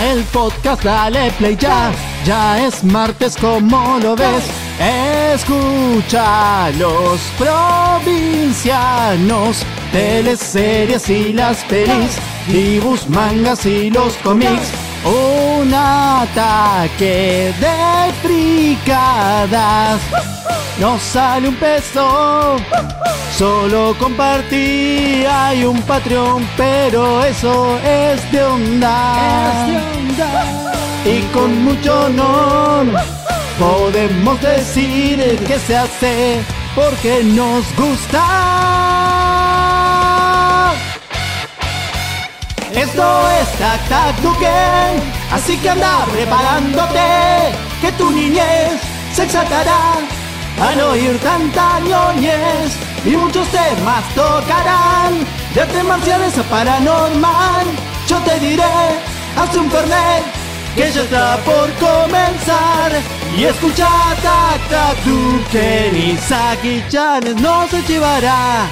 el podcast, dale play ya. Ya es martes, como lo ves. Escucha los provincianos, teleseries y las pelis, dibujos, mangas y los cómics. Un ataque de fricadas. No sale un peso, solo compartí. Hay un Patreon, pero eso es de onda. Y con mucho honor podemos decir que se hace porque nos gusta. Esto es Tac Tac Duken, así que anda preparándote, que tu niñez se exaltará al oír tanta ñoñez, y muchos temas tocarán, de artes marciales a paranormal. Yo te diré, haz un fernet, que ya está por comenzar, y escucha Tac Tac Duken, y Saki-chan no se llevará.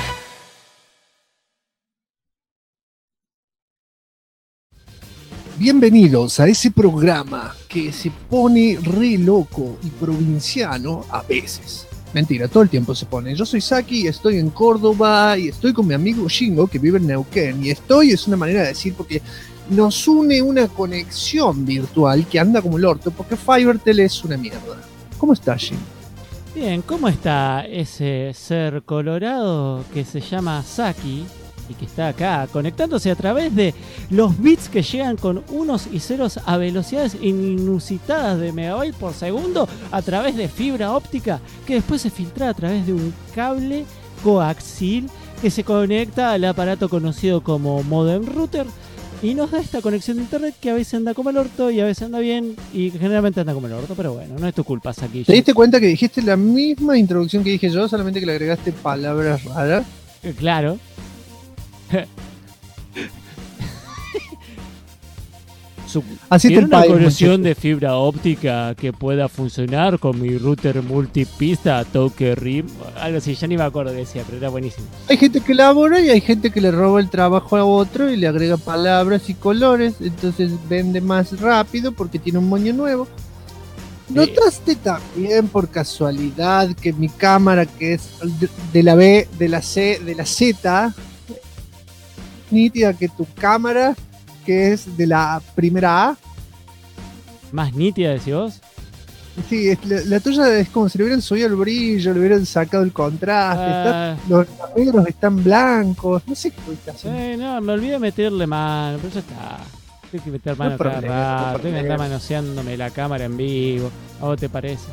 Bienvenidos a ese programa que se pone re loco y provinciano a veces. Mentira, todo el tiempo se pone. Yo soy Saki, estoy en Córdoba y estoy con mi amigo Shingo que vive en Neuquén. Y estoy es una manera de decir porque nos une una conexión virtual que anda como el orto porque Fivertel es una mierda. ¿Cómo estás, Shingo? Bien, ¿cómo está ese ser colorado que se llama Saki y que está acá conectándose a través de los bits que llegan con unos y ceros a velocidades inusitadas de megabytes por segundo a través de fibra óptica que después se filtra a través de un cable coaxial que se conecta al aparato conocido como modem router y nos da esta conexión de internet que a veces anda como el orto y a veces anda bien y generalmente anda como el orto, pero bueno, no es tu culpa, Saki. ¿Te diste cuenta que dijiste la misma introducción que dije yo, solamente que le agregaste palabras raras? Claro. Así ¿Tiene te una pago, conexión de fibra óptica que pueda funcionar con mi router multipista Toque RIM? Algo así, ya ni me acuerdo que decía, pero era buenísimo. Hay gente que labora y hay gente que le roba el trabajo a otro y le agrega palabras y colores, entonces vende más rápido porque tiene un moño nuevo. ¿Notaste también por casualidad que mi cámara, que es de la B, de la C, de la Z, nítida que tu cámara, que es de la primera A? ¿Más nítida, decís vos? Sí, la tuya es como si le hubieran subido el brillo, le hubieran sacado el contraste, los negros están blancos, no sé qué está haciendo. No, me olvidé de meterle mano, pero ya está. Tengo que meter mano cada rato, tengo que andar manoseándome la cámara en vivo. ¿A vos te parece?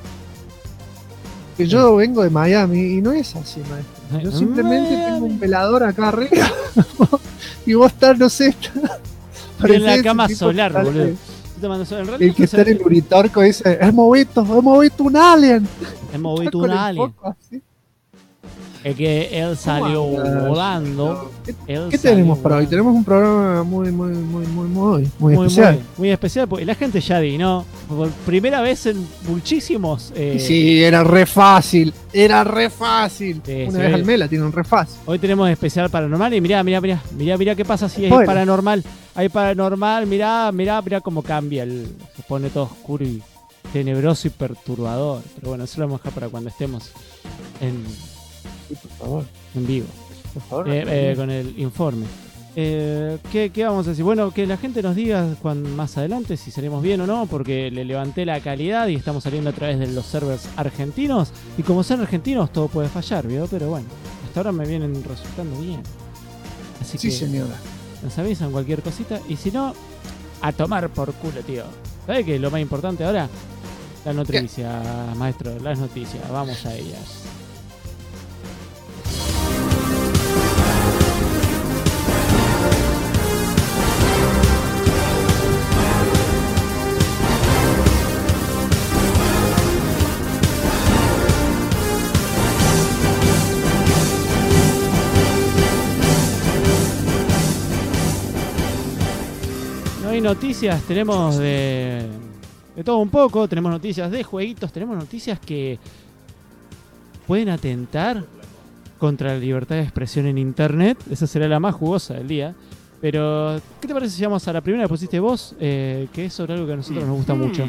Que yo vengo de Miami y no es así, maestro. Yo simplemente tengo un velador acá arriba y vos estás, no sé, en la cama solar, boludo. El que está en el Uritorco dice, hemos visto un alien. Hemos visto un alien. Es que él salió volando. ¿Qué tenemos para hoy? Tenemos un programa muy especial. Muy especial, porque la gente ya adivinó. Por primera vez en muchísimos. Sí, era re fácil. Sí, una vez al mes la tiene un re fácil. Hoy tenemos especial paranormal y mirá qué pasa si es paranormal. Hay paranormal, mirá cómo cambia. Se pone todo oscuro y tenebroso y perturbador. Pero bueno, eso lo vamos a dejar para cuando estemos en vivo. Por favor, con el informe. ¿Qué vamos a decir? Bueno, que la gente nos diga más adelante si salimos bien o no, porque le levanté la calidad y estamos saliendo a través de los servers argentinos. Y como son argentinos, todo puede fallar, ¿vio? Pero bueno, hasta ahora me vienen resultando bien. Así sí, que señora. Nos avisan cualquier cosita. Y si no, a tomar por culo, tío. ¿Sabes qué es lo más importante ahora? Las noticias, maestro, las noticias. Vamos a ellas. Noticias tenemos de todo un poco, tenemos noticias de jueguitos, tenemos noticias que pueden atentar contra la libertad de expresión en internet, esa será la más jugosa del día. Pero, ¿qué te parece si vamos a la primera que pusiste vos? Que es sobre algo que a nosotros nos gusta mucho.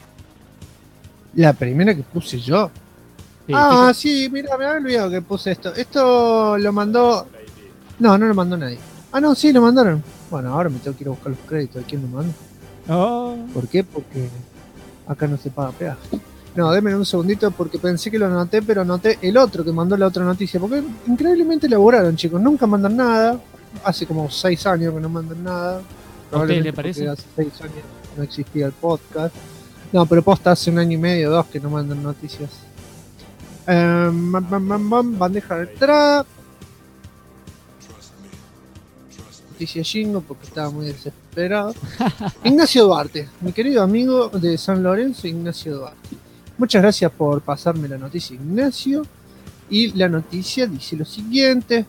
La primera que puse yo. Sí, Sí, mira, me había olvidado que puse esto. Esto lo mandó. No lo mandó nadie. No, sí, lo mandaron. Bueno, ahora me tengo que ir a buscar los créditos de quién lo mandó. Oh. ¿Por qué? Porque acá no se paga peaje. No, déme un segundito porque pensé que lo anoté, pero anoté el otro que mandó la otra noticia. Porque increíblemente laboraron, chicos. Nunca mandan nada. Hace como 6 años que no mandan nada. ¿A usted le parece? Hace 6 años no existía el podcast. No, pero posta hace 1 año y medio, 2 que no mandan noticias. Bandeja de entrada. Noticia Jingo porque estaba muy desesperado. Ignacio Duarte, mi querido amigo de San Lorenzo, Ignacio Duarte. Muchas gracias por pasarme la noticia, Ignacio. Y la noticia dice lo siguiente.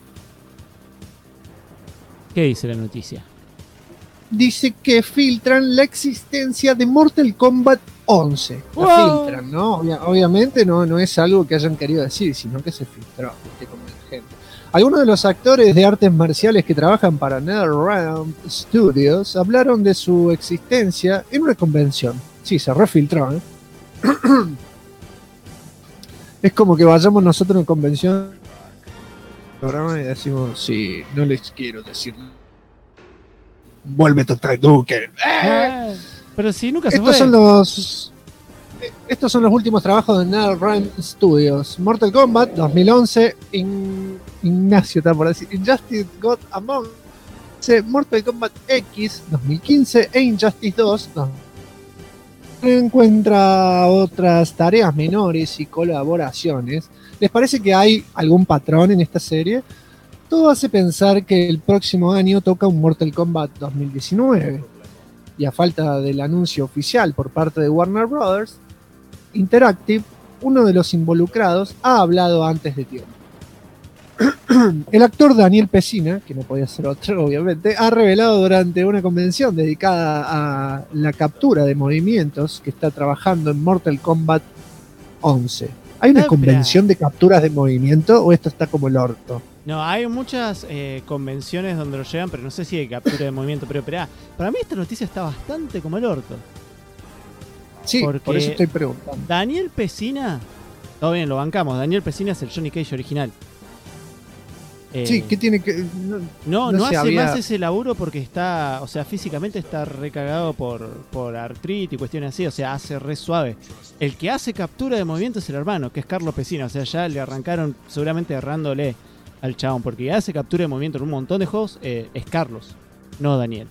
¿Qué dice la noticia? Dice que filtran la existencia de Mortal Kombat 11. La ¡Wow! filtran, ¿no? Obviamente no es algo que hayan querido decir, sino que se filtró, ¿viste? Como la gente. Algunos de los actores de artes marciales que trabajan para NetherRealm Studios hablaron de su existencia en una convención. Sí, se refiltró, ¿eh? Es como que vayamos nosotros a una convención programa y decimos, sí, no les quiero decir. Vuelve Total Duque. Pero si nunca se Estos fue. Estos son los últimos trabajos de NetherRealm Studios. Mortal Kombat 2011, Ignacio está por decir, Injustice God Among Us, Mortal Kombat X 2015 e Injustice 2. Encuentra otras tareas menores y colaboraciones. ¿Les parece que hay algún patrón en esta serie? Todo hace pensar que el próximo año toca un Mortal Kombat 2019. Y a falta del anuncio oficial por parte de Warner Bros. Interactive, uno de los involucrados, ha hablado antes de tiempo. El actor Daniel Pesina, que no podía ser otro obviamente, ha revelado durante una convención dedicada a la captura de movimientos que está trabajando en Mortal Kombat 11. ¿Hay una convención de capturas de movimiento o esto está como el orto? No, hay muchas convenciones donde lo llevan, pero no sé si hay captura de movimiento. Pero esperá, para mí esta noticia está bastante como el orto. Sí, por eso estoy preguntando. Daniel Pesina, todo bien, lo bancamos. Daniel Pesina es el Johnny Cage original. Sí, ¿qué tiene que...? No hace más ese laburo porque está, o sea, físicamente está recagado por artritis y cuestiones así, o sea, hace re suave. El que hace captura de movimiento es el hermano, que es Carlos Pesina, o sea, ya le arrancaron seguramente errándole al chabón, porque hace captura de movimiento en un montón de juegos, es Carlos, no Daniel.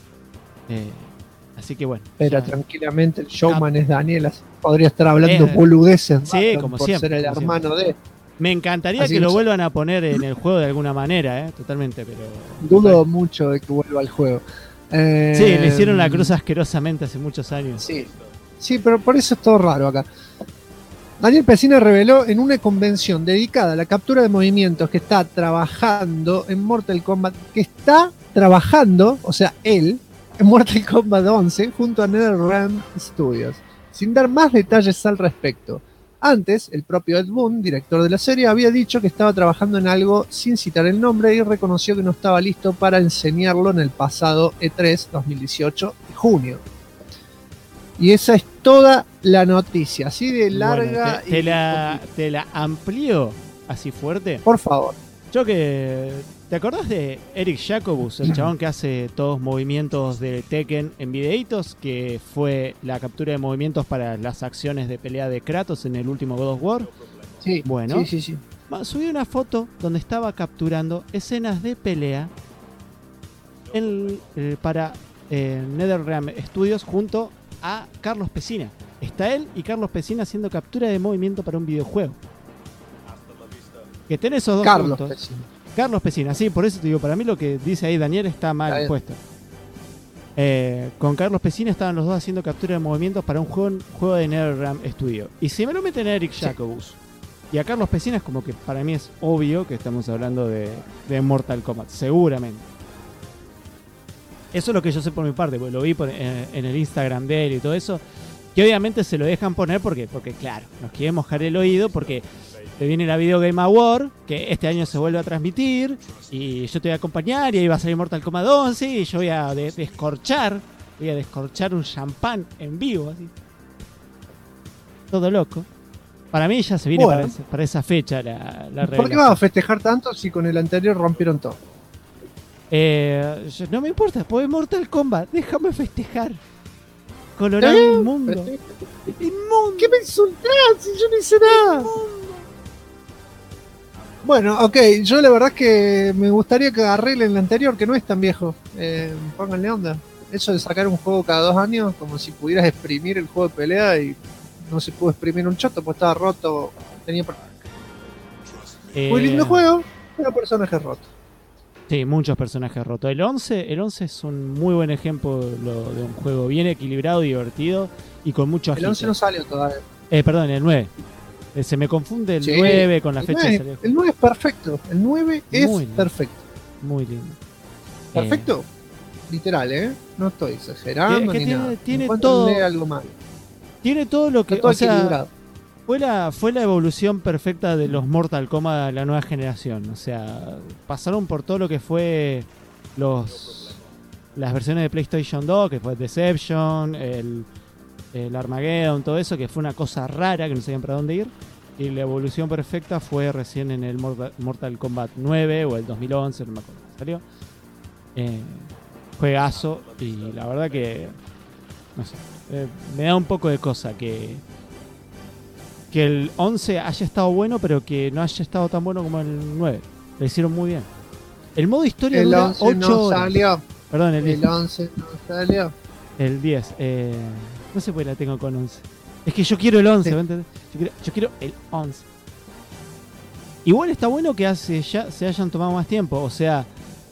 Así que bueno. Pero tranquilamente el showman es Daniel, podría estar hablando boludeces. Sí, como por siempre. Ser el hermano de... Me encantaría así que lo vuelvan a poner en el juego de alguna manera, totalmente, pero... Dudo mucho de que vuelva al juego. Sí, le hicieron la cruz asquerosamente hace muchos años. Sí, pero por eso es todo raro acá. Daniel Pesina reveló en una convención dedicada a la captura de movimientos que está trabajando en Mortal Kombat, o sea, él, en Mortal Kombat 11 junto a NetherRealm Studios, sin dar más detalles al respecto. Antes, el propio Ed Boon, director de la serie, había dicho que estaba trabajando en algo sin citar el nombre y reconoció que no estaba listo para enseñarlo en el pasado E3 2018 de junio. Y esa es toda la noticia, así de larga. Bueno, te la amplío así fuerte. Por favor. ¿Te acordás de Eric Jacobus, el chabón que hace todos movimientos de Tekken en videitos, que fue la captura de movimientos para las acciones de pelea de Kratos en el último God of War? Sí, bueno, sí. Subí una foto donde estaba capturando escenas de pelea para NetherRealm Studios junto a Carlos Pesina. Está él y Carlos Pesina haciendo captura de movimiento para un videojuego. Que tenés esos dos puntos. Carlos Pesina, sí, por eso te digo, para mí lo que dice ahí Daniel está mal puesto. Con Carlos Pesina estaban los dos haciendo captura de movimientos para un juego de NetherRealm Studio. Y si me lo meten a Eric Jacobus y a Carlos Pesina, es como que para mí es obvio que estamos hablando de Mortal Kombat, seguramente. Eso es lo que yo sé por mi parte, porque lo vi en el Instagram de él y todo eso. Que obviamente se lo dejan poner porque claro, nos quieren mojar el oído porque te viene la Video Game Award, que este año se vuelve a transmitir, y yo te voy a acompañar, y ahí va a salir Mortal Kombat 11, y yo voy a descorchar un champán en vivo, así. Todo loco. Para mí ya se viene para esa fecha la revelación. ¿Por qué vas a festejar tanto si con el anterior rompieron todo? No me importa, pues Mortal Kombat, déjame festejar. Colorar el mundo. Inmundo. ¿Qué me insultás si yo no hice nada? Bueno, ok, yo la verdad es que me gustaría que arreglen el anterior, que no es tan viejo. Pónganle onda. Eso de sacar un juego cada 2 años, como si pudieras exprimir el juego de pelea y no se pudo exprimir un choto, pues estaba roto. Muy lindo juego, pero personajes rotos. Sí, muchos personajes rotos. El 11 es un muy buen ejemplo de un juego bien equilibrado, divertido y con mucho agite. El 11 no salió todavía. Perdón, el 9. Se me confunde el 9 con la fecha de salida. El 9 es perfecto. El 9 es perfecto. Muy lindo. ¿Perfecto? Literal, ¿eh? No estoy exagerando ni nada. Tiene todo. Algo mal. Tiene todo lo que. Todo equilibrado. Fue la evolución perfecta de los Mortal Kombat de la nueva generación. O sea, pasaron por todo lo que fue las versiones de PlayStation 2, que fue Deception, el Armageddon, todo eso, que fue una cosa rara que no sabían para dónde ir. Y la evolución perfecta fue recién en el Mortal Kombat 9 o el 2011, no me acuerdo cuándo salió. Juegazo, y la verdad que no sé, me da un poco de cosa que el 11 haya estado bueno, pero que no haya estado tan bueno como el 9. Lo hicieron muy bien. El modo historia el dura 11 8 no horas. Salió. Perdón, el 11 no salió. El 10. No sé por qué la tengo con 11. Es que yo quiero el 11, ¿me entendés? Yo quiero el 11. Igual está bueno que se hayan tomado más tiempo. O sea,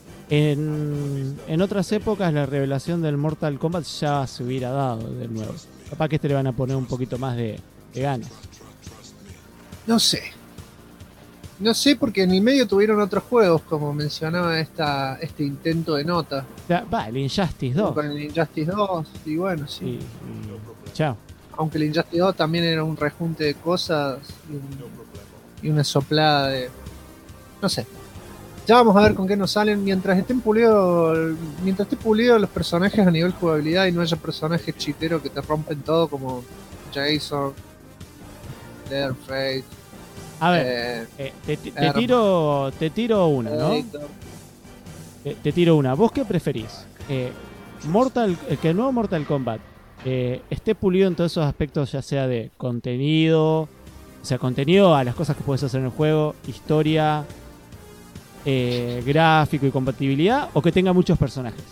en otras épocas la revelación del Mortal Kombat ya se hubiera dado del nuevo. Capaz que le van a poner un poquito más de ganas. No sé. No sé, porque en el medio tuvieron otros juegos, como mencionaba este intento de nota. El Injustice 2. Con el Injustice 2, y bueno, sí. Chao. Aunque el Injustice 2 también era un rejunte de cosas y una soplada de... No sé. Ya vamos a ver con qué nos salen. Mientras esté pulido los personajes a nivel jugabilidad y no haya personajes chiteros que te rompen todo, como Jason, Leatherface. A ver, te tiro una, ¿no? Te tiro una. ¿Vos qué preferís? Que el nuevo Mortal Kombat esté pulido en todos esos aspectos, ya sea de contenido, o sea, contenido a las cosas que puedes hacer en el juego, historia, gráfico y compatibilidad, o que tenga muchos personajes.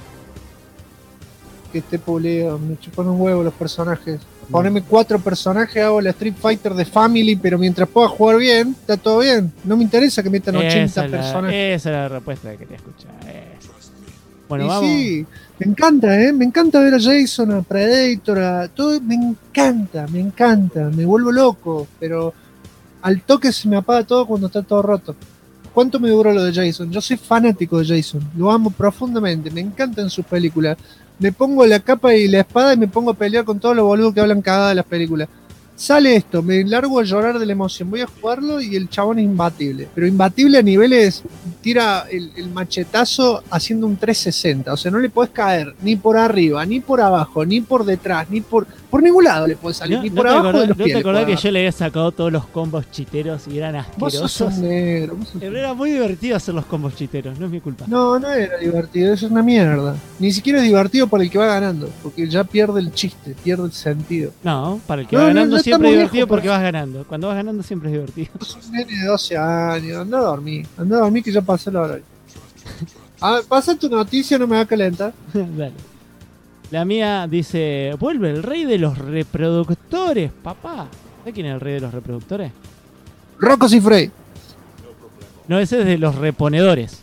Que esté pulido, me chupan un huevo los personajes. Poneme 4 personajes, hago la Street Fighter de Family, pero mientras pueda jugar bien, está todo bien. No me interesa que metan 80 personajes. Esa es la respuesta que quería escuchar. Bueno, vamos. Sí, me encanta ver a Jason, a Predator, a todo, me encanta, me vuelvo loco, pero al toque se me apaga todo cuando está todo roto. ¿Cuánto me duró lo de Jason? Yo soy fanático de Jason, lo amo profundamente, me encantan sus películas. Me pongo la capa y la espada y me pongo a pelear con todos los boludos que hablan cagada de las películas. Sale esto, me largo a llorar de la emoción, voy a jugarlo y el chabón es imbatible. Pero imbatible a niveles, tira el machetazo haciendo un 360. O sea, no le podés caer ni por arriba, ni por abajo, ni por detrás, ni por ningún lado le podés salir, ni por abajo de los pies. ¿No te acordás que yo le había sacado todos los combos chiteros y eran asquerosos? Vos sos un negro. Era muy divertido hacer los combos chiteros, no es mi culpa. No era divertido, eso es una mierda. Ni siquiera es divertido para el que va ganando, porque ya pierde el chiste, pierde el sentido. No, para el que va ganando siempre es divertido porque vas ganando. Cuando vas ganando siempre es divertido. Sos un nene de 12 años, anda a dormir que ya pasó la hora. A ver, pasa tu noticia, no me va a calentar. Dale. La mía dice, vuelve el rey de los reproductores, papá. ¿Sabes quién es el rey de los reproductores? Rocco Siffredi. No, ese es de los reponedores.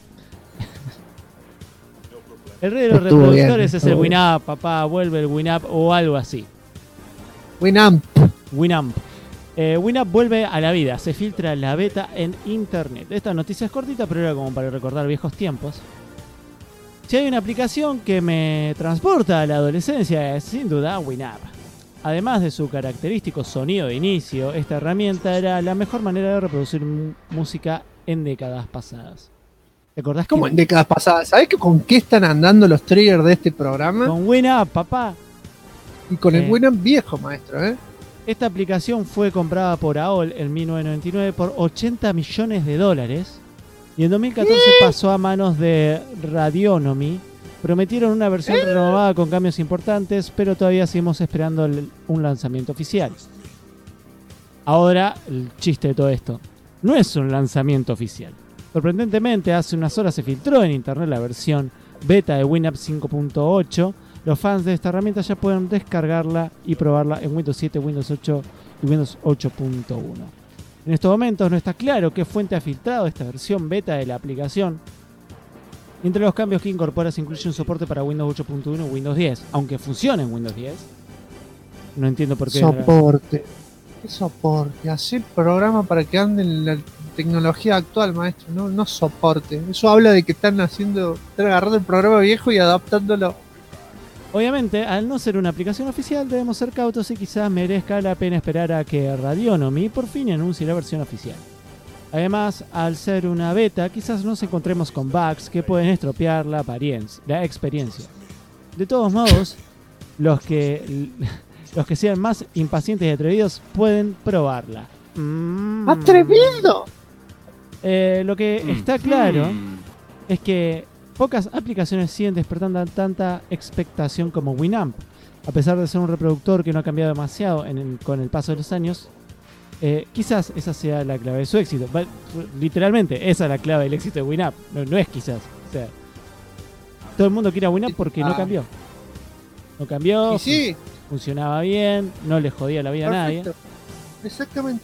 El rey de los reproductores es el Winamp, papá. Vuelve el Winamp o algo así. Winamp. Winamp vuelve a la vida. Se filtra la beta en internet. Esta noticia es cortita, pero era como para recordar viejos tiempos. Si hay una aplicación que me transporta a la adolescencia, es sin duda Winamp. Además de su característico sonido de inicio, esta herramienta era la mejor manera de reproducir música en décadas pasadas. ¿Te acordás? ¿Cómo en décadas pasadas? ¿Sabés con qué están andando los triggers de este programa? Con Winamp, papá. Y con el Winamp viejo, maestro, ¿eh? Esta aplicación fue comprada por AOL en 1999 por $80 millones y en 2014 pasó a manos de Radionomy. Prometieron una versión renovada con cambios importantes, pero todavía seguimos esperando un lanzamiento oficial. Ahora, el chiste de todo esto. No es un lanzamiento oficial. Sorprendentemente, hace unas horas se filtró en internet la versión beta de Winamp 5.8. Los fans de esta herramienta ya pueden descargarla y probarla en Windows 7, Windows 8 y Windows 8.1. En estos momentos no está claro qué fuente ha filtrado esta versión beta de la aplicación. Entre los cambios que incorpora se incluye un soporte para Windows 8.1 y Windows 10, aunque funcione en Windows 10. No entiendo por qué. Soporte. ¿Qué soporte? Hacer programa para que ande en la tecnología actual, maestro. No soporte. Eso habla de que están agarrando el programa viejo y adaptándolo. Obviamente, al no ser una aplicación oficial, debemos ser cautos y quizás merezca la pena esperar a que Radionomy por fin anuncie la versión oficial. Además, al ser una beta, quizás nos encontremos con bugs que pueden estropear la experiencia. De todos modos, los que sean más impacientes y atrevidos pueden probarla. ¡Atrevido! Lo que está claro es que pocas aplicaciones siguen despertando tanta expectación como Winamp. A pesar de ser un reproductor que no ha cambiado demasiado con el paso de los años, quizás esa sea la clave de su éxito. Literalmente, esa es la clave del éxito de Winamp. No es quizás. O sea, todo el mundo quiere a Winamp porque no cambió. No cambió, sí. Funcionaba bien, no le jodía la vida a nadie. Exactamente.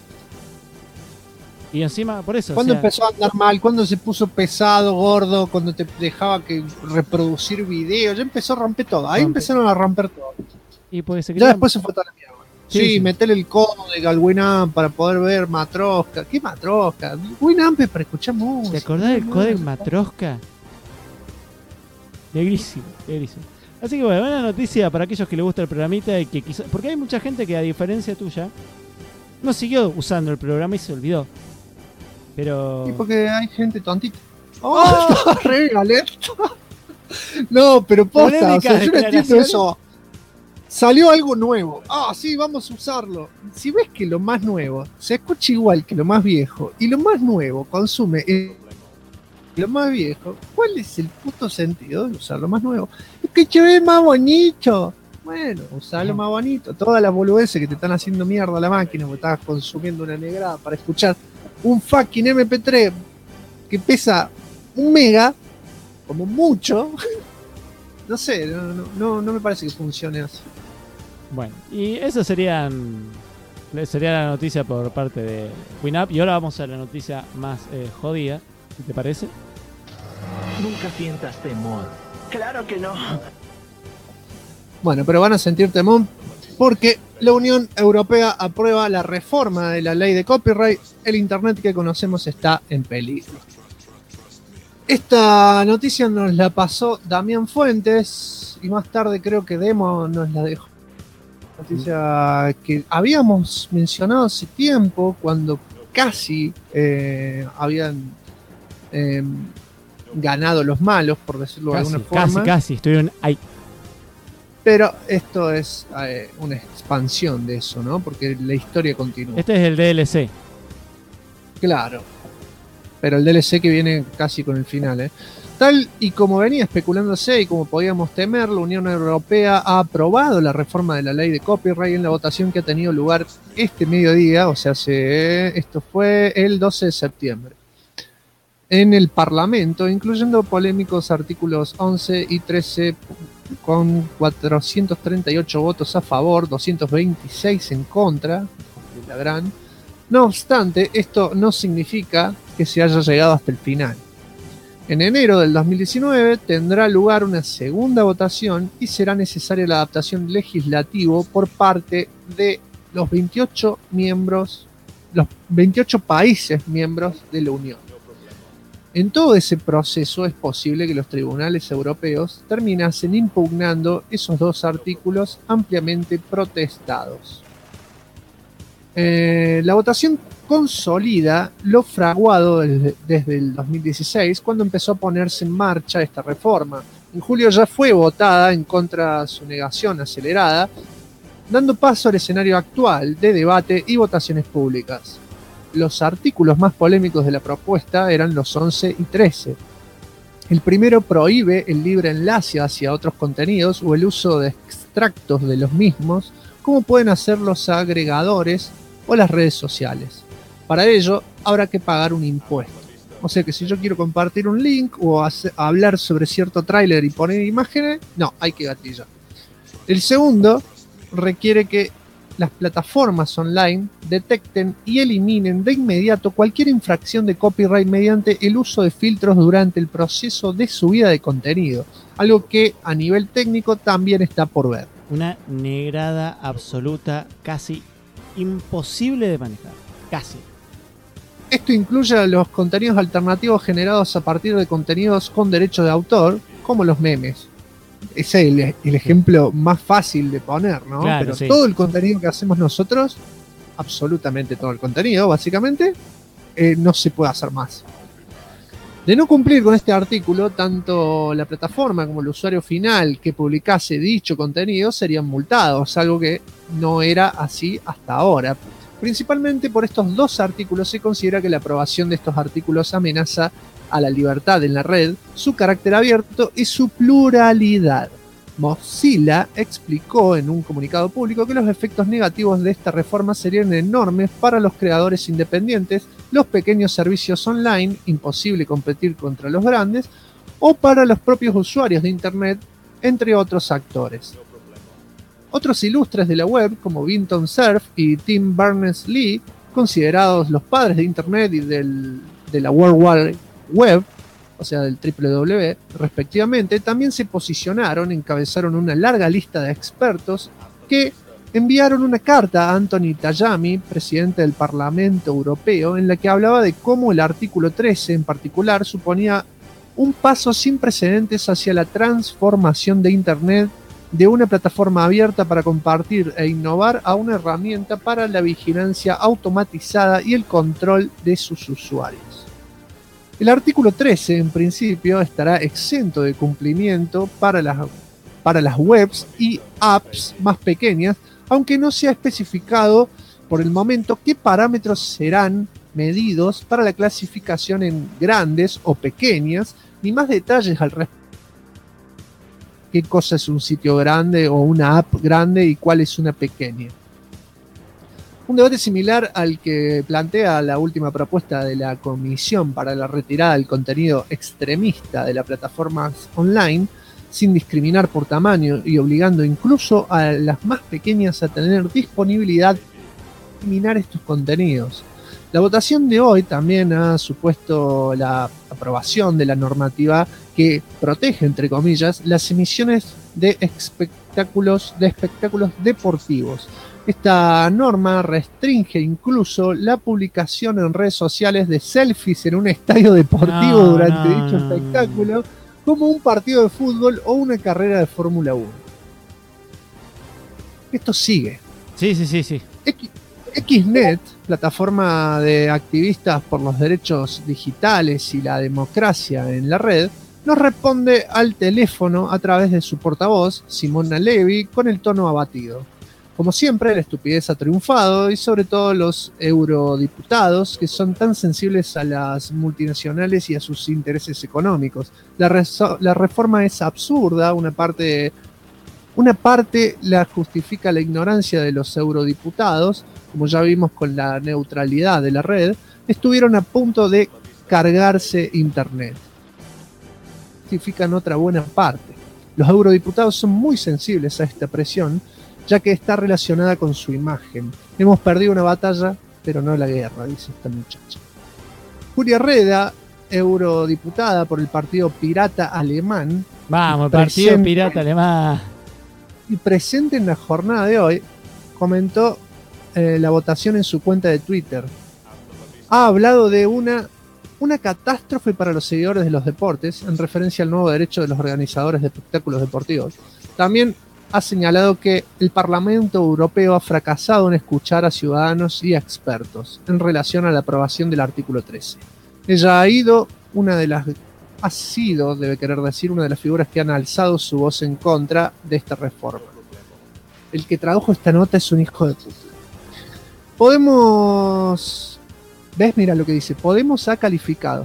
Y encima, por eso. ¿Cuándo empezó a andar mal? ¿Cuándo se puso pesado, gordo? ¿Cuando te dejaba que reproducir videos? Ya empezó a romper todo. Ahí empezaron a romper todo. Y pues ya después se fue toda la mierda. Sí, meterle el código al Winamp para poder ver Matroska. ¿Qué Matroska? Winamp es para escuchar música. ¿Te acordás del código Matroska? Negrísimo. Así que bueno, buena noticia para aquellos que les gusta el programita y que quizás. Porque hay mucha gente que, a diferencia tuya, no siguió usando el programa y se olvidó. Pero. Sí, porque hay gente tontita. ¡Oh! ¡Re violento! No, pero posta, o sea, yo no entiendo eso. Salió algo nuevo. Sí, vamos a usarlo. Si ves que lo más nuevo se escucha igual que lo más viejo y lo más nuevo consume lo más viejo, ¿cuál es el puto sentido de usar lo más nuevo? Es que se ve más bonito. Bueno, usá lo más bonito. Todas las boludeces que te están haciendo mierda a la máquina porque estás consumiendo una negrada para escuchar un fucking MP3 que pesa 1 mega, como mucho. No sé, no me parece que funcione así. Bueno, y eso sería la noticia por parte de Winamp. Y ahora vamos a la noticia más jodida, si te parece. Nunca sientas temor. Claro que no. Bueno, pero van a sentir temor porque la Unión Europea aprueba la reforma de la ley de copyright. El internet que conocemos está en peligro. Esta noticia nos la pasó Damián Fuentes y más tarde creo que Demo nos la dejó. Noticia que habíamos mencionado hace tiempo cuando casi habían ganado los malos, por decirlo de alguna forma. Casi, estuvieron ahí. Pero esto es una expansión de eso, ¿no? Porque la historia continúa. Este es el DLC. Claro. Pero el DLC que viene casi con el final, ¿eh? Tal y como venía especulándose y como podíamos temer, la Unión Europea ha aprobado la reforma de la ley de copyright en la votación que ha tenido lugar este mediodía, o sea, esto fue el 12 de septiembre, en el Parlamento, incluyendo polémicos artículos 11 y 13 con 438 votos a favor, 226 en contra, de la gran. No obstante, esto no significa que se haya llegado hasta el final. En enero del 2019 tendrá lugar una segunda votación y será necesaria la adaptación legislativa por parte de los 28 países miembros de la Unión. En todo ese proceso es posible que los tribunales europeos terminasen impugnando esos dos artículos ampliamente protestados. La votación consolida lo fraguado desde el 2016, cuando empezó a ponerse en marcha esta reforma. En julio ya fue votada en contra de su negación acelerada, dando paso al escenario actual de debate y votaciones públicas. Los artículos más polémicos de la propuesta eran los 11 y 13. El primero prohíbe el libre enlace hacia otros contenidos o el uso de extractos de los mismos, como pueden hacer los agregadores o las redes sociales. Para ello, habrá que pagar un impuesto. O sea que si yo quiero compartir un link o hablar sobre cierto tráiler y poner imágenes, no, hay que gatillar. El segundo requiere que las plataformas online detecten y eliminen de inmediato cualquier infracción de copyright mediante el uso de filtros durante el proceso de subida de contenido, algo que a nivel técnico también está por ver. Una negrada absoluta, casi imposible de manejar, casi. Esto incluye a los contenidos alternativos generados a partir de contenidos con derecho de autor, como los memes. Ese es el ejemplo más fácil de poner, ¿no? Claro, pero sí. todo el contenido que hacemos nosotros, absolutamente todo el contenido, básicamente, no se puede hacer más. De no cumplir con este artículo, tanto la plataforma como el usuario final que publicase dicho contenido serían multados, algo que no era así hasta ahora. Principalmente por estos dos artículos se considera que la aprobación de estos artículos amenaza a la libertad en la red, su carácter abierto y su pluralidad. Mozilla explicó en un comunicado público que los efectos negativos de esta reforma serían enormes para los creadores independientes, los pequeños servicios online, imposible competir contra los grandes, o para los propios usuarios de Internet, entre otros actores. Otros ilustres de la web, como Vinton Cerf y Tim Berners-Lee, considerados los padres de Internet y de la World Wide Web, o sea, del www, respectivamente, también se posicionaron, encabezaron una larga lista de expertos que enviaron una carta a Anthony Tajani, presidente del Parlamento Europeo, en la que hablaba de cómo el artículo 13 en particular suponía un paso sin precedentes hacia la transformación de Internet de una plataforma abierta para compartir e innovar a una herramienta para la vigilancia automatizada y el control de sus usuarios. El artículo 13, en principio, estará exento de cumplimiento para las webs y apps más pequeñas, aunque no se ha especificado por el momento qué parámetros serán medidos para la clasificación en grandes o pequeñas, ni más detalles al respecto. ¿Qué cosa es un sitio grande o una app grande y cuál es una pequeña? Un debate similar al que plantea la última propuesta de la Comisión para la retirada del contenido extremista de las plataformas online, sin discriminar por tamaño y obligando incluso a las más pequeñas a tener disponibilidad de eliminar estos contenidos. La votación de hoy también ha supuesto la aprobación de la normativa que protege, entre comillas, las emisiones de espectáculos deportivos. Esta norma restringe incluso la publicación en redes sociales de selfies en un estadio deportivo durante dicho espectáculo, como un partido de fútbol o una carrera de Fórmula 1. Esto sigue. Sí. Xnet, plataforma de activistas por los derechos digitales y la democracia en la red, nos responde al teléfono a través de su portavoz, Simona Levy, con el tono abatido. Como siempre, la estupidez ha triunfado y sobre todo los eurodiputados, que son tan sensibles a las multinacionales y a sus intereses económicos. La reforma es absurda, una parte la justifica la ignorancia de los eurodiputados, como ya vimos con la neutralidad de la red, estuvieron a punto de cargarse Internet. Justifican otra buena parte. Los eurodiputados son muy sensibles a esta presión, ya que está relacionada con su imagen. Hemos perdido una batalla, pero no la guerra, dice esta muchacha. Julia Reda, eurodiputada por el Partido Pirata Alemán. Vamos, Partido Pirata Alemán. Y presente en la jornada de hoy, comentó la votación en su cuenta de Twitter. Ha hablado de una una catástrofe para los seguidores de los deportes, en referencia al nuevo derecho de los organizadores de espectáculos deportivos. También ha señalado que el Parlamento Europeo ha fracasado en escuchar a ciudadanos y a expertos en relación a la aprobación del artículo 13. Ella ha sido, debe querer decir, una de las figuras que han alzado su voz en contra de esta reforma. El que tradujo esta nota es un hijo de puta. ¿Ves? Mira lo que dice. Podemos ha calificado.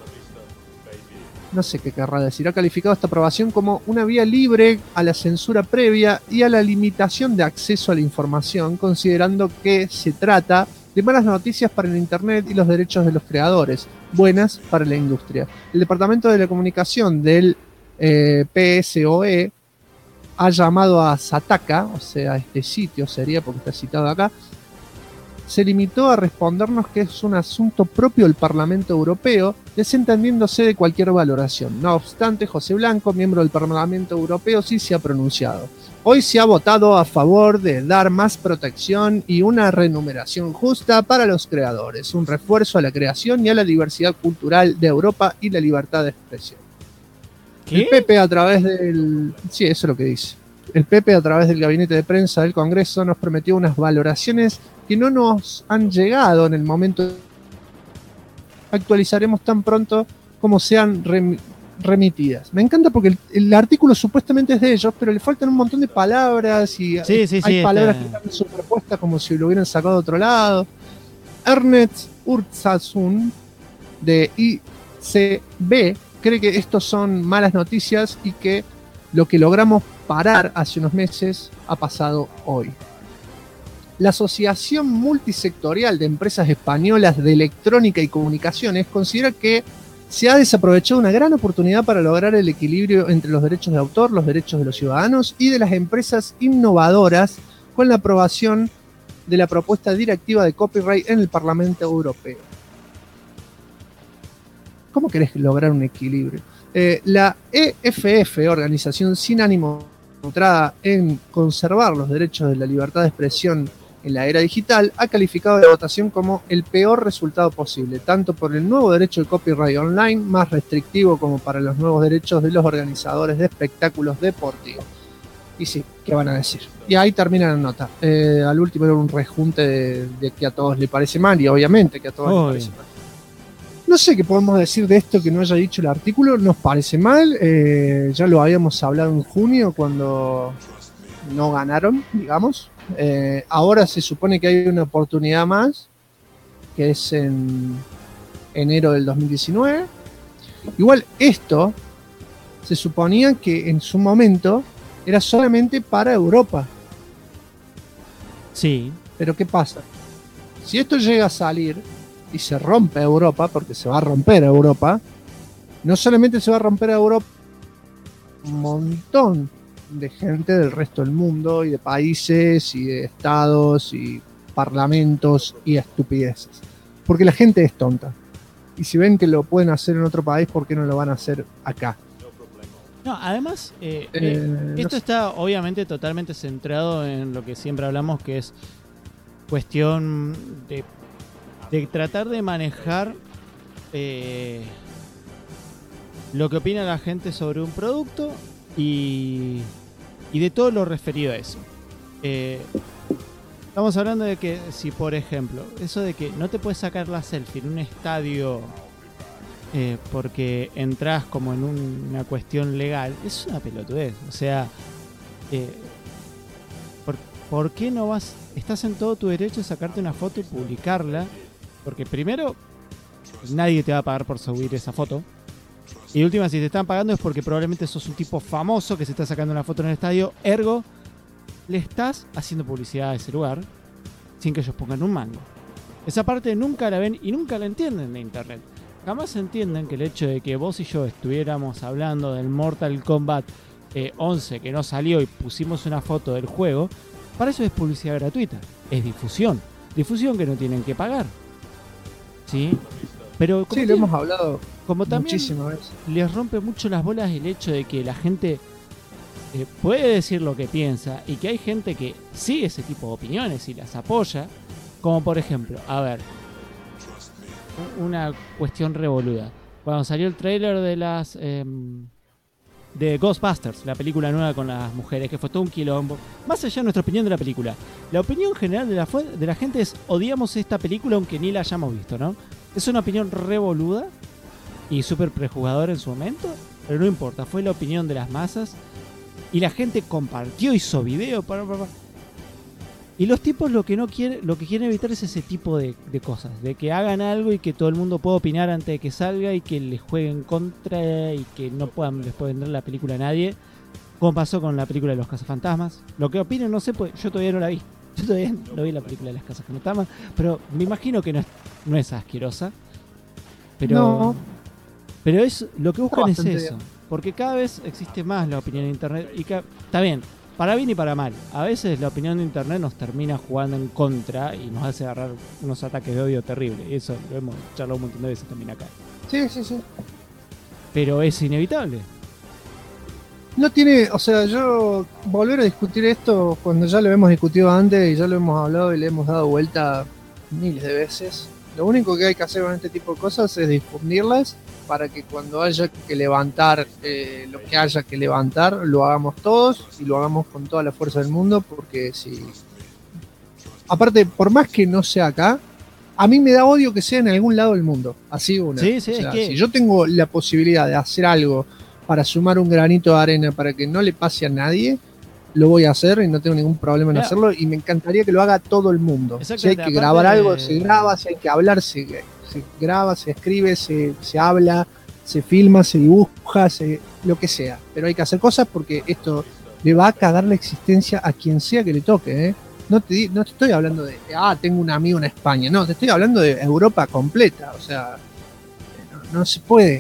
No sé qué querrá decir. Ha calificado esta aprobación como una vía libre a la censura previa y a la limitación de acceso a la información, considerando que se trata de malas noticias para el Internet y los derechos de los creadores, buenas para la industria. El Departamento de la Comunicación del PSOE ha llamado a Sataka, o sea, este sitio sería porque está citado acá, se limitó a respondernos que es un asunto propio del Parlamento Europeo, desentendiéndose de cualquier valoración. No obstante, José Blanco, miembro del Parlamento Europeo, sí se ha pronunciado. Hoy se ha votado a favor de dar más protección y una remuneración justa para los creadores, un refuerzo a la creación y a la diversidad cultural de Europa y la libertad de expresión. ¿Qué? El PP a través del... Sí, eso es lo que dice. El PP a través del Gabinete de Prensa del Congreso nos prometió unas valoraciones que no nos han llegado en el momento. Actualizaremos tan pronto como sean remitidas. Me encanta porque el artículo supuestamente es de ellos, pero le faltan un montón de palabras y hay palabras que están superpuestas como si lo hubieran sacado de otro lado. Ernest Urtasun de ICB cree que estos son malas noticias y que lo que logramos parar hace unos meses ha pasado hoy. La Asociación Multisectorial de Empresas Españolas de Electrónica y Comunicaciones considera que se ha desaprovechado una gran oportunidad para lograr el equilibrio entre los derechos de autor, los derechos de los ciudadanos y de las empresas innovadoras con la aprobación de la propuesta directiva de copyright en el Parlamento Europeo. ¿Cómo querés lograr un equilibrio? La EFF, organización sin ánimo centrada en conservar los derechos de la libertad de expresión en la era digital, ha calificado la votación como el peor resultado posible, tanto por el nuevo derecho de copyright online, más restrictivo como para los nuevos derechos de los organizadores de espectáculos deportivos. Y sí, ¿qué van a decir? Y ahí termina la nota. Al último era un rejunte de que a todos le parece mal, y obviamente que a todos les parece mal. No sé qué podemos decir de esto que no haya dicho el artículo, nos parece mal, ya lo habíamos hablado en junio cuando no ganaron, digamos. Ahora se supone que hay una oportunidad más, que es en enero del 2019. Igual esto se suponía que en su momento era solamente para Europa. Sí. Pero ¿qué pasa? Si esto llega a salir y se rompe Europa, porque se va a romper Europa, no solamente se va a romper Europa, un montón de gente del resto del mundo y de países y de estados y parlamentos y estupideces, porque la gente es tonta y si ven que lo pueden hacer en otro país, ¿por qué no lo van a hacer acá? No, además esto está obviamente totalmente centrado en lo que siempre hablamos, que es cuestión de tratar de manejar lo que opina la gente sobre un producto y de todo lo referido a eso. Estamos hablando de que si, por ejemplo, eso de que no te puedes sacar la selfie en un estadio porque entras como en una cuestión legal, es una pelotudez. O sea, ¿por qué no vas? Estás en todo tu derecho de sacarte una foto y publicarla. Porque primero, nadie te va a pagar por subir esa foto. Y última, si te están pagando es porque probablemente sos un tipo famoso que se está sacando una foto en el estadio. Ergo, le estás haciendo publicidad a ese lugar sin que ellos pongan un mango. Esa parte nunca la ven y nunca la entienden de internet. Jamás entienden que el hecho de que vos y yo estuviéramos hablando del Mortal Kombat 11 que no salió y pusimos una foto del juego, para eso es publicidad gratuita. Es difusión. Difusión que no tienen que pagar. ¿Sí? Pero sí, lo hemos hablado como también muchísimas veces. Les rompe mucho las bolas el hecho de que la gente puede decir lo que piensa y que hay gente que sigue ese tipo de opiniones y las apoya, como por ejemplo, a ver, una cuestión revoluda. Cuando salió el tráiler de las de Ghostbusters, la película nueva con las mujeres, que fue todo un quilombo. Más allá de nuestra opinión de la película, la opinión general de la gente es: odiamos esta película aunque ni la hayamos visto, ¿no? Es una opinión revoluda y súper prejuzgadora en su momento, pero no importa, fue la opinión de las masas y la gente compartió, hizo video, y los tipos lo que quieren evitar es ese tipo de cosas, de que hagan algo y que todo el mundo pueda opinar antes de que salga y que les jueguen contra y que no les pueda vender la película a nadie, como pasó con la película de los Cazafantasmas. Lo que opinen no sé, pues yo todavía no la vi. Yo todavía no vi la película de las Cazafantasmas, pero me imagino que no es asquerosa. Pero, No. pero es lo que buscan es bastante eso, bien. porque cada vez existe más la opinión en internet y está bien. Para bien y para mal. A veces la opinión de internet nos termina jugando en contra y nos hace agarrar unos ataques de odio terribles. Y eso lo hemos charlado un montón de veces también acá. Sí. Pero es inevitable. No tiene, o sea, yo volver a discutir esto cuando ya lo hemos discutido antes y ya lo hemos hablado y le hemos dado vuelta miles de veces. Lo único que hay que hacer con este tipo de cosas es difundirlas para que cuando haya que levantar lo que haya que levantar, lo hagamos todos y lo hagamos con toda la fuerza del mundo, porque si... Aparte, por más que no sea acá, a mí me da odio que sea en algún lado del mundo. Así una. Sí, O sea, es que... si yo tengo la posibilidad de hacer algo para sumar un granito de arena para que no le pase a nadie, lo voy a hacer y no tengo ningún problema en hacerlo, y me encantaría que lo haga todo el mundo. Si hay que grabar algo, se graba; si hay que hablar, se graba, se escribe, se habla, se filma, se dibuja, lo que sea. Pero hay que hacer cosas porque esto le va a cagar la existencia a quien sea que le toque, ¿eh? No te estoy hablando de, tengo un amigo en España. No, te estoy hablando de Europa completa. O sea, no se puede.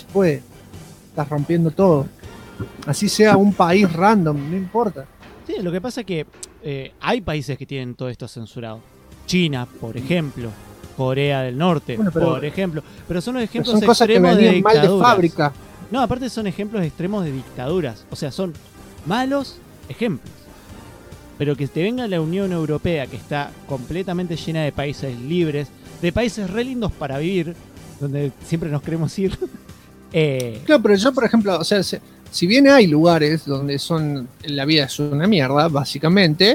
Estás rompiendo todo. Así sea un país random, no importa. Sí, lo que pasa es que hay países que tienen todo esto censurado. China, por ejemplo. Corea del Norte, bueno, por ejemplo. Pero son ejemplos son cosas extremos que de venían mal de dictaduras. fábrica. No, aparte son ejemplos extremos de dictaduras. O sea, son malos ejemplos. Pero que te venga la Unión Europea, que está completamente llena de países libres, de países re lindos para vivir, donde siempre nos queremos ir. Claro, pero yo, por ejemplo, o sea, si bien hay lugares donde la vida es una mierda, básicamente,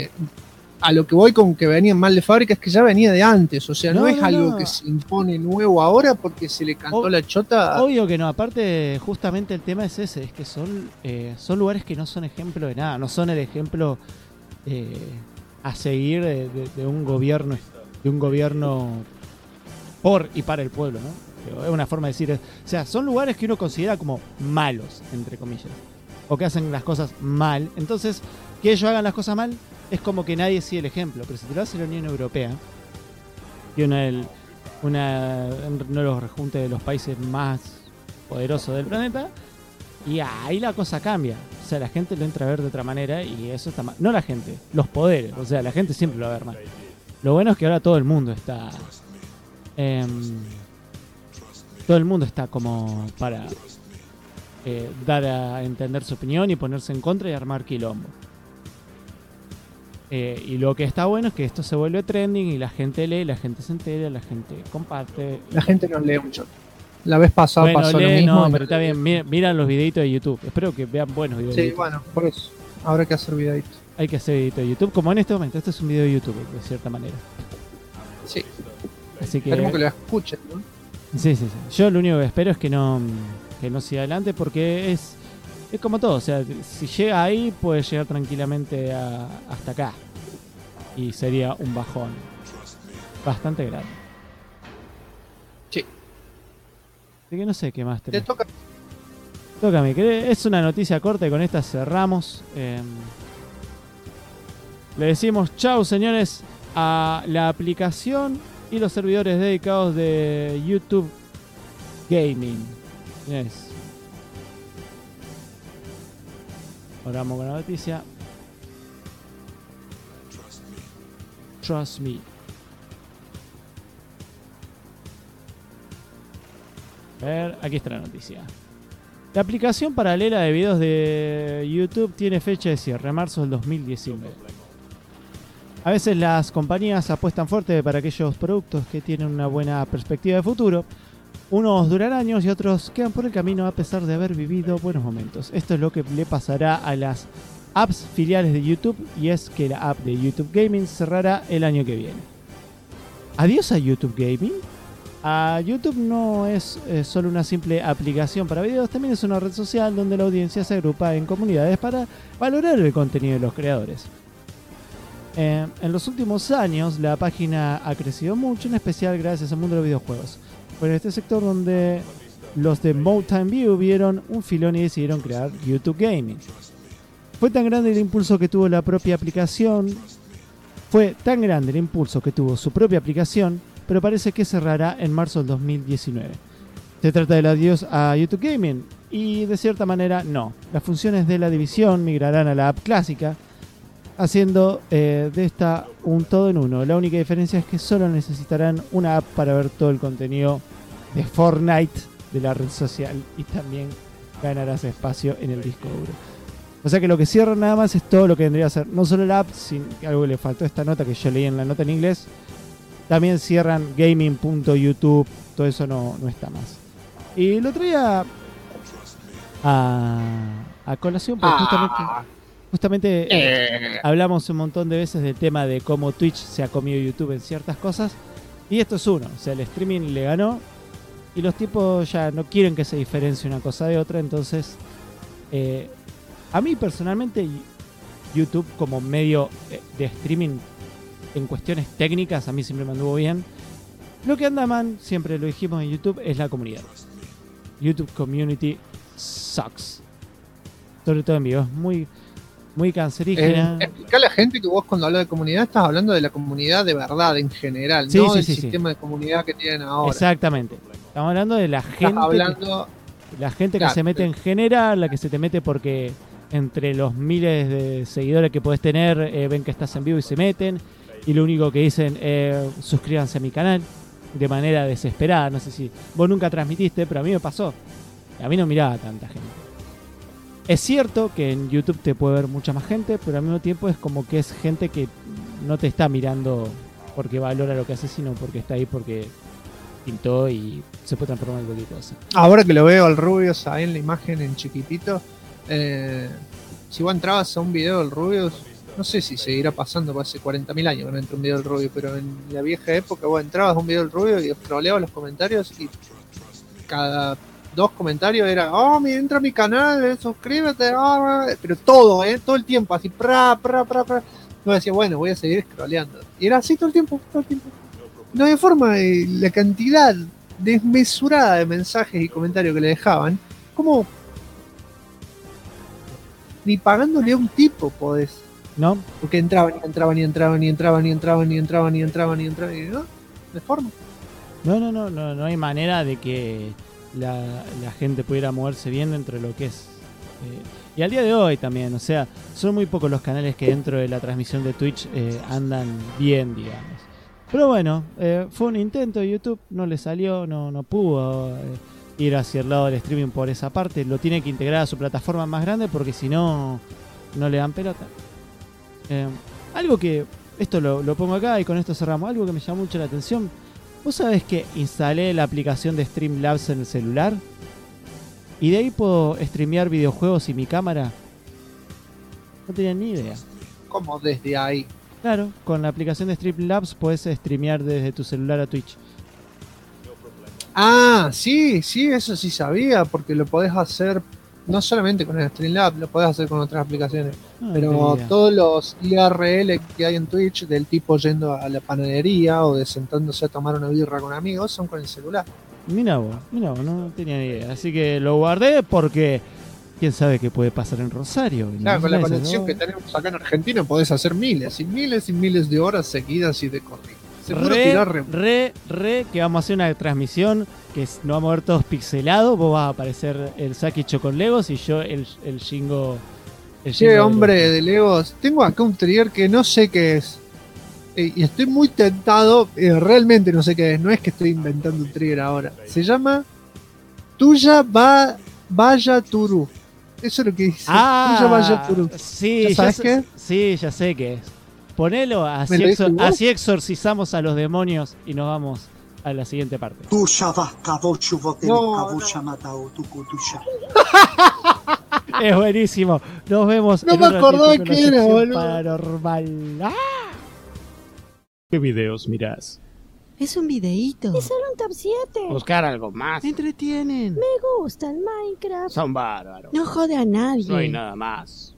a lo que voy con que venían mal de fábrica es que ya venía de antes. O sea, no es algo que se impone nuevo ahora porque se le cantó la chota. Obvio que no. Aparte, justamente el tema es ese, es que son lugares que no son ejemplo de nada, no son el ejemplo a seguir de un gobierno por y para el pueblo, ¿no? Pero es una forma de decir, o sea, son lugares que uno considera como malos, entre comillas, o que hacen las cosas mal. Entonces, que ellos hagan las cosas mal es como que nadie sigue el ejemplo. Pero si te lo hace la Unión Europea, que uno de los rejuntes de los países más poderosos del planeta, y ahí la cosa cambia. O sea, la gente lo entra a ver de otra manera y eso está mal. No la gente, los poderes. O sea, la gente siempre lo va a ver mal. Lo bueno es que ahora todo el mundo está... todo el mundo está como para dar a entender su opinión y ponerse en contra y armar quilombo. Y lo que está bueno es que esto se vuelve trending y la gente lee, la gente se entera, la gente comparte. La gente no lee mucho. La vez pasada pasó lo mismo. No, pero está bien, miran los videitos de YouTube. Espero que vean buenos videos de Sí, YouTube. bueno, por eso. Habrá que hacer videitos. Hay que hacer videitos de YouTube, como en este momento. Este es un video de YouTube, de cierta manera. Sí. Así que... Esperemos que lo escuchen, ¿no? Sí. Yo lo único que espero es que no siga adelante, porque es como todo. O sea, si llega ahí, puede llegar tranquilamente hasta acá. Y sería un bajón bastante grande. Sí. Así que no sé qué más Te tenés. toca. Tócame, que es una noticia corta y con esta cerramos. Le decimos chau, señores, a la aplicación y los servidores dedicados de YouTube Gaming. Yes. Ahora vamos con la noticia. Trust me. A ver, aquí está la noticia. La aplicación paralela de videos de YouTube tiene fecha de cierre, marzo del 2019. A veces las compañías apuestan fuerte para aquellos productos que tienen una buena perspectiva de futuro. Unos duran años y otros quedan por el camino a pesar de haber vivido buenos momentos. Esto es lo que le pasará a las apps filiales de YouTube, y es que la app de YouTube Gaming cerrará el año que viene. ¿Adiós a YouTube Gaming? A YouTube no es solo una simple aplicación para videos, también es una red social donde la audiencia se agrupa en comunidades para valorar el contenido de los creadores. En los últimos años la página ha crecido mucho, en especial gracias al mundo de los videojuegos. Fue en este sector donde los de Mountain View vieron un filón y decidieron crear YouTube Gaming. Fue tan grande el impulso que tuvo su propia aplicación, pero parece que cerrará en marzo del 2019. ¿Se trata del adiós a YouTube Gaming? Y de cierta manera no. Las funciones de la división migrarán a la app clásica, haciendo de esta un todo en uno. La única diferencia es que solo necesitarán una app para ver todo el contenido de Fortnite de la red social, y también ganarás espacio en el disco duro. O sea que lo que cierran nada más es todo lo que vendría a ser no solo la app, sino algo que le faltó a esta nota que yo leí en la nota en inglés. También cierran gaming.youtube, todo eso no está más. Y lo traía a colación porque justamente hablamos un montón de veces del tema de cómo Twitch se ha comido YouTube en ciertas cosas, y esto es uno. O sea, el streaming le ganó y los tipos ya no quieren que se diferencie una cosa de otra. Entonces a mí personalmente YouTube como medio de streaming en cuestiones técnicas a mí siempre me anduvo bien. Lo que anda mal, siempre lo dijimos en YouTube, es la comunidad. YouTube Community sucks. Sobre todo en vivo, es muy cancerígena. Explica a la gente que vos cuando hablas de comunidad estás hablando de la comunidad de verdad en general, no del sistema de comunidad que tienen ahora. Exactamente. Estamos hablando de la gente. La gente que se mete en general, la que se te mete porque entre los miles de seguidores que podés tener ven que estás en vivo y se meten, y lo único que dicen suscríbanse a mi canal de manera desesperada. No sé si vos nunca transmitiste, pero a mí me pasó. A mí no miraba tanta gente. Es cierto que en YouTube te puede ver mucha más gente, pero al mismo tiempo es como que es gente que no te está mirando porque valora lo que haces, sino porque está ahí porque pintó y se puede transformar en cualquier cosa. Ahora que lo veo al Rubius ahí en la imagen en chiquitito, si vos entrabas a un video del Rubius, no sé si seguirá pasando, porque hace 40.000 años que no entra un video del Rubius, pero en la vieja época vos entrabas a un video del Rubius y scrolleabas los comentarios y cada 2 comentarios era, oh, entra a mi canal, suscríbete, pero todo, todo el tiempo, así, Yo decía, bueno, voy a seguir scrolleando. Y era así todo el tiempo. No había forma, la cantidad desmesurada de mensajes y comentarios que le dejaban, como ni pagándole a un tipo podés. ¿No? Porque entraban, ¿no? De forma. No hay manera de que la gente pudiera moverse bien dentro de lo que es. Y al día de hoy también, o sea, son muy pocos los canales que dentro de la transmisión de Twitch andan bien, digamos. Pero bueno, fue un intento de YouTube, no le salió, no pudo ir hacia el lado del streaming por esa parte. Lo tiene que integrar a su plataforma más grande porque si no, no le dan pelota. Algo que, esto lo pongo acá y con esto cerramos, algo que me llamó mucho la atención. ¿Vos sabés que instalé la aplicación de Streamlabs en el celular? Y de ahí puedo streamear videojuegos y mi cámara. No tenía ni idea. ¿Cómo desde ahí? Claro, con la aplicación de Streamlabs podés streamear desde tu celular a Twitch. Ah, sí, eso sí sabía, porque lo podés hacer no solamente con el Streamlabs, lo podés hacer con otras aplicaciones. Pero todos los IRL que hay en Twitch, del tipo yendo a la panadería o de sentándose a tomar una birra con amigos, son con el celular. Mirá vos, no tenía ni idea. Así que lo guardé porque quién sabe qué puede pasar en Rosario. Claro, con la conexión que tenemos acá en Argentina podés hacer miles de horas seguidas y de corrido. Que vamos a hacer una transmisión que nos vamos a ver todos pixelados. Vos vas a aparecer el Saki hecho con Legos y yo el Shingo. Che, hombre de Legos, tengo acá un trigger que no sé qué es. Y estoy muy tentado, realmente no sé qué es. No es que estoy inventando un trigger ahora. Se llama Tuya Vaya Turu. Eso es lo que dice. Tuya Vaya Turu. Sí, ¿sabes qué? Sí, ya sé qué es. ponelo, así exorcizamos a los demonios y nos vamos a la siguiente parte. Es buenísimo. Nos vemos. No en me un acordaba ratito con que la era, sección boludo. paranormal. ¡Ah! ¿Qué videos mirás? Es un videíto. Es solo un top 7. Buscar algo más. Me entretienen. Me gusta el Minecraft. Son bárbaros. No jode a nadie. No hay nada más.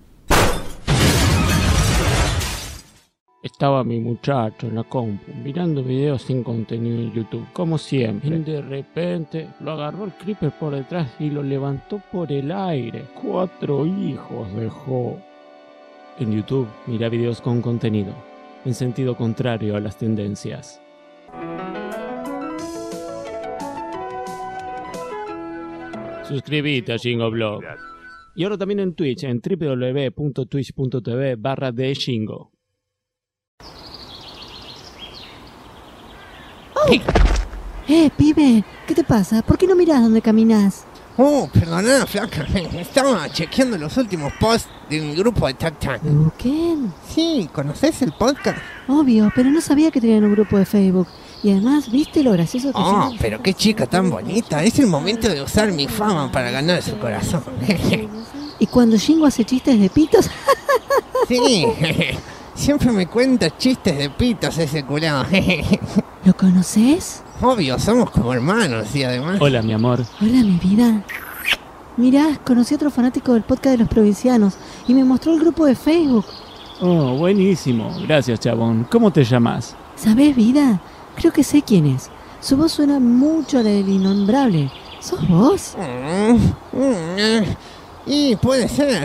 Estaba mi muchacho en la compu mirando videos sin contenido en YouTube, como siempre. Y de repente lo agarró el creeper por detrás y lo levantó por el aire. 4 hijos dejó. En YouTube mira videos con contenido, en sentido contrario a las tendencias. Suscríbete a Shingo Y ahora también en Twitch, en www.twitch.tv/theshingo. Pibe, ¿qué te pasa? ¿Por qué no mirás dónde caminas? Oh, perdona, flaca. Estaba chequeando los últimos posts de mi grupo de Tac Tac. ¿Qué? Sí, ¿conoces el podcast? Obvio, pero no sabía que tenían un grupo de Facebook. Y además, ¿viste lo gracioso que Oh, son? pero qué chica tan bonita. Es el momento de usar mi fama para ganar su corazón. Y cuando Shingo hace chistes de pitos, Sí, siempre me cuenta chistes de pitos ese culado. ¿lo conoces? Obvio, somos como hermanos y además... Hola, mi amor. Hola, mi vida. Mirá, conocí a otro fanático del podcast de los provincianos y me mostró el grupo de Facebook. Oh, buenísimo. Gracias, chabón. ¿Cómo te llamas? ¿Sabés, vida? Creo que sé quién es. Su voz suena mucho a la del innombrable. ¿Sos vos? Y puede ser.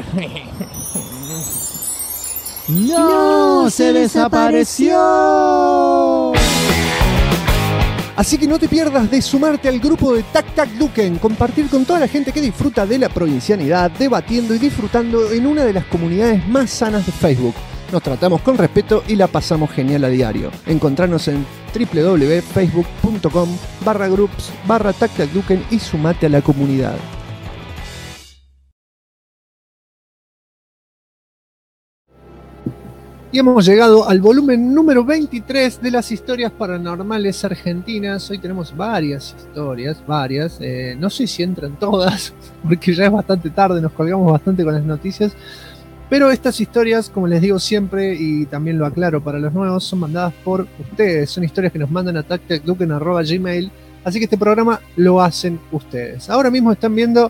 ¡No! ¡Se desapareció! Así que no te pierdas de sumarte al grupo de Tac Tac Duken, compartir con toda la gente que disfruta de la provincianidad, debatiendo y disfrutando en una de las comunidades más sanas de Facebook. Nos tratamos con respeto y la pasamos genial a diario. Encontranos en www.facebook.com/groups/TacTacDuken y sumate a la comunidad. Y hemos llegado al volumen número 23 de las historias paranormales argentinas. Hoy tenemos varias historias, no sé si entran todas, porque ya es bastante tarde, nos colgamos bastante con las noticias. Pero estas historias, como les digo siempre, y también lo aclaro para los nuevos, son mandadas por ustedes. Son historias que nos mandan a tactacduken@gmail. Así que este programa lo hacen ustedes. Ahora mismo están viendo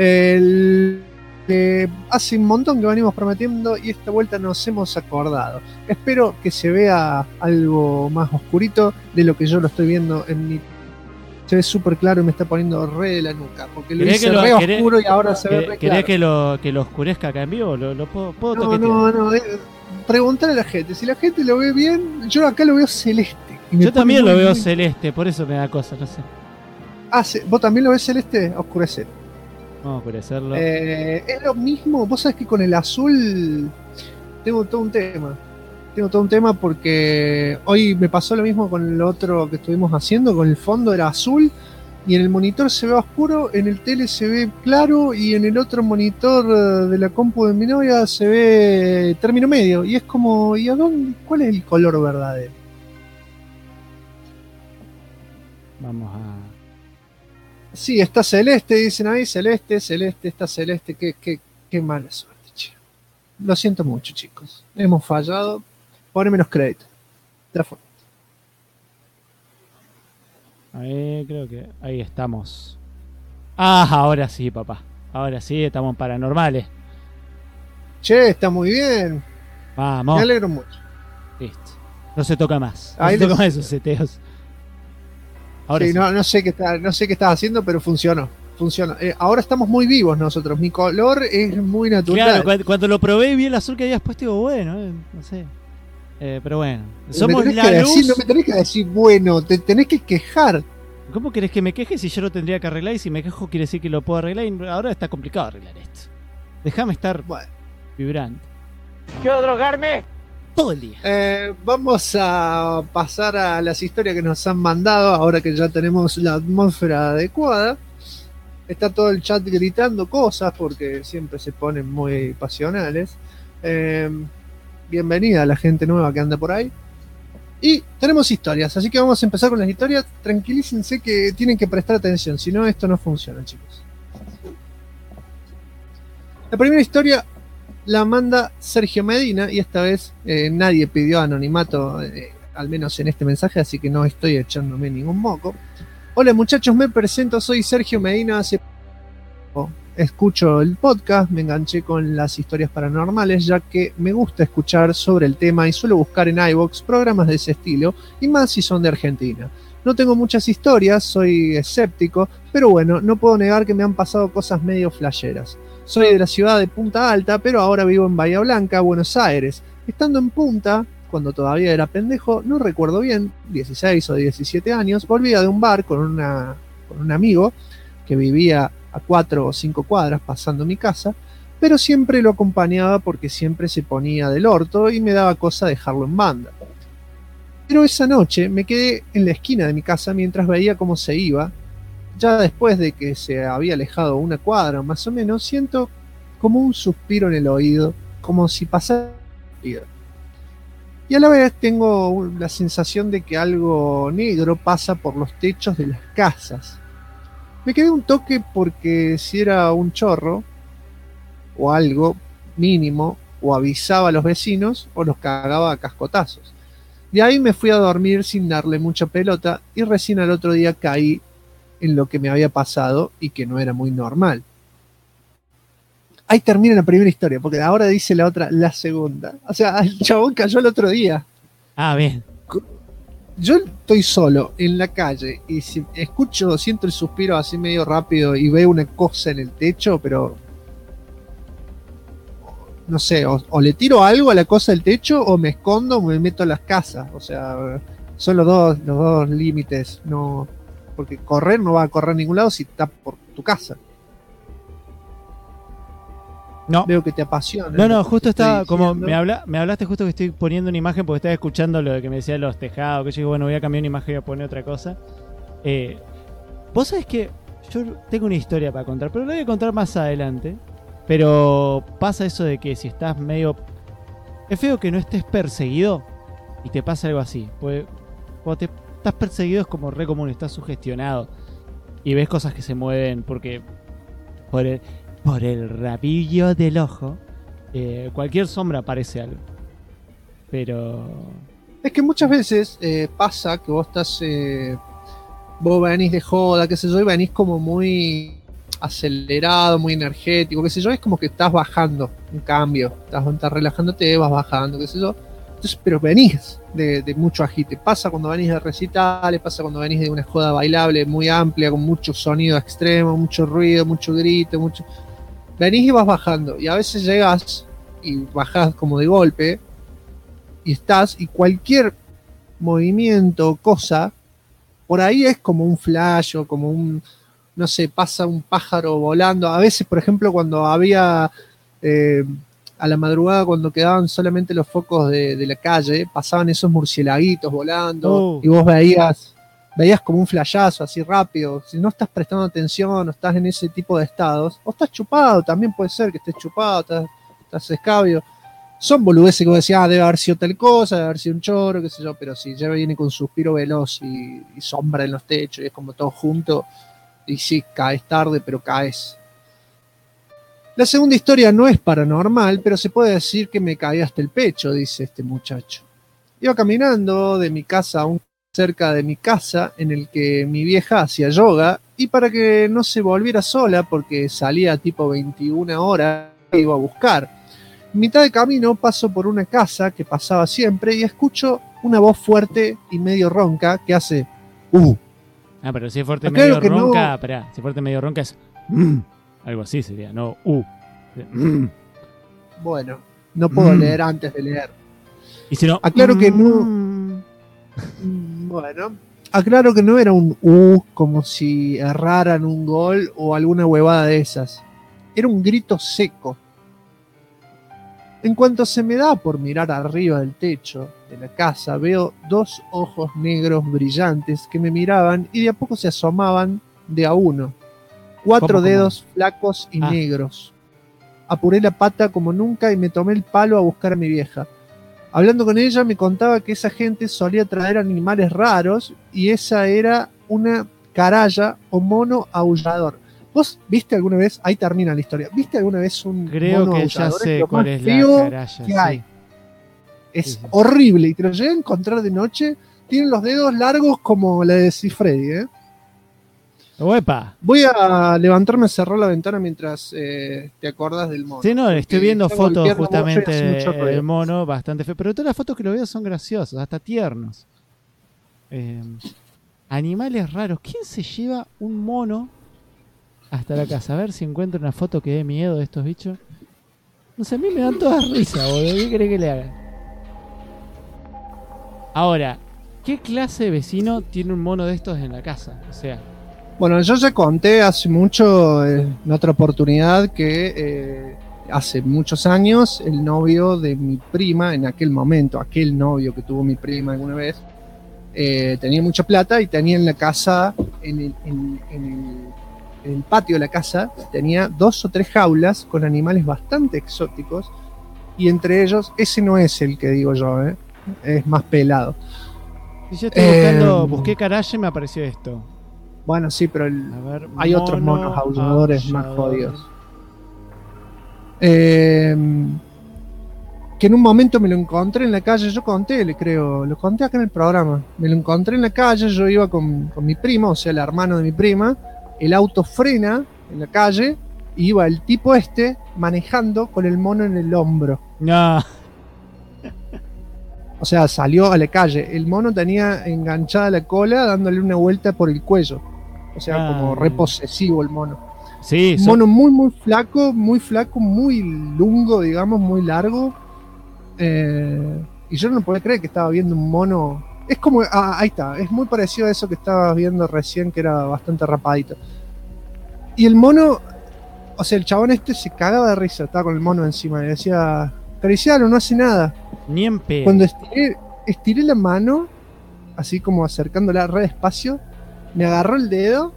hace un montón que venimos prometiendo y esta vuelta nos hemos acordado. Espero que se vea algo más oscurito de lo que yo lo estoy viendo en mi... Se ve súper claro y me está poniendo re de la nuca, porque lo hice re oscuro y ahora se ve re ¿Querés claro. que lo oscurezca acá en vivo? ¿Lo puedo toquetear? No, preguntarle a la gente. Si la gente lo ve bien, yo acá lo veo celeste. Yo también lo veo celeste, por eso me da cosa, no sé. ¿Vos también lo ves celeste? Oscurecer. Vamos a oscurecerlo. Es lo mismo, vos sabés que con el azul tengo todo un tema porque hoy me pasó lo mismo con lo otro que estuvimos haciendo, con el fondo era azul y en el monitor se ve oscuro, en el tele se ve claro y en el otro monitor de la compu de mi novia se ve término medio y es como, ¿y a dónde? ¿Cuál es el color verdadero? Vamos a... Sí, está celeste, dicen ahí, celeste, está celeste, qué mala suerte, che. Lo siento mucho, chicos. Hemos fallado. Pone menos crédito. Ahí creo que ahí estamos. Ah, ahora sí, papá. Ahora sí, estamos paranormales. Che, está muy bien. Vamos. Me alegro mucho. Listo. No se toca más. No Ahí se toca más esos seteos. Ahora sí, sí. no sé qué estás haciendo, pero funcionó. Ahora estamos muy vivos nosotros. Mi color es muy natural. Claro, cuando lo probé y vi el azul que habías puesto, digo, bueno, no sé. Pero bueno, somos la luz. No me tenés que decir, bueno, te tenés que quejar. ¿Cómo querés que me queje si yo lo tendría que arreglar? Y si me quejo quiere decir que lo puedo arreglar. Y ahora está complicado arreglar esto. Déjame estar vibrante. ¿Quiero drogarme? Todo el día. Vamos a pasar a las historias que nos han mandado. Ahora que ya tenemos la atmósfera adecuada. Está todo el chat gritando cosas porque siempre se ponen muy pasionales. bienvenida a la gente nueva que anda por ahí. Y tenemos historias, así que vamos a empezar con las historias. Tranquilícense que tienen que prestar atención, si no esto no funciona, chicos. La primera historia la manda Sergio Medina y esta vez nadie pidió anonimato, al menos en este mensaje, así que no estoy echándome ningún moco. Hola muchachos, me presento, soy Sergio Medina. Hace poco escucho el podcast, me enganché con las historias paranormales ya que me gusta escuchar sobre el tema y suelo buscar en iVoox programas de ese estilo y más si son de Argentina. No tengo muchas historias, soy escéptico, pero bueno, no puedo negar que me han pasado cosas medio flasheras. Soy de la ciudad de Punta Alta, pero ahora vivo en Bahía Blanca, Buenos Aires. Estando en Punta, cuando todavía era pendejo, no recuerdo bien, 16 o 17 años, volvía de un bar con un amigo que vivía a 4 o 5 cuadras pasando mi casa, pero siempre lo acompañaba porque siempre se ponía del orto y me daba cosa dejarlo en banda. Pero esa noche me quedé en la esquina de mi casa mientras veía cómo se iba. Ya después de que se había alejado una cuadra más o menos, siento como un suspiro en el oído, como si pasara vida. Y a la vez tengo la sensación de que algo negro pasa por los techos de las casas. Me quedé un toque porque si era un chorro o algo mínimo, o avisaba a los vecinos o los cagaba a cascotazos. De ahí me fui a dormir sin darle mucha pelota y recién al otro día caí en lo que me había pasado y que no era muy normal. Ahí termina la primera historia, porque ahora dice la otra, la segunda. O sea, el chabón cayó el otro día. Ah, bien. Yo estoy solo en la calle y si siento el suspiro así medio rápido y veo una cosa en el techo, pero no sé, o le tiro algo a la cosa del techo o me escondo o me meto a las casas. O sea, son los dos límites. No, porque correr no va a correr a ningún lado si está por tu casa. No. Veo que te apasiona. No, justo estaba como me hablaste justo que estoy poniendo una imagen porque estaba escuchando lo que me decía los tejados, que yo digo, bueno, voy a cambiar una imagen y voy a poner otra cosa. Vos sabés que yo tengo una historia para contar, pero la voy a contar más adelante. Pero pasa eso de que si estás medio... Es feo que no estés perseguido y te pasa algo así. Pues cuando te estás perseguido es como re común, estás sugestionado y ves cosas que se mueven porque por el rabillo del ojo cualquier sombra parece algo. Pero... Es que muchas veces pasa que vos estás... vos venís de joda, qué sé yo, y venís como muy acelerado, muy energético, qué sé yo, es como que estás bajando un cambio, estás relajándote, vas bajando, qué sé yo. Entonces, pero venís de mucho agite. Pasa cuando venís de recitales, pasa cuando venís de una joda bailable muy amplia, con mucho sonido extremo, mucho ruido, mucho grito, mucho... Venís y vas bajando, y a veces llegás y bajás como de golpe, y estás, y cualquier movimiento o cosa, por ahí es como un flash o como un... no sé, pasa un pájaro volando. A veces, por ejemplo, cuando había a la madrugada, cuando quedaban solamente los focos de la calle, pasaban esos murcielaguitos volando y vos veías como un flashazo así rápido. Si no estás prestando atención, no estás en ese tipo de estados, o estás chupado, también puede ser que estés chupado, estás escabio. Son boludeces que vos decías, debe haber sido tal cosa, debe haber sido un choro, qué sé yo, pero si ya viene con suspiro veloz y sombra en los techos y es como todo junto. Y sí, caes tarde, pero caes. La segunda historia no es paranormal, pero se puede decir que me caí hasta el pecho, dice este muchacho. Iba caminando de mi casa a un cerca de mi casa en el que mi vieja hacía yoga y para que no se volviera sola porque salía tipo 21 horas iba a buscar. En mitad de camino paso por una casa que pasaba siempre y escucho una voz fuerte y medio ronca que hace Ah, pero si es fuerte medio ronca, no... Pará, si es fuerte medio ronca es algo así sería, no Bueno, no puedo leer antes de leer. Y si no, aclaro que no. Bueno, aclaro que no era un como si erraran un gol o alguna huevada de esas. Era un grito seco. En cuanto se me da por mirar arriba del techo de la casa, veo dos ojos negros brillantes que me miraban y de a poco se asomaban de a uno. Cuatro dedos flacos y negros. Apuré la pata como nunca y me tomé el palo a buscar a mi vieja. Hablando con ella me contaba que esa gente solía traer animales raros y esa era una caraya o mono aullador. ¿Vos viste alguna vez, ahí termina la historia, viste alguna vez un Creo mono que ya aullador? sé lo cuál más es feo la caraya. que Sí. hay. Es Sí, sí. horrible y te lo llegué a encontrar de noche. Tienen los dedos largos como la de Cifredi, ¿eh? ¡Uepa! Voy a levantarme a cerrar la ventana mientras te acordás del mono. Sí, no, estoy porque viendo está fotos golpeando justamente mucho y hace mucho del ruido. mono, bastante feo. Pero todas las fotos que lo veo son graciosas, hasta tiernos. Animales raros. ¿Quién se lleva un mono hasta la casa? A ver si encuentro una foto que dé miedo de estos bichos. No sé, a mí me dan todas risa, boludo. ¿Qué querés que le haga? Ahora, ¿qué clase de vecino tiene un mono de estos en la casa? O sea, Bueno, yo ya conté hace mucho, en otra oportunidad, que hace muchos años el novio de mi prima, en aquel momento, aquel novio que tuvo mi prima alguna vez, tenía mucha plata y tenía en la casa, en el patio de la casa, tenía 2 o 3 jaulas con animales bastante exóticos y entre ellos, ese no es el que digo yo, es más pelado. si yo estoy buscando, busqué caraya y me apareció esto. Bueno, sí, pero A ver, hay otros mono monos aulladores más aullador. jodidos. Que en un momento me lo encontré en la calle, yo conté, lo conté acá en el programa, me lo encontré en la calle, yo iba con mi prima, o sea, el hermano de mi prima, el auto frena en la calle, y iba el tipo manejando con el mono en el hombro. No, O sea, salió a la calle, el mono tenía enganchada la cola dándole una vuelta por el cuello. O sea, como reposesivo el mono. sí, Un mono muy flaco, muy lungo, digamos, muy largo. Y yo no podía creer que estaba viendo un mono. Es como, ahí está, es muy parecido a eso que estabas viendo recién, que era bastante rapadito. Y el mono, o sea, el chabón se cagaba de risa, estaba con el mono encima y decía, acaricialo, no hace nada. ni en pedo. Cuando estiré la mano, así como acercándola re despacio, me agarró el dedo,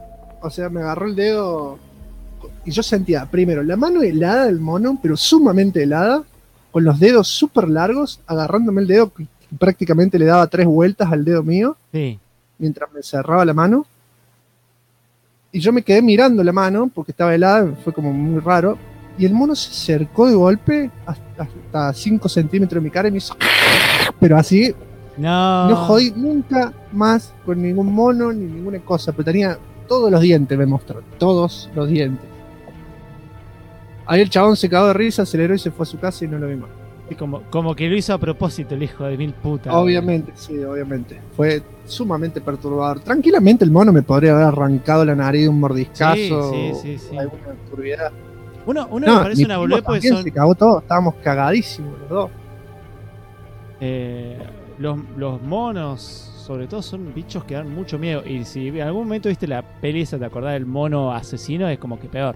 y yo sentía primero la mano helada del mono, pero sumamente helada, con los dedos súper largos, agarrándome el dedo, que prácticamente le daba 3 vueltas al dedo mío, Sí. mientras me cerraba la mano. Y yo me quedé mirando la mano, porque estaba helada, fue como muy raro, y el mono se acercó de golpe hasta 5 centímetros de mi cara y me hizo... Pero así, no jodí nunca más con ningún mono ni ninguna cosa, pero tenía todos los dientes, me mostró, todos los dientes. Ahí el chabón se cagó de risa, aceleró y se fue a su casa y no lo vi más. Sí, como que lo hizo a propósito el hijo de mil putas. Obviamente, sí, obviamente. Fue sumamente perturbador. Tranquilamente el mono me podría haber arrancado la nariz de un mordiscazo. Sí. O alguna turbiedad. Uno me parece una boludez porque son... Se cagó todo, estábamos cagadísimos los dos. Los monos, sobre todo, son bichos que dan mucho miedo. Y si en algún momento viste la peli esa, te acordás del mono asesino, es como que peor.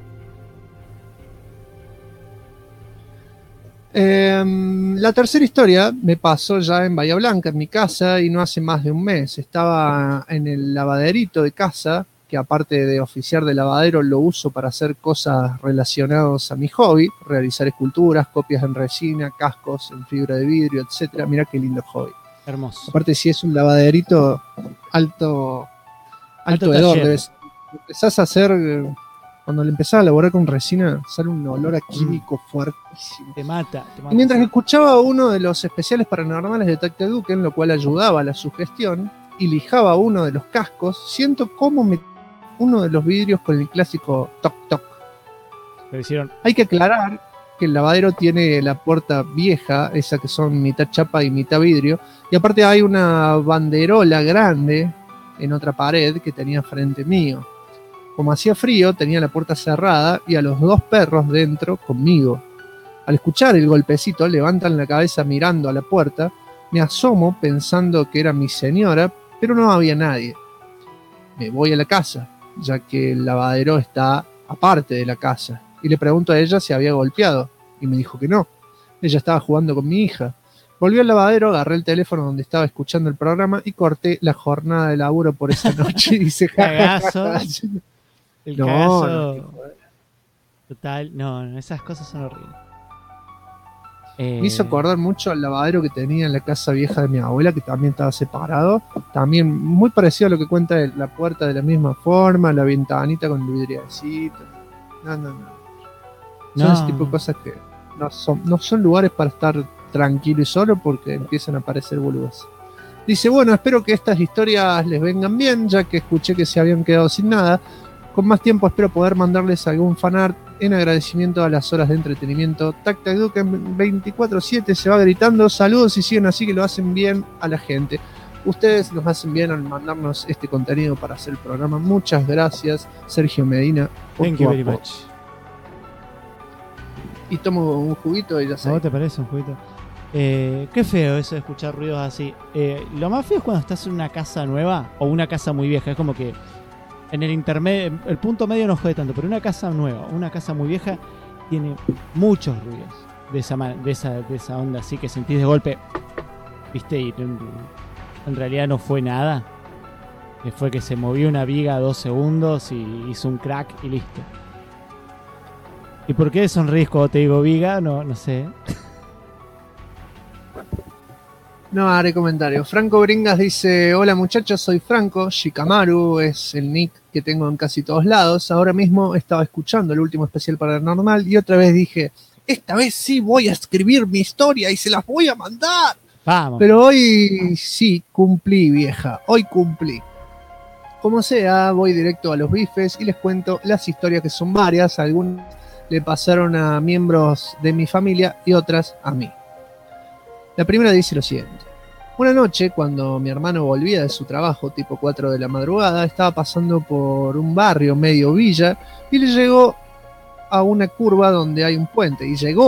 La tercera historia me pasó ya en Bahía Blanca, en mi casa, y no hace más de un mes. Estaba en el lavaderito de casa, que aparte de oficiar de lavadero lo uso para hacer cosas relacionadas a mi hobby, realizar esculturas, copias en resina, cascos en fibra de vidrio, etcétera. Mirá qué lindo hobby. Hermoso. Aparte, si es un lavaderito alto hedor, taller. debes, empezás a hacer, cuando le empezás a elaborar con resina, sale un olor a químico fuertísimo. Te mata. Y mientras escuchaba uno de los especiales paranormales de Tacte Duken, lo cual ayudaba a la sugestión, y lijaba uno de los cascos, siento cómo uno de los vidrios con el clásico toc toc. Lo hicieron. Hay que aclarar que el lavadero tiene la puerta vieja, esa que son mitad chapa y mitad vidrio, y aparte hay una banderola grande en otra pared que tenía frente mío. Como hacía frío, tenía la puerta cerrada y a los 2 perros dentro conmigo. Al escuchar el golpecito, levantan la cabeza mirando a la puerta, me asomo pensando que era mi señora, pero no había nadie. Me voy a la casa, ya que el lavadero está aparte de la casa, y le pregunto a ella si había golpeado, y me dijo que no. Ella estaba jugando con mi hija. Volví al lavadero, agarré el teléfono donde estaba escuchando el programa y corté la jornada de laburo por esa noche y dice Cagazo. El No, cagazo. no, Total. No, esas cosas son horribles. Me hizo acordar mucho al lavadero que tenía en la casa vieja de mi abuela, que también estaba separado. También muy parecido a lo que cuenta él, la puerta de la misma forma, la ventanita con el vidriacito. No. Son ese tipo de cosas que no son lugares para estar tranquilo y solo, porque empiezan a aparecer boludas. Dice, bueno, espero que estas historias les vengan bien, ya que escuché que se habían quedado sin nada. Con más tiempo espero poder mandarles algún fanart en agradecimiento a las horas de entretenimiento. Tac Tac Duken 24/7 se va gritando. Saludos y siguen así, que lo hacen bien a la gente. Ustedes nos hacen bien al mandarnos este contenido para hacer el programa. Muchas gracias, Sergio Medina. Thank you very much. Y tomo un juguito y ya ¿A sabes. vos te parece un juguito? Qué feo eso de escuchar ruidos así. Lo más feo es cuando estás en una casa nueva o una casa muy vieja. Es como que en el intermedio, el punto medio no jode tanto, pero una casa nueva, una casa muy vieja tiene muchos ruidos de esa onda así que sentís de golpe, viste, y en realidad no fue nada. Fue que se movió una viga 2 segundos y hizo un crack y listo. ¿Y por qué sonrís cuando te digo viga? No sé. No haré comentario. Franco Bringas dice: hola muchachos, soy Franco. Shikamaru es el nick que tengo en casi todos lados. Ahora mismo estaba escuchando el último especial paranormal y otra vez dije: esta vez sí voy a escribir mi historia y se las voy a mandar. Vamos. Pero hoy sí cumplí, vieja. Hoy cumplí. Como sea, voy directo a los bifes y les cuento las historias, que son varias. Algunas le pasaron a miembros de mi familia y otras a mí. La primera dice lo siguiente. Una noche, cuando mi hermano volvía de su trabajo, tipo 4 de la madrugada, estaba pasando por un barrio medio villa y llegó a una curva donde hay un puente.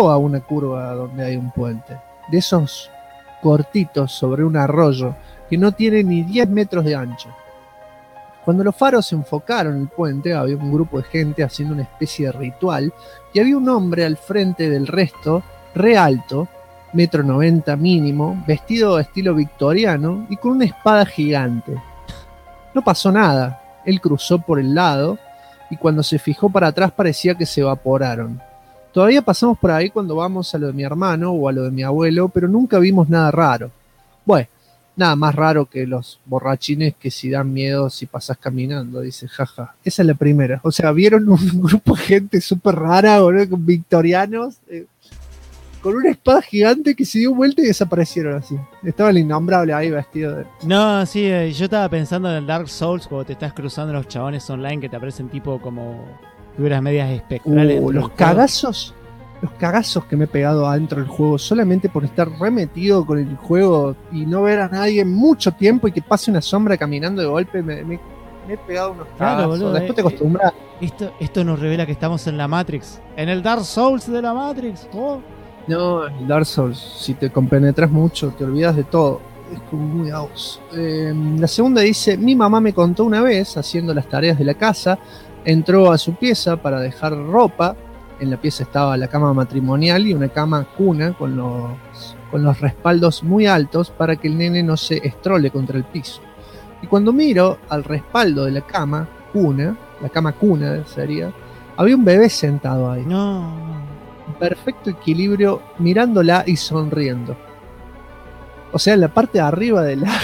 De esos cortitos sobre un arroyo que no tiene ni 10 metros de ancho. Cuando los faros se enfocaron en el puente, había un grupo de gente haciendo una especie de ritual y había un hombre al frente del resto, re alto, 1,90 m mínimo, vestido estilo victoriano y con una espada gigante. No pasó nada, él cruzó por el lado y cuando se fijó para atrás parecía que se evaporaron. Todavía pasamos por ahí cuando vamos a lo de mi hermano o a lo de mi abuelo, pero nunca vimos nada raro. Bueno, nada más raro que los borrachines que si dan miedo si pasás caminando, dice, jaja. Esa es la primera. O sea, vieron un grupo de gente súper rara, boludo, con victorianos, con una espada gigante que se dio vuelta y desaparecieron así. Estaba el innombrable ahí vestido de... No, sí, yo estaba pensando en el Dark Souls, cuando te estás cruzando los chabones online que te aparecen tipo como figuras medias espectrales. Los cagazos que me he pegado adentro del juego solamente por estar remetido con el juego y no ver a nadie en mucho tiempo y que pase una sombra caminando de golpe, me he pegado unos cagazos. Claro, boludo, después te acostumbras. Esto nos revela que estamos en la Matrix, en el Dark Souls de la Matrix. Oh. No, el Dark Souls, si te compenetras mucho, te olvidas de todo. Es como muy aus. La segunda dice: mi mamá me contó una vez, haciendo las tareas de la casa, entró a su pieza para dejar ropa. En la pieza estaba la cama matrimonial y una cama cuna con los respaldos muy altos para que el nene no se estrole contra el piso. Y cuando miro al respaldo de la cama cuna sería, había un bebé sentado ahí. No. Perfecto equilibrio, mirándola y sonriendo. O sea, en la parte de arriba de la...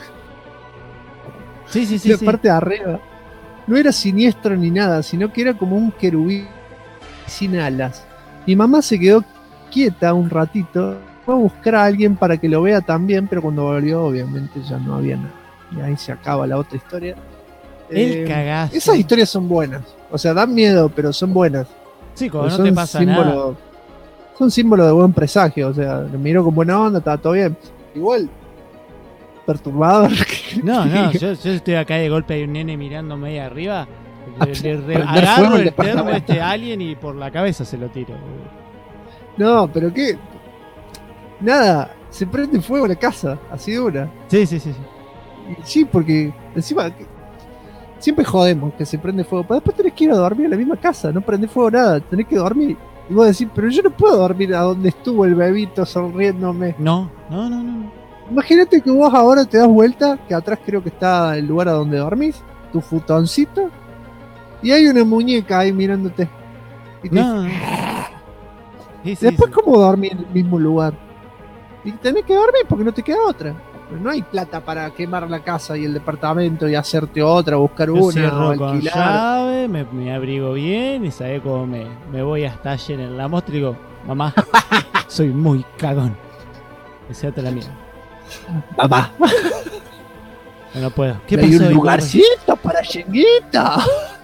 Sí. La parte de arriba no era siniestro ni nada, sino que era como un querubín sin alas. Mi mamá se quedó quieta un ratito, fue a buscar a alguien para que lo vea también, pero cuando volvió obviamente ya no había nada. Y ahí se acaba la otra historia. El cagazo. Esas historias son buenas. O sea, dan miedo, pero son buenas. Sí, cuando no te pasa nada. Son símbolos de buen presagio. O sea, lo miro con buena onda, está todo bien. Igual, perturbador. No, yo estoy acá de golpe, hay un nene mirándome ahí arriba. Agarro Agarro el termo de este alien y por la cabeza se lo tiro. No, pero qué. Nada, se prende fuego la casa, así de una. Sí. Sí, porque encima siempre jodemos que se prende fuego, pero después tenés que ir a dormir a la misma casa, no prende fuego nada, tenés que dormir. Y vos decís, pero yo no puedo dormir a donde estuvo el bebito sonriéndome. No. Imagínate que vos ahora te das vuelta, que atrás creo que está el lugar a donde dormís, tu futoncito, y hay una muñeca ahí mirándote. Y te dice, Después, ¿cómo dormir en el mismo lugar? Y tenés que dormir porque no te queda otra. Pero no hay plata para quemar la casa y el departamento y hacerte otra, buscar Yo una cierro o con alquilar. llave, me abrigo bien y sabés cómo me voy hasta allí en la mostra y digo, mamá, soy muy cagón. Deseate la mía. Mamá, No puedo. ¿Qué hay pasó un ahí, lugarcito para Shenguita.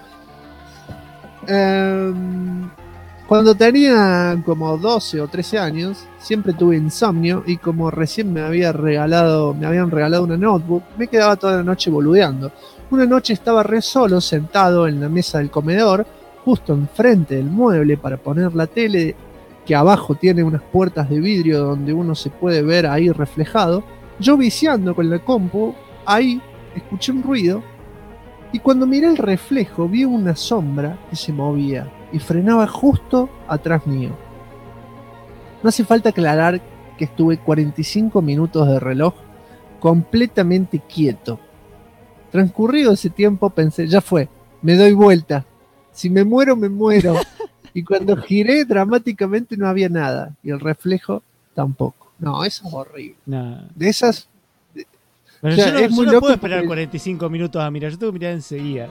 Cuando tenía como 12 o 13 años, siempre tuve insomnio y como recién me habían regalado una notebook, me quedaba toda la noche boludeando. Una noche estaba re solo sentado en la mesa del comedor, justo enfrente del mueble para poner la tele, que abajo tiene unas puertas de vidrio donde uno se puede ver ahí reflejado. Yo viciando con la compu, ahí escuché un ruido y cuando miré el reflejo vi una sombra que se movía y frenaba justo atrás mío. No hace falta aclarar que estuve 45 minutos de reloj completamente quieto. Transcurrido ese tiempo pensé, ya fue, me doy vuelta. Si me muero, me muero. Y cuando giré dramáticamente no había nada. Y el reflejo tampoco. No, eso es horrible. No. De esas... Pero o sea, yo no, es muy yo no loco puedo esperar porque- 45 minutos a mirar, yo tengo que mirar enseguida.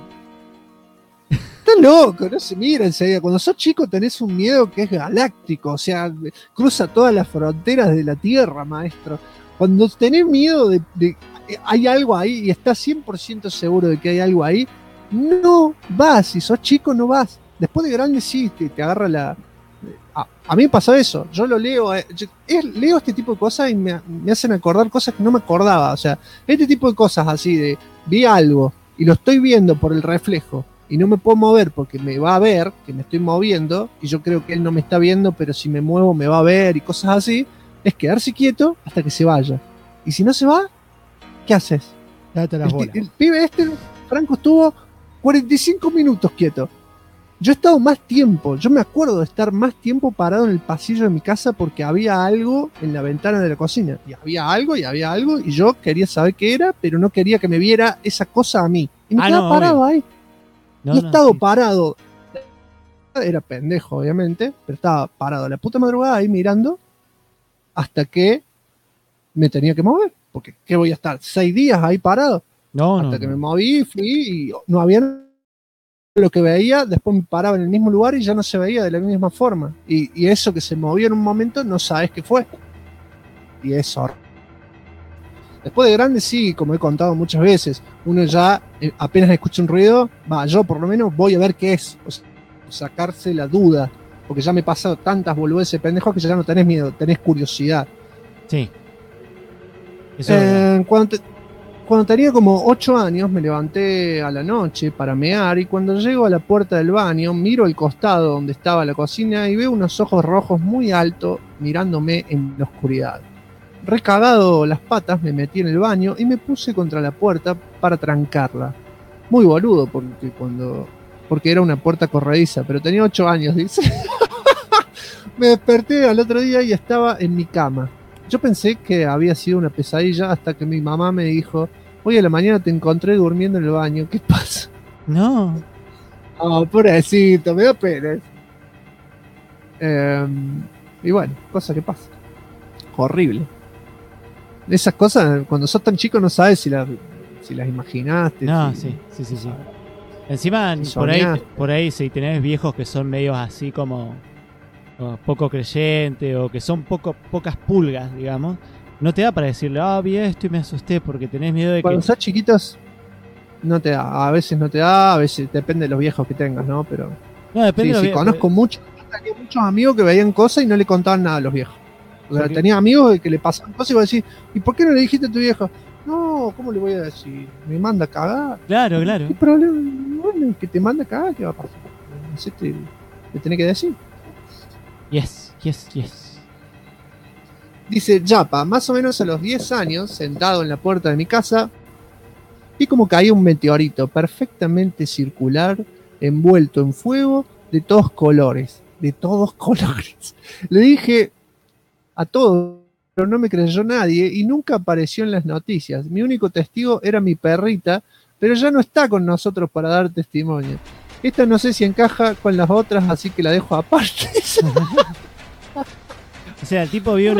Está loco, no se mira enseguida. Cuando sos chico tenés un miedo que es galáctico, o sea, cruza todas las fronteras de la Tierra, maestro. Cuando tenés miedo de hay algo ahí y estás 100% seguro de que hay algo ahí, no vas. Si sos chico, no vas. Después de grande sí, te agarra la... A mí me pasó eso, yo lo leo, leo este tipo de cosas y me hacen acordar cosas que no me acordaba. O sea, este tipo de cosas así de, vi algo y lo estoy viendo por el reflejo y no me puedo mover porque me va a ver que me estoy moviendo y yo creo que él no me está viendo, pero si me muevo me va a ver y cosas así, es quedarse quieto hasta que se vaya. Y si no se va, ¿qué haces? Date las bolas. El pibe Franco, estuvo 45 minutos quieto. Yo he estado más tiempo, yo me acuerdo de estar más tiempo parado en el pasillo de mi casa porque había algo en la ventana de la cocina. Y había algo, y yo quería saber qué era, pero no quería que me viera esa cosa a mí. Y me quedaba parado ahí. No, y he estado sí. parado. Era pendejo, obviamente, pero estaba parado a la puta madrugada ahí mirando hasta que me tenía que mover. Porque, ¿qué voy a estar? 6 días ahí parado. No, hasta que me moví, fui y no había lo que veía, después me paraba en el mismo lugar y ya no se veía de la misma forma. Y eso que se movió en un momento no sabes qué fue. Y eso. Después de grande, sí, como he contado muchas veces, uno ya apenas escucha un ruido, yo por lo menos voy a ver qué es. O sea, sacarse la duda. Porque ya me he pasado tantas boludeces pendejos que ya no tenés miedo, tenés curiosidad. Sí. Eso es verdad. Cuando tenía como 8 años me levanté a la noche para mear y cuando llego a la puerta del baño miro al costado donde estaba la cocina y veo unos ojos rojos muy altos mirándome en la oscuridad. Recagado las patas me metí en el baño y me puse contra la puerta para trancarla. Muy boludo porque era una puerta corrediza, pero tenía 8 años, dice. Me desperté al otro día y estaba en mi cama. Yo pensé que había sido una pesadilla hasta que mi mamá me dijo, hoy a la mañana te encontré durmiendo en el baño, ¿qué pasa? No. Oh, pobrecito, me da pena. Y bueno, cosa que pasa. Horrible. Esas cosas, cuando sos tan chico no sabes si las imaginaste. No, si- sí. Encima, Si por ahí, si tenés viejos que son medios así como poco creyentes o que son pocas pulgas, digamos, no te da para decirle, vi esto y me asusté porque tenés miedo de Cuando que... sos chiquitos no te da, a veces no te da, a veces depende de los viejos que tengas, ¿no? Pero No, depende sí, de lo que... conozco mucho, yo tenía muchos amigos que veían cosas y no le contaban nada a los viejos. O sea, ¿Por qué? tenía amigos que le pasaban cosas y vos decís, ¿y por qué no le dijiste a tu viejo? No, ¿cómo le voy a decir? Me manda a cagar. Claro. ¿Qué problema? Bueno, que te manda a cagar, ¿qué va a pasar? No sé, le tenés que decir. Yes. Dice Yapa, más o menos a los 10 años, sentado en la puerta de mi casa, vi como caía un meteorito perfectamente circular, envuelto en fuego, de todos colores. Le dije a todos, pero no me creyó nadie y nunca apareció en las noticias. Mi único testigo era mi perrita, pero ya no está con nosotros para dar testimonio. Esta no sé si encaja con las otras, así que la dejo aparte. O sea, el tipo vio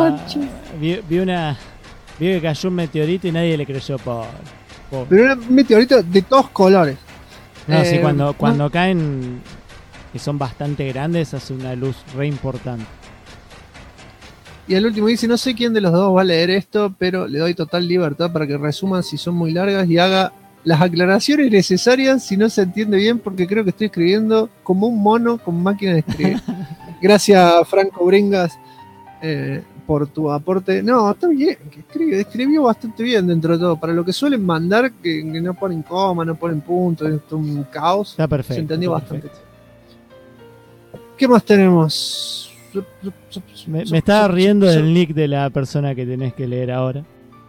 que cayó un meteorito y nadie le creyó por... Pero era un meteorito de todos colores. No, sí, cuando caen, que son bastante grandes, hace una luz re importante. Y al último dice, no sé quién de los dos va a leer esto, pero le doy total libertad para que resuman si son muy largas y haga las aclaraciones necesarias si no se entiende bien, porque creo que estoy escribiendo como un mono con máquina de escribir. Gracias, Franco Bringas, por tu aporte. No, está bien, que escribió bastante bien dentro de todo. Para lo que suelen mandar, que no ponen coma, no ponen puntos, es un caos. Está perfecto. Se entendió está bastante. perfecto. ¿Qué más tenemos? Me estaba riendo del nick de la persona que tenés que leer ahora.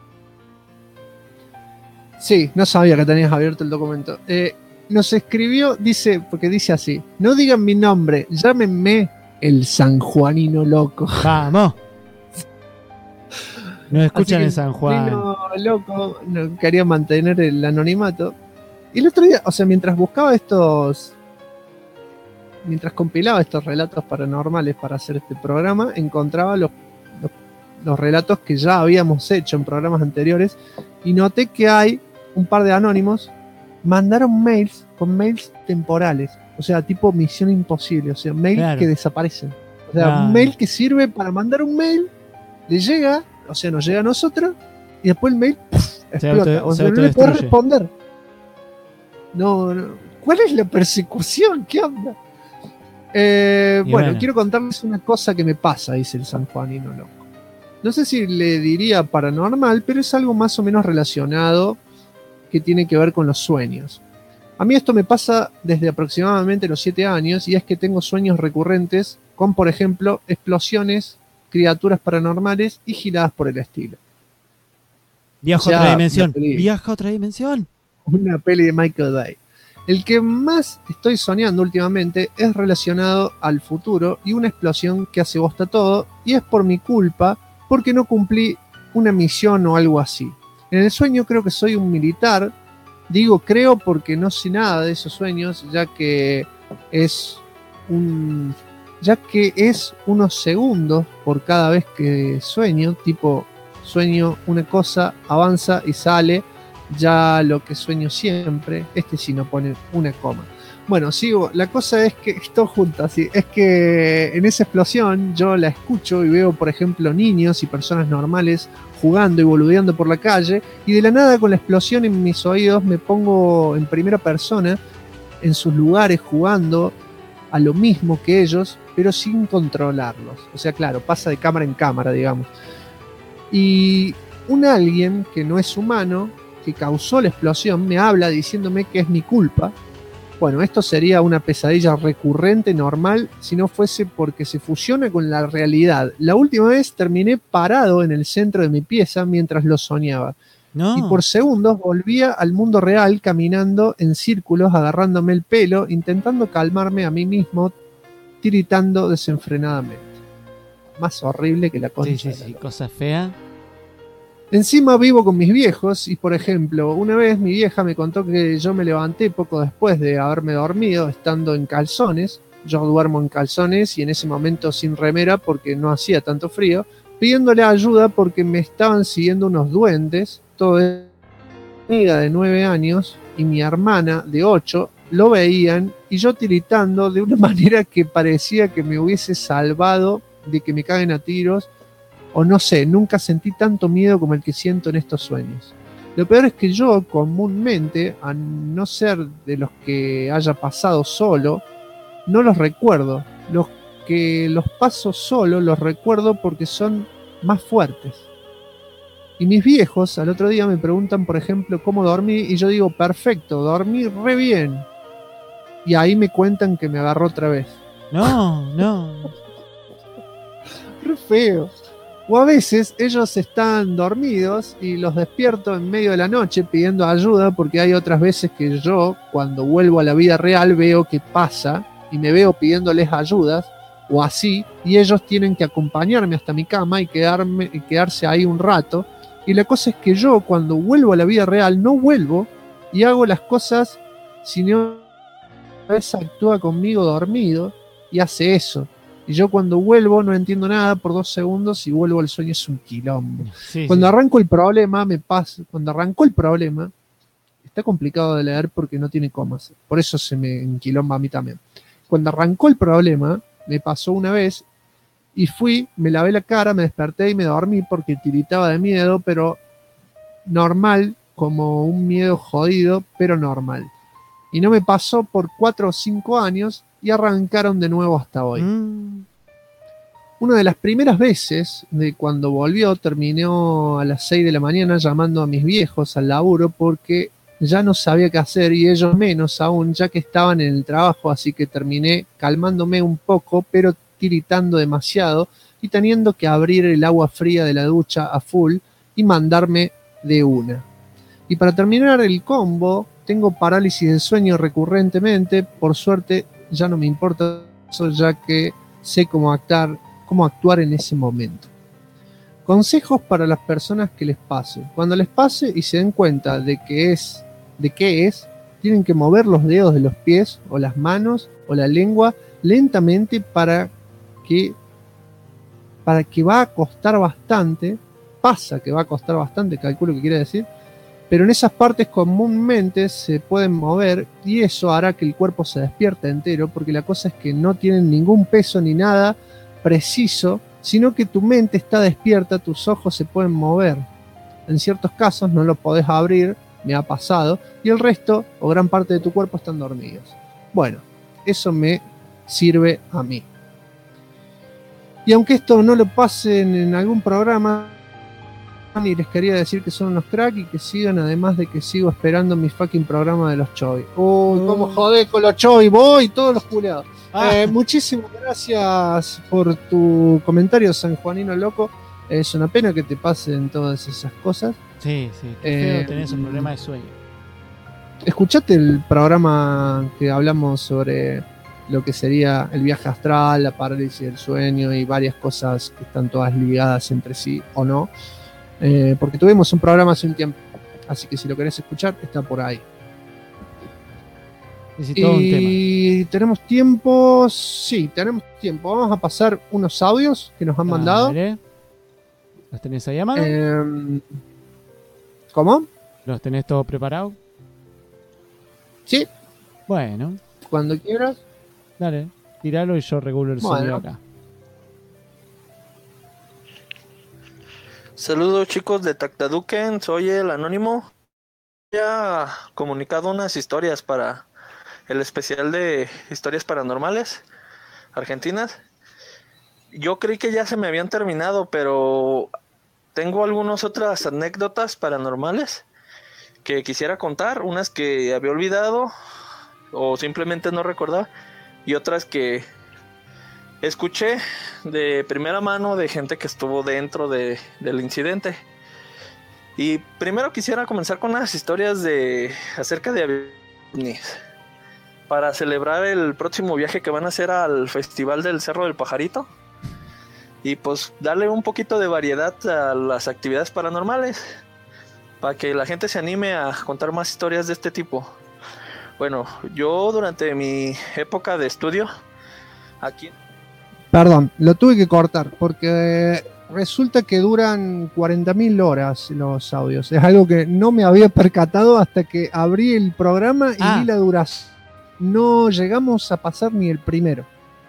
Sí, no sabía que tenías abierto el documento. Nos escribió, porque dice así: no digan mi nombre, llámenme el sanjuanino loco. ¡Vamos! Nos escuchan Así que en San Juan. Nino loco no quería mantener el anonimato. Y el otro día, o sea, mientras compilaba estos relatos paranormales para hacer este programa, encontraba los relatos que ya habíamos hecho en programas anteriores y noté que hay un par de anónimos mandaron mails con mails temporales, o sea, tipo Misión Imposible, o sea, mails que desaparecen. O sea, un mail que sirve para mandar un mail, le llega, o sea, nos llega a nosotros y después el mail explota, o sea, no le puede responder. No, ¿cuál es la persecución? ¿Qué onda? Bueno, quiero contarles una cosa que me pasa, dice el sanjuanino loco. No sé si le diría paranormal, pero es algo más o menos relacionado que tiene que ver con los sueños. A mí esto me pasa desde aproximadamente los 7 años y es que tengo sueños recurrentes con, por ejemplo, explosiones, criaturas paranormales y giladas por el estilo. Viaja a otra dimensión. Viaja a otra dimensión. Una peli de Michael Bay. El que más estoy soñando últimamente es relacionado al futuro y una explosión que hace bosta todo, y es por mi culpa porque no cumplí una misión o algo así. En el sueño creo que soy un militar. Digo creo porque no sé nada de esos sueños, ya que es unos segundos por cada vez que sueño, tipo sueño una cosa, avanza y sale ya lo que sueño siempre. Este sí no pone una coma. Bueno, sigo. La cosa es que esto junto así. Es que en esa explosión yo la escucho y veo, por ejemplo, niños y personas normales jugando y boludeando por la calle, y de la nada con la explosión en mis oídos me pongo en primera persona en sus lugares jugando a lo mismo que ellos, pero sin controlarlos. O sea, claro, pasa de cámara en cámara, digamos. Y un alguien que no es humano, que causó la explosión, me habla diciéndome que es mi culpa. Bueno, esto sería una pesadilla recurrente, normal, si no fuese porque se fusiona con la realidad. La última vez terminé parado en el centro de mi pieza mientras lo soñaba. No. Y por segundos volvía al mundo real caminando en círculos, agarrándome el pelo, intentando calmarme a mí mismo, tiritando desenfrenadamente. Más horrible que la concha. Sí, cosa fea. Encima vivo con mis viejos y, por ejemplo, una vez mi vieja me contó que yo me levanté poco después de haberme dormido estando en calzones. Yo duermo en calzones y en ese momento sin remera porque no hacía tanto frío, pidiéndole ayuda porque me estaban siguiendo unos duendes. Todo es mi amiga de 9 años y mi hermana de 8 lo veían y yo tiritando de una manera que parecía que me hubiese salvado de que me caguen a tiros. O no sé, nunca sentí tanto miedo como el que siento en estos sueños. Lo peor es que yo comúnmente, a no ser de los que haya pasado solo, no los recuerdo. Los que los paso solo los recuerdo porque son más fuertes. Y mis viejos al otro día me preguntan, por ejemplo, cómo dormí, y yo digo, perfecto, dormí re bien. Y ahí me cuentan que me agarró otra vez. No. Re feo. O a veces ellos están dormidos y los despierto en medio de la noche pidiendo ayuda, porque hay otras veces que yo, cuando vuelvo a la vida real, veo qué pasa y me veo pidiéndoles ayudas o así, y ellos tienen que acompañarme hasta mi cama y quedarse ahí un rato. Y la cosa es que yo, cuando vuelvo a la vida real, no vuelvo y hago las cosas, sino a veces actúa conmigo dormido y hace eso. Y yo cuando vuelvo no entiendo nada por 2 segundos y vuelvo al sueño, es un quilombo. Sí, Cuando sí. arranco el problema, cuando arrancó el problema, está complicado de leer porque no tiene comas. Por eso se me enquilomba a mí también. Cuando arrancó el problema, me pasó una vez y fui, me lavé la cara, me desperté y me dormí porque tiritaba de miedo, pero normal, como un miedo jodido, pero normal. Y no me pasó por 4 o 5 años y arrancaron de nuevo hasta hoy. Una de las primeras veces de cuando volvió, terminó a las 6 de la mañana llamando a mis viejos al laburo porque ya no sabía qué hacer y ellos menos aún, ya que estaban en el trabajo, así que terminé calmándome un poco, pero tiritando demasiado y teniendo que abrir el agua fría de la ducha a full y mandarme de una. Y para terminar el combo, tengo parálisis del sueño recurrentemente, por suerte ya no me importa eso, ya que sé cómo actuar en ese momento. Consejos para las personas que les pase. Cuando les pase y se den cuenta de qué es, tienen que mover los dedos de los pies o las manos o la lengua lentamente para que va a costar bastante, calculo que quiere decir, pero en esas partes comúnmente se pueden mover y eso hará que el cuerpo se despierte entero, porque la cosa es que no tienen ningún peso ni nada preciso, sino que tu mente está despierta, tus ojos se pueden mover. En ciertos casos no lo podés abrir, me ha pasado, y el resto o gran parte de tu cuerpo están dormidos. Bueno, eso me sirve a mí. Y aunque esto no lo pasen en algún programa, y les quería decir que son unos crack y que sigan, además de que sigo esperando mi fucking programa de los Choy. Uy, cómo jodé con los Choy, voy y todos los culiados. Muchísimas gracias por tu comentario, sanjuanino loco. Es una pena que te pasen todas esas cosas. Sí, qué feo tenés un problema de sueño. ¿Escuchaste el programa que hablamos sobre lo que sería el viaje astral, la parálisis del sueño y varias cosas que están todas ligadas entre sí o no? Porque tuvimos un programa hace un tiempo, así que si lo querés escuchar, está por ahí. Y tenemos tiempo, sí, tenemos tiempo. Vamos a pasar unos audios que nos han mandado. ¿Los tenés ahí a mano? ¿Cómo? ¿Los tenés todo preparado? Sí. Bueno. Cuando quieras. Dale, tiralo y yo regulo el sonido acá. Saludos chicos de Tactaduken, soy el Anónimo. Ya he comunicado unas historias para el especial de historias paranormales argentinas. Yo creí que ya se me habían terminado, pero tengo algunas otras anécdotas paranormales que quisiera contar, unas que había olvidado o simplemente no recordaba y otras que escuché de primera mano de gente que estuvo dentro del incidente. Y primero quisiera comenzar con unas historias acerca de ovnis, para celebrar el próximo viaje que van a hacer al Festival del Cerro del Pajarito y pues darle un poquito de variedad a las actividades paranormales para que la gente se anime a contar más historias de este tipo. Bueno, yo durante mi época de estudio aquí... Perdón, lo tuve que cortar porque resulta que duran 40.000 horas los audios. Es algo que no me había percatado hasta que abrí el programa y vi la duración. No llegamos a pasar ni el primero.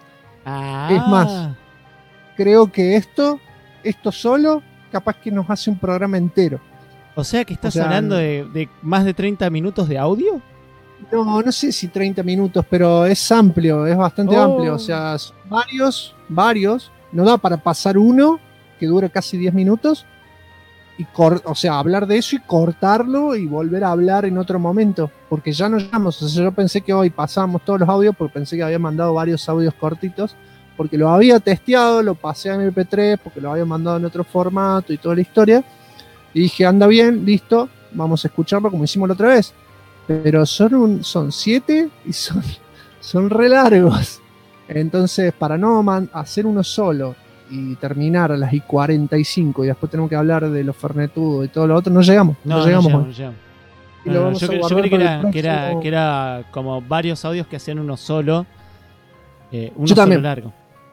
Es más, creo que esto solo capaz que nos hace un programa entero. O sea que estás hablando de más de 30 minutos de audio. No sé si 30 minutos, pero es amplio, es bastante amplio. O sea, varios. No da para pasar uno que dura casi 10 minutos y hablar de eso y cortarlo y volver a hablar en otro momento, porque ya no llegamos. O sea, yo pensé que hoy pasábamos todos los audios porque pensé que había mandado varios audios cortitos, porque lo había testeado, lo pasé en MP3 porque lo había mandado en otro formato y toda la historia, y dije, anda bien, listo, vamos a escucharlo como hicimos la otra vez. Pero son 7 y son re largos. Entonces, para no hacer uno solo y terminar a las 45 y después tenemos que hablar de los fernetudos y todo lo otro, no llegamos. No llegamos. Yo creí que era como varios audios que hacían uno solo. Uno solo largo.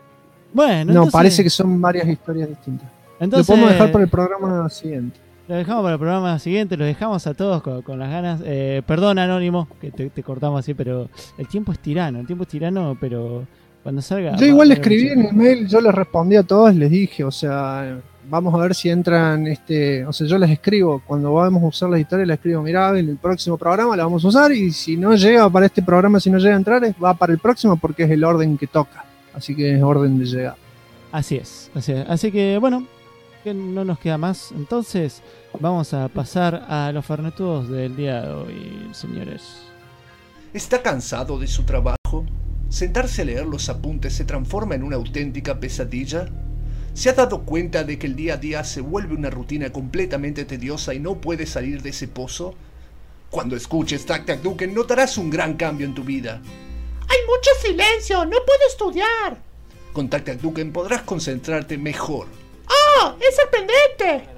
Bueno, No, entonces, parece que son varias historias distintas. entonces, Lo podemos dejar para el programa siguiente. Lo dejamos para el programa siguiente, lo dejamos a todos con las ganas. Perdón, Anónimo, que te cortamos así, pero el tiempo es tirano, pero cuando salga... Yo igual le escribí en el mail, yo les respondí a todos, les dije, o sea, vamos a ver si entran, o sea, yo les escribo, cuando vamos a usar las historias, les escribo, mirá, en el próximo programa la vamos a usar, y si no llega para este programa, si no llega a entrar, va para el próximo porque es el orden que toca, así que es orden de llegada. Así es. Así que, bueno, que no nos queda más, entonces vamos a pasar a los fernetudos del día de hoy, señores. ¿Está cansado de su trabajo? ¿Sentarse a leer los apuntes se transforma en una auténtica pesadilla? ¿Se ha dado cuenta de que el día a día se vuelve una rutina completamente tediosa y no puede salir de ese pozo? Cuando escuches Tac Tac Duken notarás un gran cambio en tu vida. ¡Hay mucho silencio! ¡No puedo estudiar! Con Tac Tac Duken podrás concentrarte mejor. ¡Oh! ¡Es sorprendente!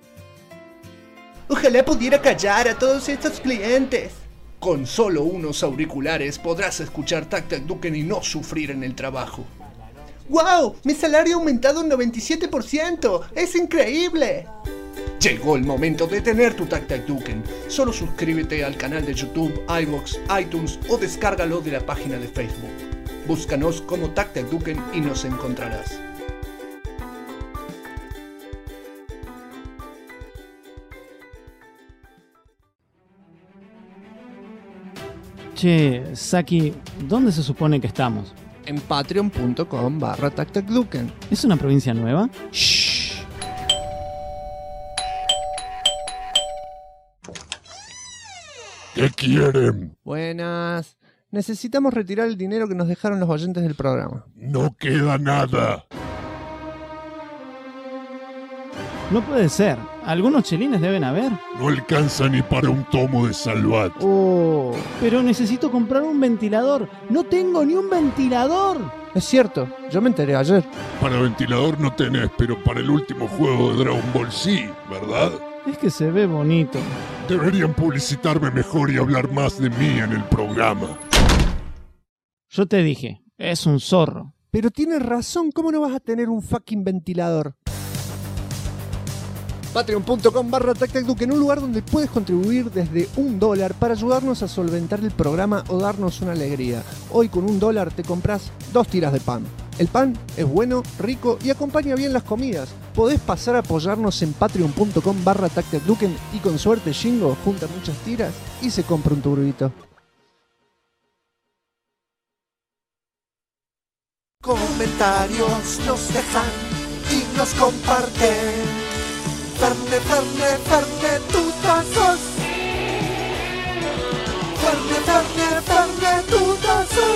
Ojalá pudiera callar a todos estos clientes. Con solo unos auriculares podrás escuchar Tac Tac Duken y no sufrir en el trabajo. ¡Wow! ¡Mi salario ha aumentado un 97%! ¡Es increíble! Llegó el momento de tener tu Tac Tac Duken. Solo suscríbete al canal de YouTube, iVoox, iTunes o descárgalo de la página de Facebook. Búscanos como Tac Tac Duken y nos encontrarás. Che, Saki, ¿dónde se supone que estamos? En patreon.com/TacTacDuken. ¿Es una provincia nueva? Shh. ¿Qué quieren? Buenas. Necesitamos retirar el dinero que nos dejaron los oyentes del programa. No queda nada. No puede ser. Algunos chelines deben haber. No alcanza ni para un tomo de Salvat. Oh. Pero necesito comprar un ventilador. No tengo ni un ventilador. Es cierto, yo me enteré ayer. Para ventilador no tenés, pero para el último juego de Dragon Ball sí, ¿verdad? Es que se ve bonito. Deberían publicitarme mejor y hablar más de mí en el programa. Yo te dije, es un zorro. Pero tienes razón, ¿cómo no vas a tener un fucking ventilador? Patreon.com/TacTacDuken, un lugar donde puedes contribuir desde $1 para ayudarnos a solventar el programa o darnos una alegría. Hoy con $1 te compras 2 tiras de pan. El pan es bueno, rico y acompaña bien las comidas. Podés pasar a apoyarnos en patreon.com/TacTacDuken y con suerte Shingo junta muchas tiras y se compra un turbito. Comentarios nos dejan y nos comparten. Ferne, Ferne, Ferne, tutazos. Ferne, Ferne, Ferne, tutazos.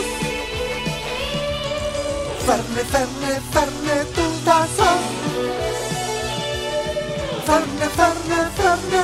Ferne, Ferne, Ferne, tutazos. Ferne, Ferne, Ferne,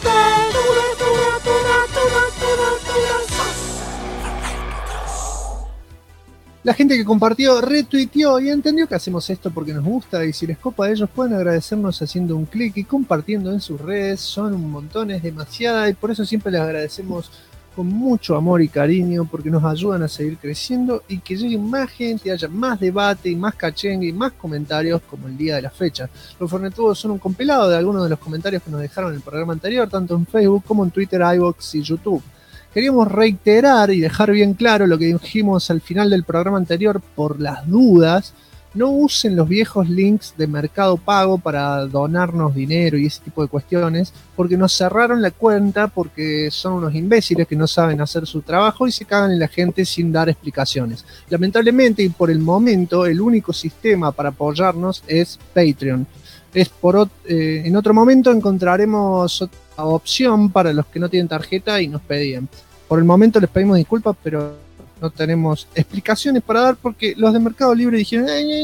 La gente que compartió, retuiteó y entendió que hacemos esto porque nos gusta, y si les copa a ellos pueden agradecernos haciendo un clic y compartiendo en sus redes. Son un montón, es demasiada, y por eso siempre les agradecemos con mucho amor y cariño, porque nos ayudan a seguir creciendo y que llegue más gente, haya más debate y más cachengue y más comentarios como el día de la fecha. Los Fernetudos son un compilado de algunos de los comentarios que nos dejaron en el programa anterior, tanto en Facebook como en Twitter, iVoox y YouTube. Queríamos reiterar y dejar bien claro lo que dijimos al final del programa anterior por las dudas. No usen los viejos links de Mercado Pago para donarnos dinero y ese tipo de cuestiones, porque nos cerraron la cuenta porque son unos imbéciles que no saben hacer su trabajo y se cagan en la gente sin dar explicaciones. Lamentablemente y por el momento el único sistema para apoyarnos es Patreon. En otro momento encontraremos otra opción para los que no tienen tarjeta y nos pedían. Por el momento les pedimos disculpas, pero no tenemos explicaciones para dar porque los de Mercado Libre dijeron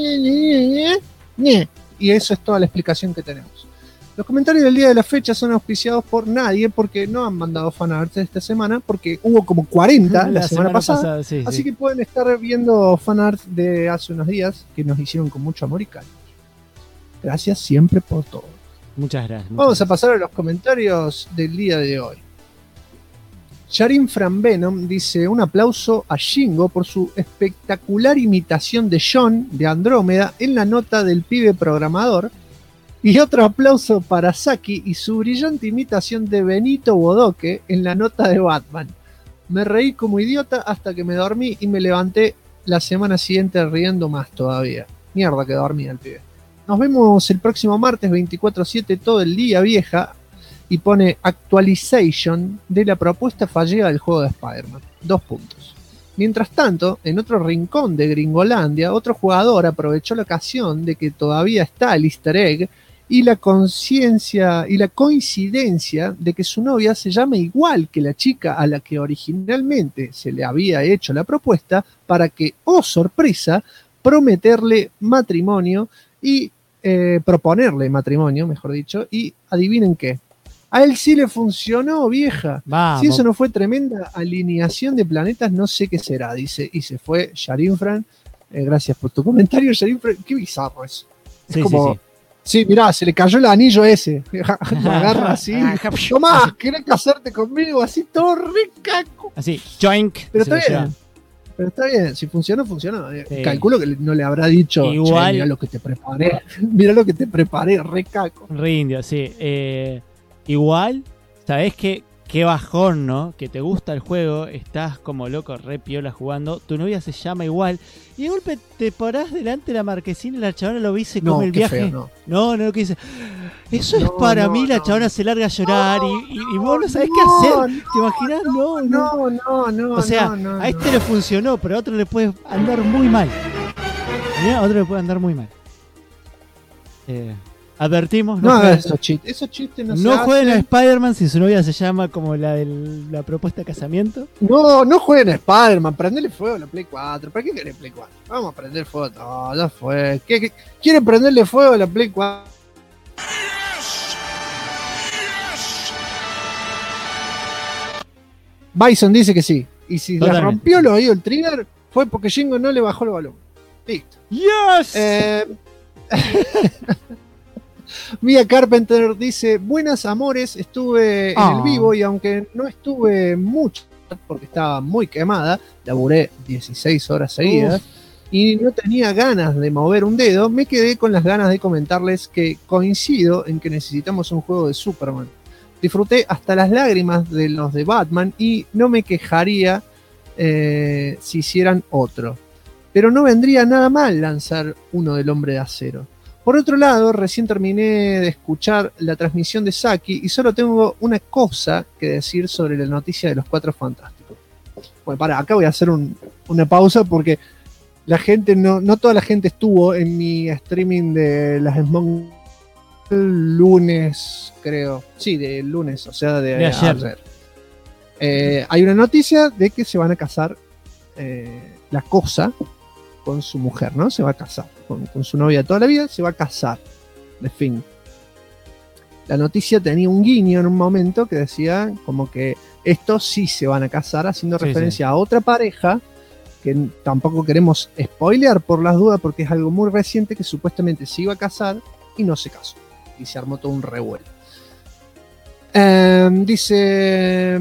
y eso es toda la explicación que tenemos. Los comentarios del día de la fecha son auspiciados por nadie porque no han mandado fanarts esta semana, porque hubo como 40 la semana pasada, sí, así que pueden estar viendo fanarts de hace unos días que nos hicieron con mucho amor y cariño. Gracias siempre por todo. Muchas gracias. Vamos a pasar a los comentarios del día de hoy. Sharin Fran Venom dice: un aplauso a Shingo por su espectacular imitación de John de Andrómeda en la nota del pibe programador. Y otro aplauso para Saki y su brillante imitación de Benito Bodoque en la nota de Batman. Me reí como idiota hasta que me dormí y me levanté la semana siguiente riendo más todavía. Mierda que dormía el pibe. Nos vemos el próximo martes 24/7 todo el día, vieja. Y pone actualization de la propuesta fallida del juego de Spider-Man. 2 puntos. Mientras tanto, en otro rincón de Gringolandia, otro jugador aprovechó la ocasión de que todavía está el easter egg y la coincidencia de que su novia se llama igual que la chica a la que originalmente se le había hecho la propuesta para que, oh sorpresa, proponerle matrimonio, mejor dicho, y adivinen qué. A él sí le funcionó, vieja. Vamos. Si eso no fue tremenda alineación de planetas, no sé qué será, dice. Y se fue Sharin Fran. Gracias por tu comentario, Sharin Fran. Qué bizarro eso. Es como... Sí, mirá, se le cayó el anillo ese. Lo agarra así. Tomás, ¿querés casarte conmigo? Así todo ricaco. Así, joink. Pero está bien. Pero está bien, si funcionó, funcionó. Sí. Calculo que no le habrá dicho, igual, mira lo que te preparé. Mira lo que te preparé, recaco. Re indio, sí. Igual, ¿sabés qué bajón, no? Que te gusta el juego, estás como loco, re piola jugando, tu novia se llama igual, y de golpe te parás delante de la marquesina y la chabona lo ve y se come el viaje. Feo, no, que dice, eso es para mí, la chabona se larga a llorar y vos no sabés qué hacer. ¿Te imaginás? No. O sea, a este le funcionó, pero a otro le puede andar muy mal. A otro le puede andar muy mal. Advertimos, no esos chistes no jueguen a Spider-Man si su novia se llama como la de la propuesta de casamiento. No jueguen a Spider-Man, prendele fuego a la Play 4. ¿Para qué querés Play 4? Vamos a prender fuego. No, ya fue. ¿Quieren prenderle fuego a la Play 4? Bison dice que sí. Y si le rompió el oído el trigger, fue porque Shingo no le bajó el volumen. Listo. ¡Yes! Mia Carpenter dice: buenas amores, estuve en el vivo y aunque no estuve mucho porque estaba muy quemada, laburé 16 horas seguidas y no tenía ganas de mover un dedo, me quedé con las ganas de comentarles que coincido en que necesitamos un juego de Superman. Disfruté hasta las lágrimas de los de Batman y no me quejaría si hicieran otro. Pero no vendría nada mal lanzar uno del Hombre de Acero. Por otro lado, recién terminé de escuchar la transmisión de Saki y solo tengo una cosa que decir sobre la noticia de los Cuatro Fantásticos. Bueno, acá voy a hacer una pausa porque la gente, no toda la gente estuvo en mi streaming de las Smog lunes, creo. Sí, de lunes, o sea, de ayer. Hay una noticia de que se van a casar la Cosa con su mujer, ¿no? Se va a casar con su novia de toda la vida, se va a casar, de fin. La noticia tenía un guiño en un momento que decía como que estos sí se van a casar, haciendo referencia a otra pareja que tampoco queremos spoilear por las dudas porque es algo muy reciente que supuestamente se iba a casar y no se casó. Y se armó todo un revuelo. Dice...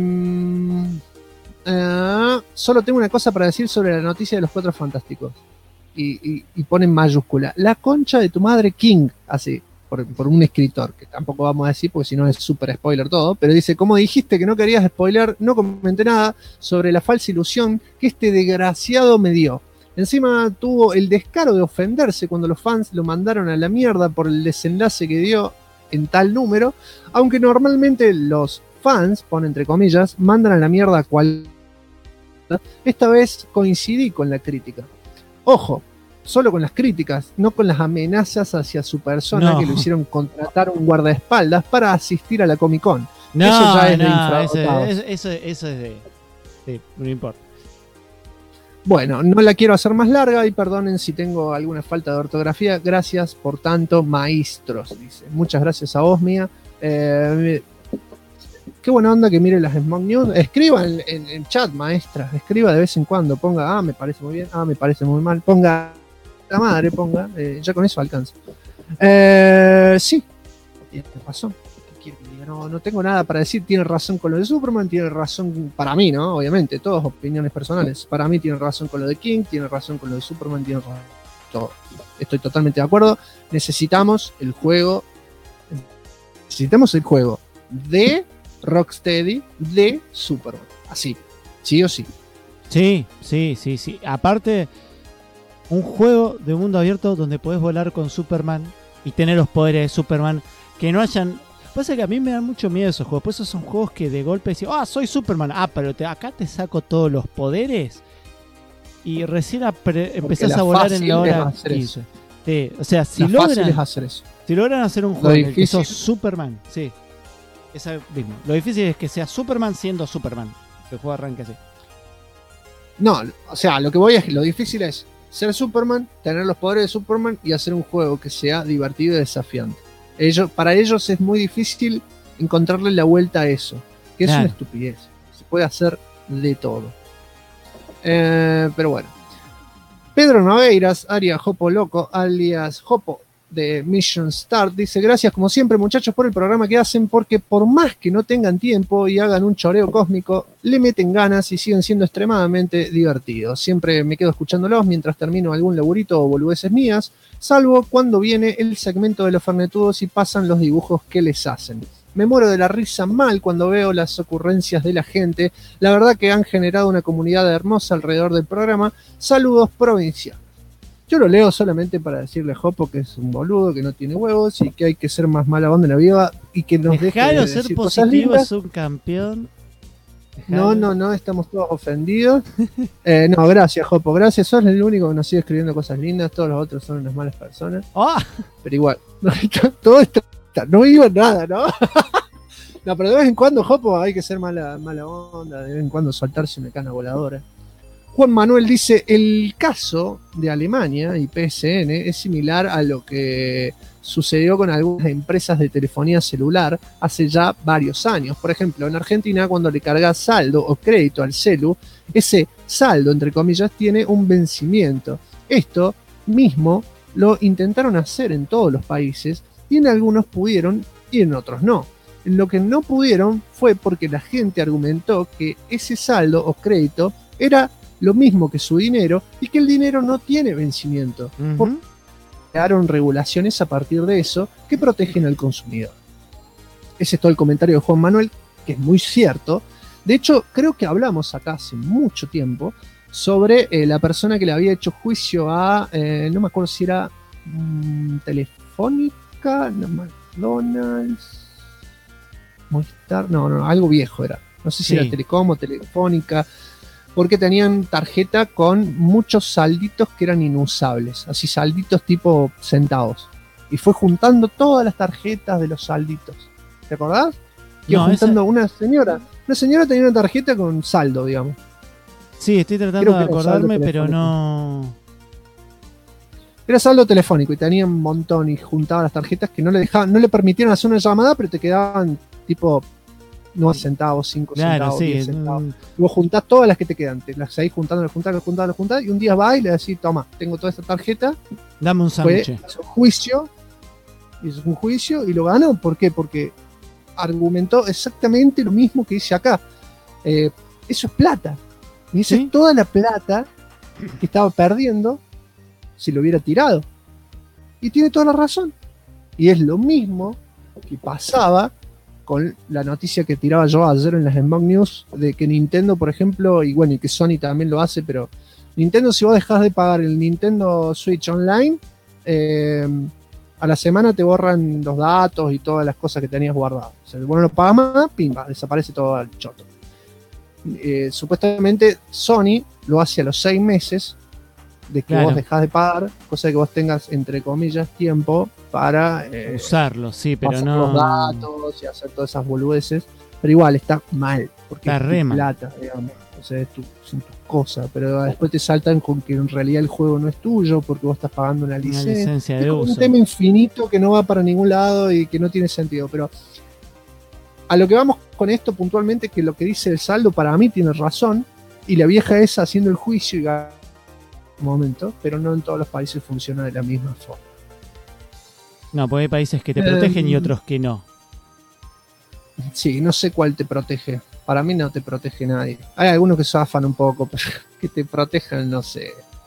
solo tengo una cosa para decir sobre la noticia de los Cuatro Fantásticos. Y pone en mayúscula: la concha de tu madre King, así, por un escritor, que tampoco vamos a decir porque si no es súper spoiler todo, pero dice: como dijiste que no querías spoiler, no comenté nada sobre la falsa ilusión que este desgraciado me dio. Encima tuvo el descaro de ofenderse cuando los fans lo mandaron a la mierda por el desenlace que dio en tal número, aunque normalmente los fans, pone entre comillas, mandan a la mierda a cual. Esta vez coincidí con la crítica. Ojo, solo con las críticas, no con las amenazas hacia su persona que lo hicieron contratar un guardaespaldas para asistir a la Comic Con. No, eso ya es de infradotados. Eso es de... Sí, no importa. Bueno, no la quiero hacer más larga y perdonen si tengo alguna falta de ortografía. Gracias por tanto, maestros, dice. Muchas gracias a vos, Mía. Qué buena onda que mire las Smog News. Escriba en chat, maestra. Escriba de vez en cuando. Ponga, me parece muy bien. Me parece muy mal. Ponga, la madre, ponga. Ya con eso alcanza. Sí. ¿Qué pasó? ¿Qué quiere que diga no tengo nada para decir. Tiene razón con lo de Superman, tiene razón para mí, ¿no? Obviamente, todas opiniones personales. Para mí tiene razón con lo de King, tiene razón con lo de Superman, tiene razón todo. Estoy totalmente de acuerdo. Necesitamos el juego de Rocksteady de Superman. Así, sí o sí. Sí. Aparte, un juego de mundo abierto donde podés volar con Superman y tener los poderes de Superman, que no hayan... Pasa que a mí me dan mucho miedo esos juegos. Pues esos son juegos que de golpe decís, soy Superman. Pero acá te saco todos los poderes y recién empezás a volar en la hora 15. Sí, o sea, si logran hacer un juego en el que sos Superman, sí, esa mismo. Lo difícil es que sea Superman siendo Superman. Que el juego arranque así. No, o sea, lo que voy es que lo difícil es ser Superman, tener los poderes de Superman y hacer un juego que sea divertido y desafiante. Para ellos es muy difícil encontrarle la vuelta a eso, que es una estupidez. Se puede hacer de todo. Pero bueno. Pedro Naveiras, alias Jopo Loco, alias Jopo de Mission Start, dice: gracias como siempre muchachos por el programa que hacen, porque por más que no tengan tiempo y hagan un choreo cósmico, le meten ganas y siguen siendo extremadamente divertidos. Siempre me quedo escuchándolos mientras termino algún laburito o boludeces mías, salvo cuando viene el segmento de los fernetudos y pasan los dibujos que les hacen. Me muero de la risa mal cuando veo las ocurrencias de la gente. La verdad que han generado una comunidad hermosa alrededor del programa. Saludos, provincia. Yo lo leo solamente para decirle a Jopo que es un boludo, que no tiene huevos y que hay que ser más mala onda en la vida y que nos deje de ser decir positivo, es un campeón. No, estamos todos ofendidos. No, gracias, Jopo, gracias. Sos el único que nos sigue escribiendo cosas lindas. Todos los otros son unas malas personas. Pero igual, todo esto no iba nada, ¿no? No, pero de vez en cuando, Jopo, hay que ser mala onda, de vez en cuando soltarse una cana voladora. Juan Manuel dice: el caso de Alemania y PSN es similar a lo que sucedió con algunas empresas de telefonía celular hace ya varios años. Por ejemplo, en Argentina, cuando le cargas saldo o crédito al celu, ese saldo, entre comillas, tiene un vencimiento. Esto mismo lo intentaron hacer en todos los países y en algunos pudieron y en otros no. En lo que no pudieron fue porque la gente argumentó que ese saldo o crédito era lo mismo que su dinero y que el dinero no tiene vencimiento. Crearon regulaciones a partir de eso que protegen al consumidor. Ese es todo el comentario de Juan Manuel, que es muy cierto. De hecho, creo que hablamos acá hace mucho tiempo sobre la persona que le había hecho juicio a, no me acuerdo si era Telefónica, no, McDonald's, Movistar, no, algo viejo era. No sé si era Telecom o Telefónica, porque tenían tarjeta con muchos salditos que eran inusables, así salditos tipo centavos. Y fue juntando todas las tarjetas de los salditos. ¿Te acordás? Iba juntando una señora tenía una tarjeta con saldo, digamos. Sí, estoy tratando de acordarme, pero no... Era saldo telefónico y tenía un montón y juntaba las tarjetas que no le permitieron hacer una llamada, pero te quedaban tipo 9 centavos, 5 centavos, 10 centavos. Y vos juntás todas las que te quedan, te las seguís juntando, y un día vas y le decís: toma, tengo toda esta tarjeta, dame un sándwich. Hizo un juicio y lo ganó. ¿Por qué? Porque argumentó exactamente lo mismo que dice acá. Eso es plata. Y dice toda la plata que estaba perdiendo si lo hubiera tirado. Y tiene toda la razón. Y es lo mismo que pasaba con la noticia que tiraba yo ayer en las Smog News de que Nintendo, por ejemplo, y bueno, y que Sony también lo hace, pero Nintendo, si vos dejás de pagar el Nintendo Switch Online, a la semana te borran los datos y todas las cosas que tenías guardadas. O sea, vos no lo pagas más, pimba, desaparece todo el choto. Supuestamente Sony lo hace a los 6 meses de que vos dejás de pagar, cosa de que vos tengas, entre comillas, tiempo para usarlo, sí, pero pasar no los datos y hacer todas esas boludeces. Pero igual está mal, porque está es tu plata, digamos. O sea, son tus cosas, pero después te saltan con que en realidad el juego no es tuyo porque vos estás pagando una licencia de uso. Un tema infinito que no va para ningún lado y que no tiene sentido. Pero a lo que vamos con esto puntualmente, que lo que dice el saldo para mí tiene razón, y la vieja esa haciendo el juicio y momento, pero no en todos los países funciona de la misma forma. No, porque hay países que te protegen y otros que no. Sí, no sé cuál te protege. Para mí no te protege nadie. Hay algunos que zafan un poco, pero que te protejan, no sé.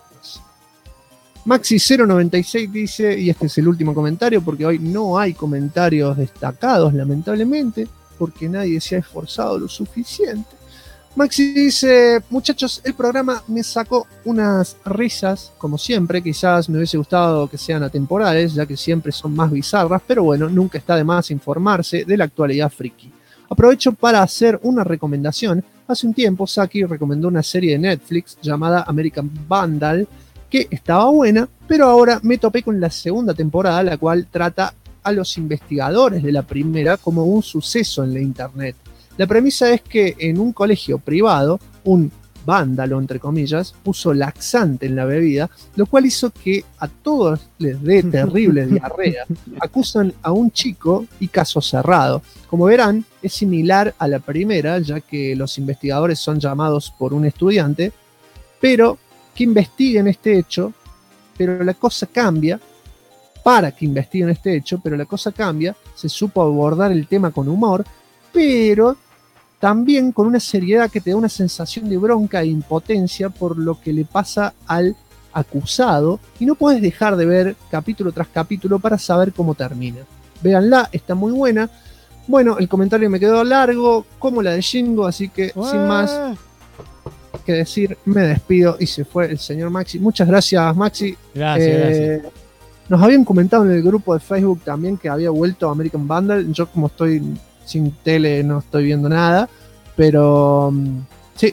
Maxi096 dice, y este es el último comentario, porque hoy no hay comentarios destacados, lamentablemente, porque nadie se ha esforzado lo suficiente. Maxi dice, muchachos, el programa me sacó unas risas, como siempre, quizás me hubiese gustado que sean atemporales, ya que siempre son más bizarras, pero bueno, nunca está de más informarse de la actualidad friki. Aprovecho para hacer una recomendación. Hace un tiempo Saki recomendó una serie de Netflix llamada American Vandal, que estaba buena, pero ahora me topé con la segunda temporada, la cual trata a los investigadores de la primera como un suceso en la internet. La premisa es que en un colegio privado, un vándalo, entre comillas, puso laxante en la bebida, lo cual hizo que a todos les dé terrible diarrea. Acusan a un chico y caso cerrado. Como verán, es similar a la primera, ya que los investigadores son llamados por un estudiante, pero que investiguen este hecho, pero la cosa cambia. Para que investiguen este hecho, pero la cosa cambia. Se supo abordar el tema con humor, pero también con una seriedad que te da una sensación de bronca e impotencia por lo que le pasa al acusado, y no puedes dejar de ver capítulo tras capítulo para saber cómo termina. Véanla, está muy buena. Bueno, el comentario me quedó largo, como la de Shingo, así que sin más que decir, me despido y se fue el señor Maxi. Muchas gracias, Maxi. Gracias. Nos habían comentado en el grupo de Facebook también que había vuelto American Vandal. Yo, como estoy sin tele, no estoy viendo nada, pero sí,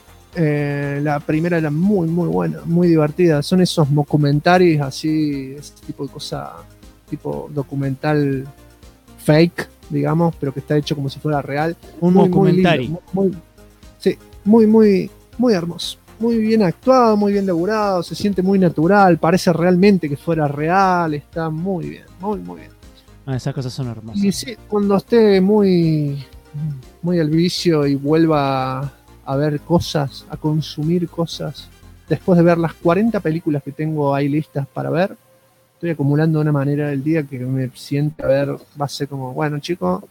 la primera era muy muy buena, muy divertida. Son esos documentarios así, ese tipo de cosa, tipo documental fake, digamos, pero que está hecho como si fuera real. Un documentario. Sí, muy hermoso, muy bien actuado, muy bien laburado, se siente muy natural, parece realmente que fuera real, está muy bien, muy bien. Esas cosas son hermosas. Y sí, cuando esté muy al vicio y vuelva a ver cosas, a consumir cosas, después de ver las 40 películas que tengo ahí listas para ver, estoy acumulando de una manera el día que me siente a ver, va a ser como, bueno, chicos,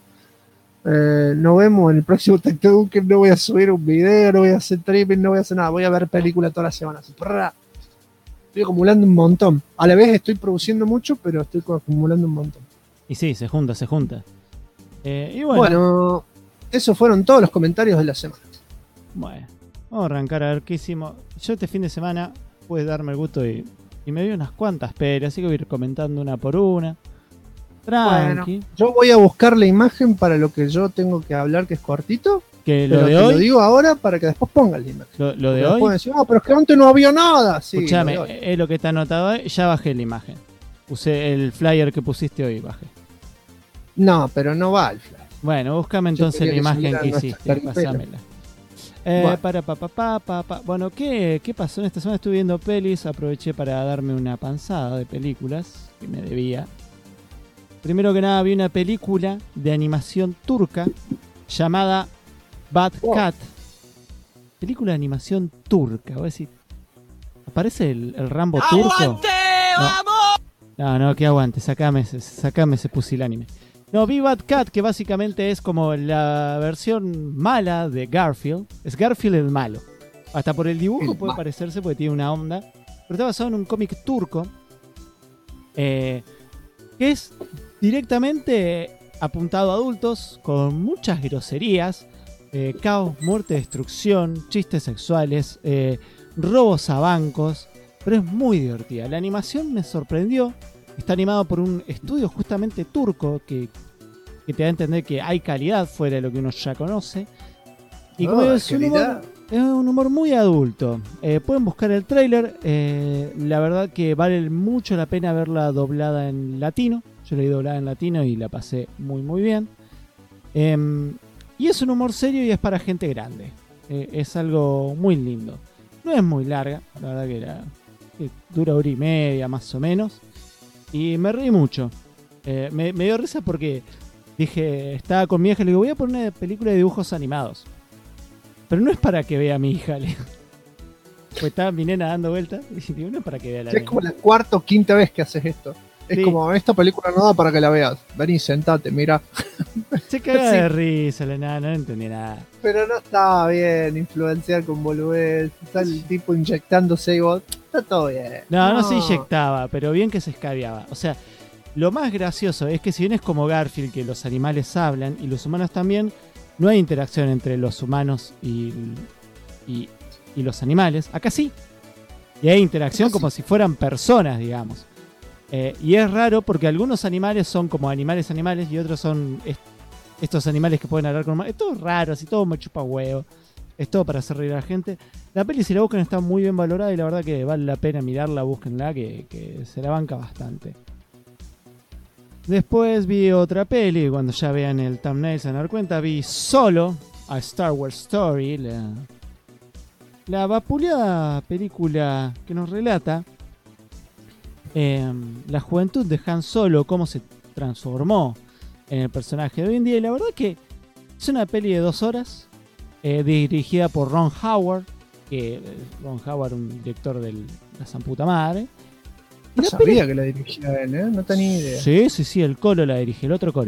nos vemos en el próximo Tacto Duque, no voy a subir un video, no voy a hacer tripping, no voy a hacer nada, voy a ver películas todas las semanas. Estoy acumulando un montón. A la vez estoy produciendo mucho, pero estoy acumulando un montón. Y sí, se junta. Y bueno, esos fueron todos los comentarios de la semana. Bueno, vamos a arrancar a ver qué hicimos. Yo este fin de semana pude darme el gusto y me vi unas cuantas pelis, así que voy a ir comentando una por una. Tranqui. Bueno, yo voy a buscar la imagen para lo que yo tengo que hablar, que es cortito. Que lo de hoy. Lo digo ahora para que después ponga la imagen. Lo de hoy. Decir, pero es que antes no había nada. Sí, escúchame, es lo que está anotado ahí. Ya bajé la imagen. Usé el flyer que pusiste hoy, bajé. No, pero no va el flyer. Bueno, búscame entonces la imagen que hiciste. Pásamela. Bueno, ¿qué pasó en esta semana? Estuve viendo pelis, aproveché para darme una panzada de películas que me debía. Primero que nada vi una película de animación turca llamada Bad Cat. Película de animación turca. Voy a decir, ¿aparece el Rambo turco? ¡Aguante, vamos! No, que aguante, sacame ese pusilánime. No, vi Bad Cat, que básicamente es como la versión mala de Garfield. Es Garfield el malo. Hasta por el dibujo puede parecerse porque tiene una onda. Pero está basado en un cómic turco. Que es directamente apuntado a adultos, con muchas groserías, caos, muerte, destrucción, chistes sexuales, robos a bancos. Pero es muy divertida. La animación me sorprendió. Está animado por un estudio justamente turco que te da a entender que hay calidad fuera de lo que uno ya conoce. Y como digo, es un humor muy adulto. Pueden buscar el tráiler. La verdad que vale mucho la pena verla doblada en latino. Yo la vi doblada en latino y la pasé muy bien. Y es un humor serio y es para gente grande. Es algo muy lindo. No es muy larga, la verdad que dura 1:30 más o menos. Y me reí mucho. Me dio risa porque dije, estaba con mi hija y le digo, voy a poner una película de dibujos animados. Pero no es para que vea a mi hija. Pues estaba mi nena dando vueltas y digo, no es para que vea a la nena. Es como la cuarta o quinta vez que haces esto. Es Sí. como, esta película no da para que la veas. Vení, sentate, mira. Se caga Sí. de risa la nada, no entendí nada. Pero no estaba bien influenciar con boludez. Está el tipo inyectándose y vos. Está todo bien. No se inyectaba, pero bien que se escabiaba. O sea, lo más gracioso es que si bien es como Garfield, que los animales hablan y los humanos también, no hay interacción entre los humanos y los animales. Acá sí. Y hay interacción como si fueran personas, digamos. Y es raro porque algunos animales son como animales y otros son estos animales que pueden hablar con humanos. Es todo raro, así todo me chupa huevo. Es todo para hacer reír a la gente. La peli, si la buscan, está muy bien valorada y la verdad que vale la pena mirarla, búsquenla, que se la banca bastante. Después vi otra peli, cuando ya vean el thumbnail se van a dar cuenta, vi Solo, a Star Wars Story, la vapuleada película que nos relata la juventud de Han Solo, cómo se transformó en el personaje de hoy en día. Y la verdad que es una peli de 2 horas, dirigida por Ron Howard, Ron Howard, un director de la san puta madre. No sabía que la dirigía él, ¿eh? No tenía idea. Sí, el Colo la dirige, el otro Colo.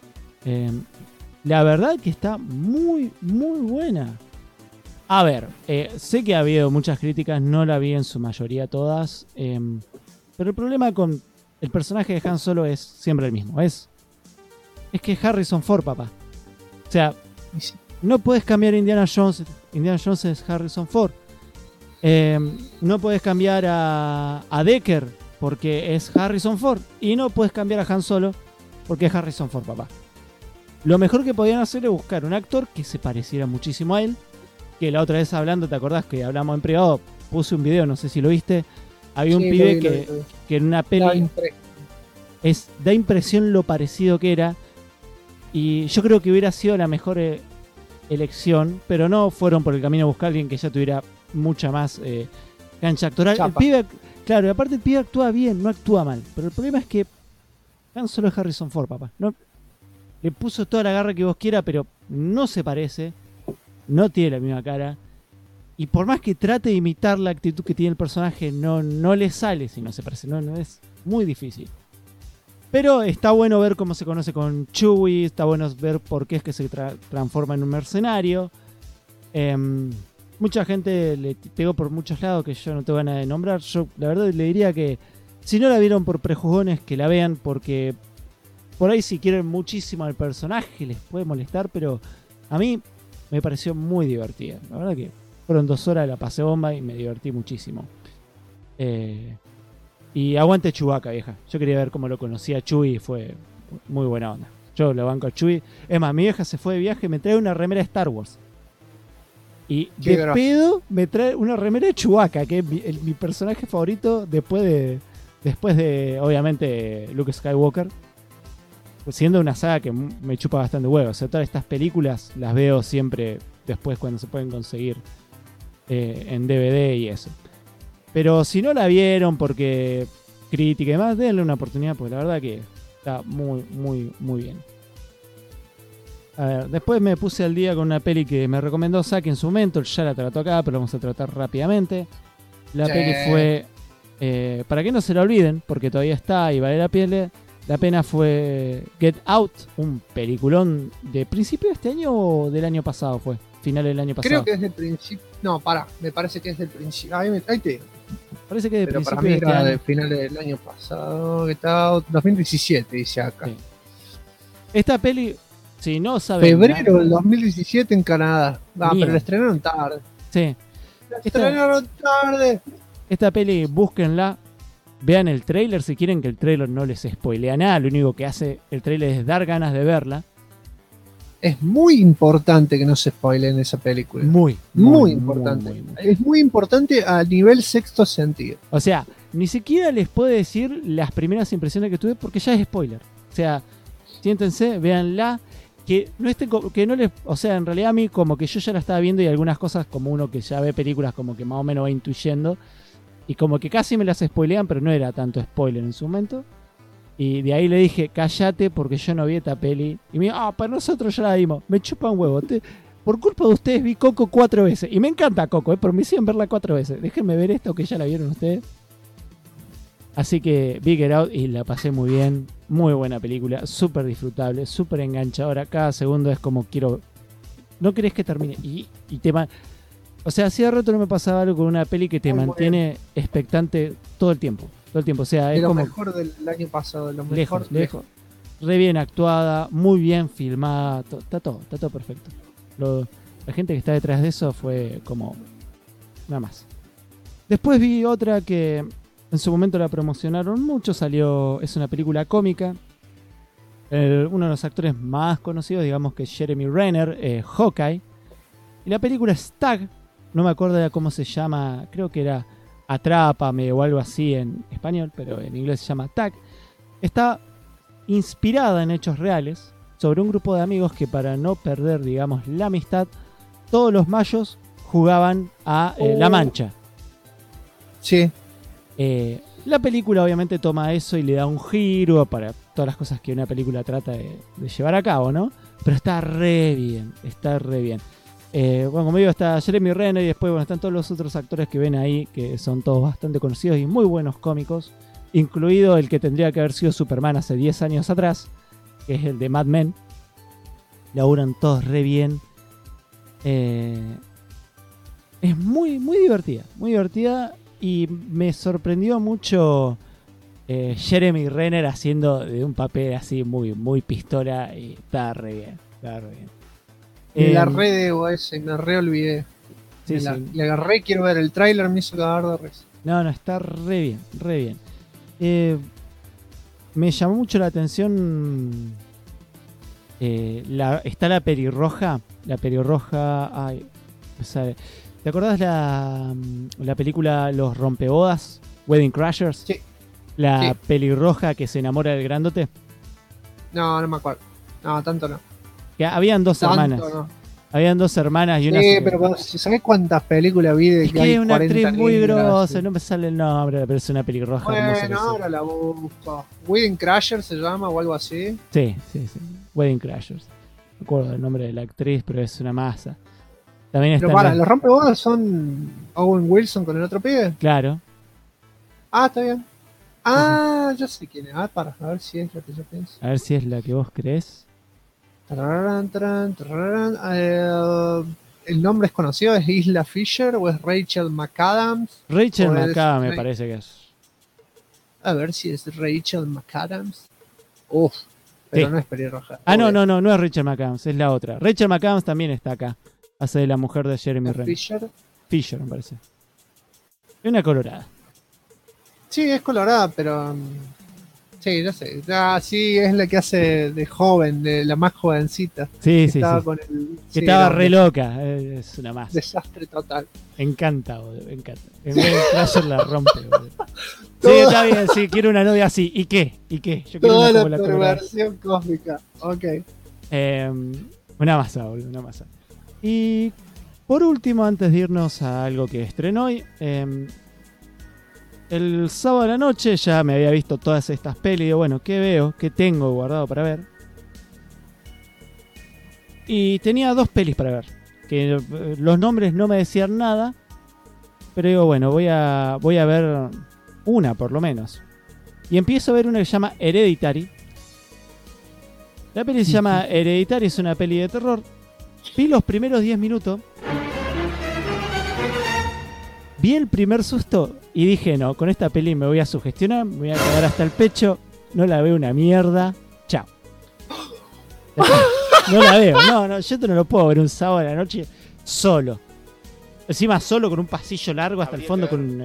La verdad que está muy, muy buena. A ver, sé que ha habido muchas críticas, no la vi en su mayoría todas. Pero el problema con el personaje de Han Solo es siempre el mismo. Es que Harrison Ford, papá. O sea, no puedes cambiar a Indiana Jones. Indiana Jones es Harrison Ford. No puedes cambiar a Deckard porque es Harrison Ford. Y no puedes cambiar a Han Solo porque es Harrison Ford, papá. Lo mejor que podían hacer es buscar un actor que se pareciera muchísimo a él. Que la otra vez hablando, ¿te acordás que hablamos en privado? Puse un video, no sé si lo viste. Había un pibe que en una peli da impresión lo parecido que era. Y yo creo que hubiera sido la mejor elección, pero no fueron por el camino a buscar a alguien que ya tuviera mucha más cancha actoral. El pibe, claro, y aparte el pibe actúa bien, no actúa mal. Pero el problema es que tan solo es Harrison Ford, papá. No, le puso toda la garra que vos quieras, pero no se parece. No tiene la misma cara. Y por más que trate de imitar la actitud que tiene el personaje, no le sale si no se parece. No es muy difícil. Pero está bueno ver cómo se conoce con Chewie. Está bueno ver por qué es que se transforma en un mercenario. Mucha gente le pegó por muchos lados que yo no tengo ganas de nombrar. Yo la verdad le diría que si no la vieron por prejugones, que la vean, porque por ahí si quieren muchísimo al personaje les puede molestar, pero a mí me pareció muy divertida. La verdad que fueron 2 horas, la pasé bomba y me divertí muchísimo. Y aguante Chewbacca, vieja. Yo quería ver cómo lo conocía Chewie y fue muy buena onda. Yo lo banco a Chewie. Es más, mi vieja se fue de viaje y me trae una remera de Star Wars. Y Qué de pedo me trae una remera de Chewbacca, que es mi personaje favorito después de obviamente, Luke Skywalker. Siendo una saga que me chupa bastante huevo. O sea, todas estas películas las veo siempre después cuando se pueden conseguir en DVD y eso. Pero si no la vieron porque crítica y demás, denle una oportunidad porque la verdad que está muy, muy, muy bien. A ver, después me puse al día con una peli que me recomendó Saki en su momento. Ya la trató acá, pero vamos a tratar rápidamente. La peli fue, para que no se la olviden, porque todavía está y vale la pena, fue Get Out, un peliculón de principio de este año o del año pasado fue. Final del año pasado. Creo que es del principio. No, pará, me parece que es del principio. Ahí te digo. Parece que es de Pero principio para mí de este era año. del final del año pasado. Que está 2017, dice acá. Sí. Esta peli, si no saben. Febrero del 2017 en Canadá. Ah, Mira. pero la estrenaron tarde. Sí. La estrenaron tarde. Esta peli, búsquenla. Vean el tráiler si quieren, que el tráiler no les spoilea nada. Lo único que hace el tráiler es dar ganas de verla. Es muy importante que no se spoilen esa película. Muy importante. muy. Es muy importante a nivel sexto sentido. O sea, ni siquiera les puedo decir las primeras impresiones que tuve porque ya es spoiler. O sea, siéntense, véanla. Que no estén, que no les, o sea, en realidad a mí como que yo ya la estaba viendo y algunas cosas como uno que ya ve películas como que más o menos va intuyendo y como que casi me las spoilean, pero no era tanto spoiler en su momento. Y de ahí le dije, cállate porque yo no vi esta peli. Y me dijo, para nosotros ya la vimos. Me chupa un huevo. Por culpa de ustedes vi Coco 4 veces. Y me encanta Coco, pero me hicieron verla 4 veces. Déjenme ver esto que ya la vieron ustedes. Así que vi Get Out y la pasé muy bien. Muy buena película, súper disfrutable, súper enganchadora. Cada segundo es como quiero... No querés que termine. Y o sea, hacía rato no me pasaba algo con una peli que te mantiene expectante todo el tiempo. Todo el tiempo. O sea, De es lo como... mejor del año pasado. Lo mejor, lejos. Re bien actuada, muy bien filmada. Está todo perfecto. La gente que está detrás de eso fue como... Nada más. Después vi otra que en su momento la promocionaron mucho. Es una película cómica. Uno de los actores más conocidos, digamos que Jeremy Renner, Hawkeye. Y la película es Tag. No me acuerdo de cómo se llama. Creo que era Atrápame o algo así en español, pero en inglés se llama Tag. Está inspirada en hechos reales sobre un grupo de amigos que, para no perder, digamos, la amistad, todos los mayos jugaban a La Mancha. Sí. La película obviamente toma eso y le da un giro para todas las cosas que una película trata de llevar a cabo, ¿no? Pero está re bien, bueno, como digo, está Jeremy Renner y después, bueno, están todos los otros actores que ven ahí, que son todos bastante conocidos y muy buenos cómicos, incluido el que tendría que haber sido Superman hace 10 años atrás, que es el de Mad Men. Laburan todos re bien. Es muy divertida y me sorprendió mucho Jeremy Renner haciendo de un papel así muy pistola y está re bien. La red de ese, me re olvidé. Sí. Le agarré, quiero ver el tráiler, me hizo cagar de risa. No, está re bien. Me llamó mucho la atención. Está la pelirroja. Ay, ¿sabe? ¿Te acordás la película Los Rompebodas? Wedding Crashers. Sí. La pelirroja que se enamora del grandote. No me acuerdo. No, tanto no. Que habían dos hermanas. No. Habían dos hermanas y una. Sí, pero ¿sabés cuántas películas vi de es que hay una actriz muy grosa, sí. no me sale el nombre, pero es una pelirroja. Bueno, ahora la busco. Wedding Crasher se llama o algo así. Sí. Wedding Crashers. No me acuerdo el nombre de la actriz, pero es una masa. También pero está los rompebodas son Owen Wilson con el otro pibe. Claro. Ah, está bien. Ah, yo sé quién es. A ver si es lo que yo pienso. A ver si es la que vos crees. El nombre es conocido, ¿es Isla Fisher o es Rachel McAdams? Rachel McAdams me parece que es. A ver si es Rachel McAdams. Uf, pero sí. No es pelirroja. No es Rachel McAdams, es la otra. Rachel McAdams también está acá. Hace de la mujer de Jeremy Renner. Fisher, me parece. Es una colorada. Sí, es colorada, pero... Sí, ya sé. Sí, es la que hace de joven, de la más jovencita. Sí. Con el, que estaba re loca. Es una más. Desastre total. Me encanta, boludo, me encanta. En vez de Crasher la rompe, boludo. Sí, está bien, sí, quiero una novia así. ¿Y qué? Yo quiero toda una como la perversión cósmica. Ok. Una masa, boludo, una masa. Y por último, antes de irnos a algo que estrenó hoy, el sábado a la noche ya me había visto todas estas pelis. Digo, bueno, ¿qué veo? ¿Qué tengo guardado para ver? Y tenía 2 pelis para ver. Que los nombres no me decían nada. Pero digo, bueno, voy a ver una por lo menos. Y empiezo a ver una que se llama Hereditary. La peli se llama Hereditary, es una peli de terror. Vi los primeros 10 minutos. Vi el primer susto y dije, no, con esta peli me voy a sugestionar, me voy a cagar hasta el pecho, no la veo una mierda, chao. No la veo, no, yo no lo puedo ver un sábado a la noche solo. Encima solo con un pasillo largo hasta el fondo con un...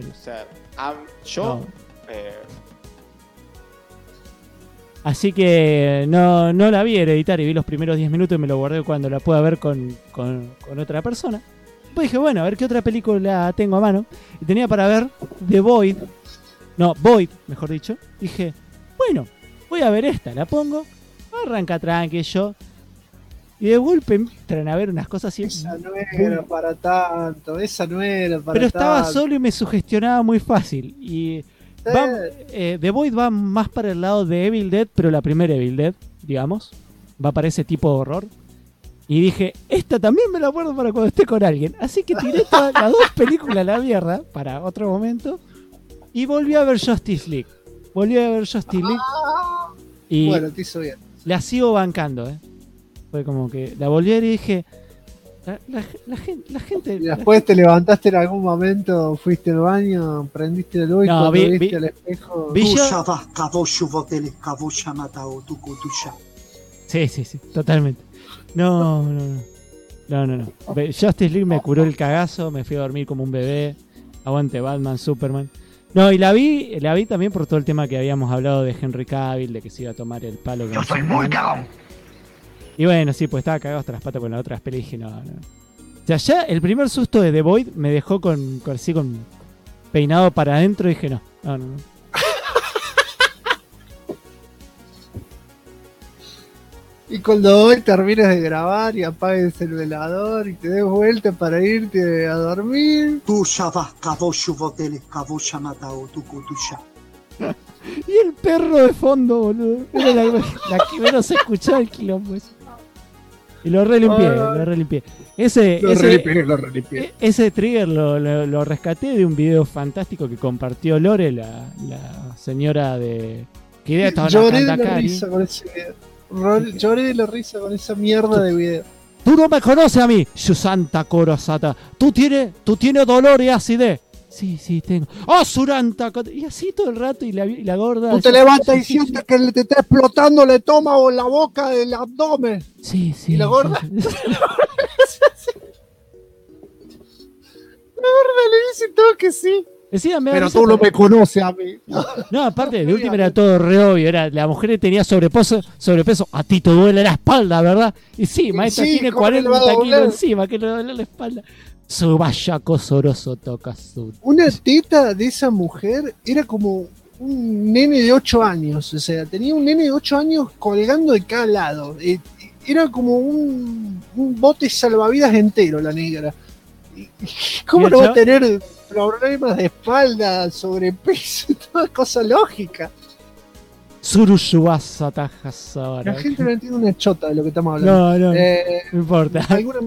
Así que no la vi Hereditary, vi los primeros 10 minutos y me lo guardé cuando la pueda ver con otra persona. Después dije, bueno, a ver qué otra película tengo a mano. Y tenía para ver Void, mejor dicho. Dije, bueno, voy a ver esta, la pongo. Arranca tranqui yo. Y de golpe entran a ver unas cosas así. Esa no era para tanto, Pero estaba solo y me sugestionaba muy fácil. Y The Void va más para el lado de Evil Dead, pero la primera Evil Dead, digamos. Va para ese tipo de horror. Y dije, esta también me la guardo para cuando esté con alguien. Así que tiré todas las 2 películas a la mierda para otro momento. Y volví a ver Justice League. Volví a ver Justice League. Y bueno, te hizo bien. la sigo bancando, Fue como que la volví a ver y dije, la gente... Y después te levantaste en algún momento, fuiste al baño, prendiste el luz y cuando viste al espejo... Sí, totalmente. No. Justice League me curó el cagazo, me fui a dormir como un bebé. Aguante Batman, Superman. No, y la vi también por todo el tema que habíamos hablado de Henry Cavill, de que se iba a tomar el palo. Yo soy muy cagón. Y bueno, sí, pues estaba cagado hasta las patas con la otra peli y dije, no. O sea, ya el primer susto de The Void me dejó con peinado para adentro y dije, no. Y cuando hoy termines de grabar y apagues el velador y te des vuelta para irte a dormir. Y el perro de fondo, boludo. Era la que menos se escuchaba el quilombo ese. Y lo relimpié. Lo relimpié. Ese trigger lo rescaté de un video fantástico que compartió Lore, la señora de... ¿Qué idea estaba Lloré de la risa con ese video. Lloré de la risa con esa mierda de video. Tú no me conoces a mí, Susanta Corosata. Tú tienes dolor y acidez. Sí, tengo. ¡Oh, Suranta! Y así todo el rato y la gorda... Tú te levantas y sientes que te está explotando el estómago en la boca del abdomen. Sí. Y la gorda... La gorda le dice todo que sí. Decía, pero tú no me conoces a mí. No, aparte, de última era todo re obvio. La mujer tenía sobrepeso. A ti te duele la espalda, ¿verdad? Y sí, maestra, tiene 40 kilos encima, que le duele la espalda. Su vallaco soroso toca su... Una teta de esa mujer era como un nene de 8 años. O sea, tenía un nene de 8 años colgando de cada lado. Era como un bote salvavidas entero, la negra. ¿Cómo no va a tener problemas de espalda, sobrepeso, toda cosa lógica? Surushuasa Tajasara. La gente no entiende una chota de lo que estamos hablando. No importa.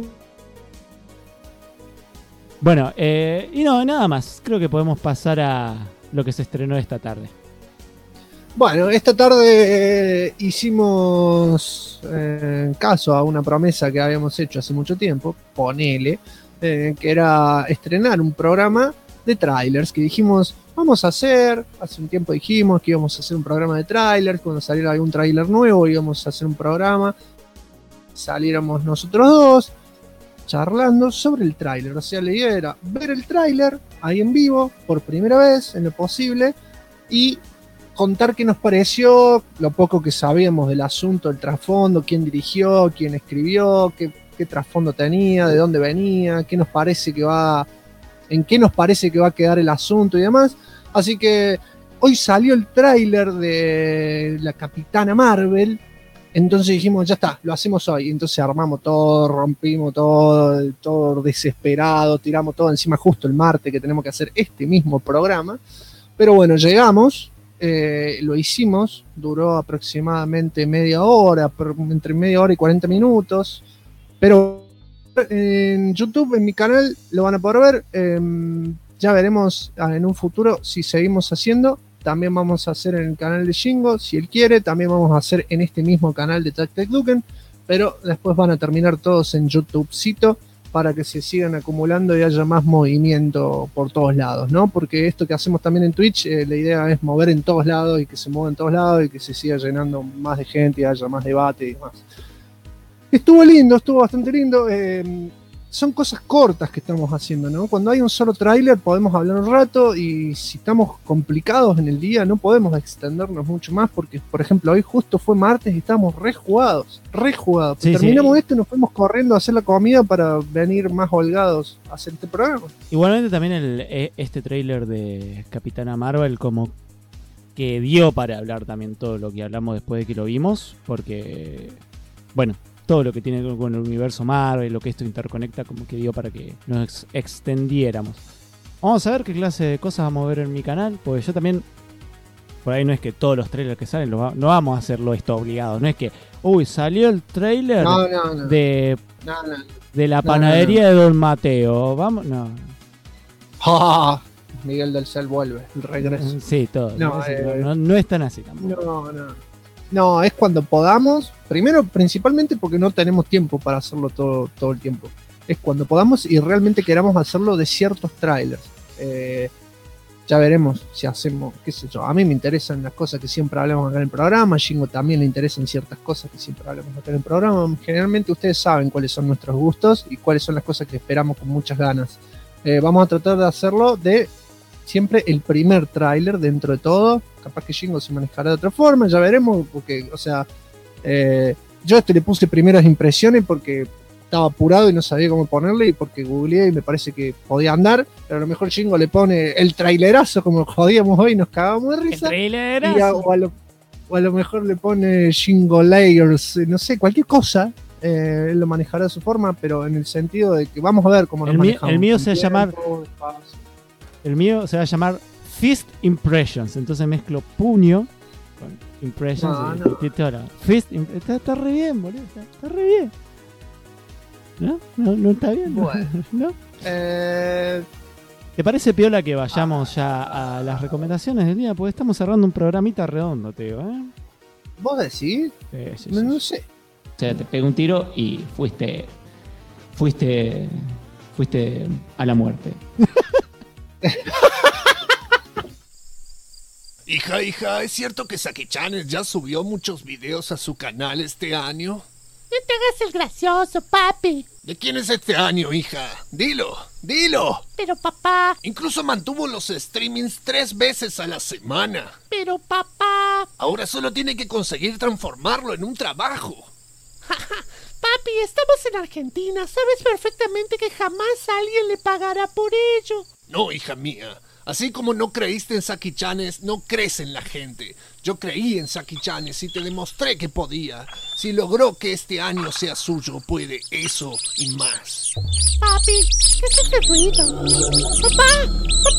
Bueno, y no, nada más. Creo que podemos pasar a lo que se estrenó esta tarde. Bueno, esta tarde hicimos caso a una promesa que habíamos hecho hace mucho tiempo, ponele, que era estrenar un programa de trailers, que dijimos, vamos a hacer, hace un tiempo dijimos que íbamos a hacer un programa de trailers, cuando saliera algún trailer nuevo íbamos a hacer un programa, saliéramos nosotros dos, charlando sobre el tráiler. O sea, la idea era ver el tráiler ahí en vivo, por primera vez, en lo posible, y contar qué nos pareció, lo poco que sabíamos del asunto, el trasfondo, quién dirigió, quién escribió, qué trasfondo tenía, de dónde venía, en qué nos parece que va a quedar el asunto y demás. Así que hoy salió el tráiler de la Capitana Marvel. Entonces dijimos, ya está, lo hacemos hoy. Entonces armamos todo, rompimos todo desesperado, tiramos todo encima justo el martes que tenemos que hacer este mismo programa. Pero bueno, llegamos, lo hicimos, duró aproximadamente media hora, entre media hora y 40 minutos. Pero en YouTube, en mi canal, lo van a poder ver. Ya veremos en un futuro si seguimos haciendo. También vamos a hacer en el canal de Shingo, si él quiere. También vamos a hacer en este mismo canal de TacTacDuken. Pero después van a terminar todos en YouTubecito para que se sigan acumulando y haya más movimiento por todos lados, ¿no? Porque esto que hacemos también en Twitch, la idea es mover en todos lados y que se mueva en todos lados y que se siga llenando más de gente y haya más debate y demás. Estuvo lindo, estuvo bastante lindo. Son cosas cortas que estamos haciendo, ¿no? Cuando hay un solo tráiler podemos hablar un rato y si estamos complicados en el día no podemos extendernos mucho más porque, por ejemplo, hoy justo fue martes y estábamos re jugados. Sí, terminamos esto y nos fuimos corriendo a hacer la comida para venir más holgados a hacer este programa. Igualmente también este tráiler de Capitana Marvel como que dio para hablar también todo lo que hablamos después de que lo vimos, porque, bueno, todo lo que tiene que ver con el universo Marvel, lo que esto interconecta, como que dio para que nos extendiéramos. Vamos a ver qué clase de cosas vamos a ver en mi canal, porque yo también, por ahí no es que todos los trailers que salen, no vamos a hacerlo esto obligado, no es que, salió el trailer de la panadería de Don Mateo, vamos, no. Miguel del Cel vuelve, el regreso. Sí, todo. No es tan así tampoco. No, es cuando podamos. Primero, principalmente porque no tenemos tiempo para hacerlo todo el tiempo. Es cuando podamos y realmente queramos hacerlo de ciertos trailers. Ya veremos si hacemos, qué sé yo. A mí me interesan las cosas que siempre hablamos acá en el programa. A Shingo también le interesan ciertas cosas que siempre hablamos acá en el programa. Generalmente ustedes saben cuáles son nuestros gustos y cuáles son las cosas que esperamos con muchas ganas. Vamos a tratar de hacerlo de siempre el primer tráiler dentro de todo. Capaz que Shingo se manejará de otra forma, ya veremos, porque, o sea, yo le puse primeras impresiones porque estaba apurado y no sabía cómo ponerle, y porque googleé y me parece que podía andar, pero a lo mejor Shingo le pone el trailerazo como jodíamos hoy y nos cagamos de risa. El trailerazo. O a lo mejor le pone Shingo Layers, no sé, cualquier cosa. Él lo manejará de su forma, pero en el sentido de que vamos a ver cómo nos manejamos. El mío se va a llamar Fist Impressions, entonces mezclo puño con Impressions. Fist está re bien, boludo, está re bien. ¿No está bien? Bueno. ¿No? ¿Te parece piola que vayamos ya a las recomendaciones del día? Porque estamos cerrando un programita redondo, te digo, ¿eh? ¿Vos decís? Sí. No sé. O sea, te pegué un tiro y fuiste a la muerte. Hija, ¿es cierto que Saki-chan ya subió muchos videos a su canal este año? No te hagas el gracioso, papi. ¿De quién es este año, hija? Dilo. Pero papá. Incluso mantuvo los streamings 3 veces a la semana. Pero papá. Ahora solo tiene que conseguir transformarlo en un trabajo. Papi, estamos en Argentina. Sabes perfectamente que jamás alguien le pagará por ello. No, hija mía. Así como no creíste en Saki-chanes, no crees en la gente. Yo creí en Saki-chanes y te demostré que podía. Si logró que este año sea suyo, puede eso y más. Papi, ¿qué es este ruido? ¡Papá!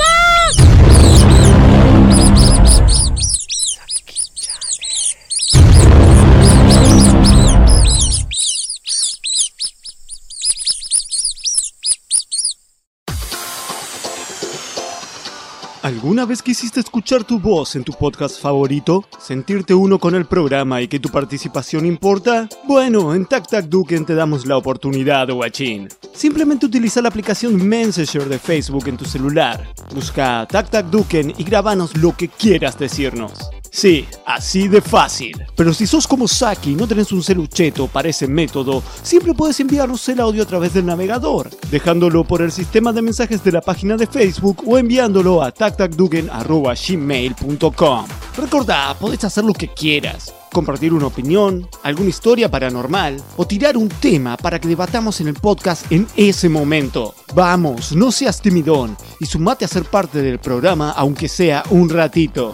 ¿Alguna vez quisiste escuchar tu voz en tu podcast favorito? ¿Sentirte uno con el programa y que tu participación importa? Bueno, en TacTacDuken te damos la oportunidad, guachín. Simplemente utiliza la aplicación Messenger de Facebook en tu celular. Busca TacTacDuken y grabanos lo que quieras decirnos. Sí, así de fácil. Pero si sos como Saki y no tenés un celucheto para ese método, siempre puedes enviarnos el audio a través del navegador, dejándolo por el sistema de mensajes de la página de Facebook o enviándolo a tactacduken@gmail.com. Recordá, podés hacer lo que quieras. Compartir una opinión, alguna historia paranormal o tirar un tema para que debatamos en el podcast en ese momento. Vamos, no seas timidón y sumate a ser parte del programa aunque sea un ratito.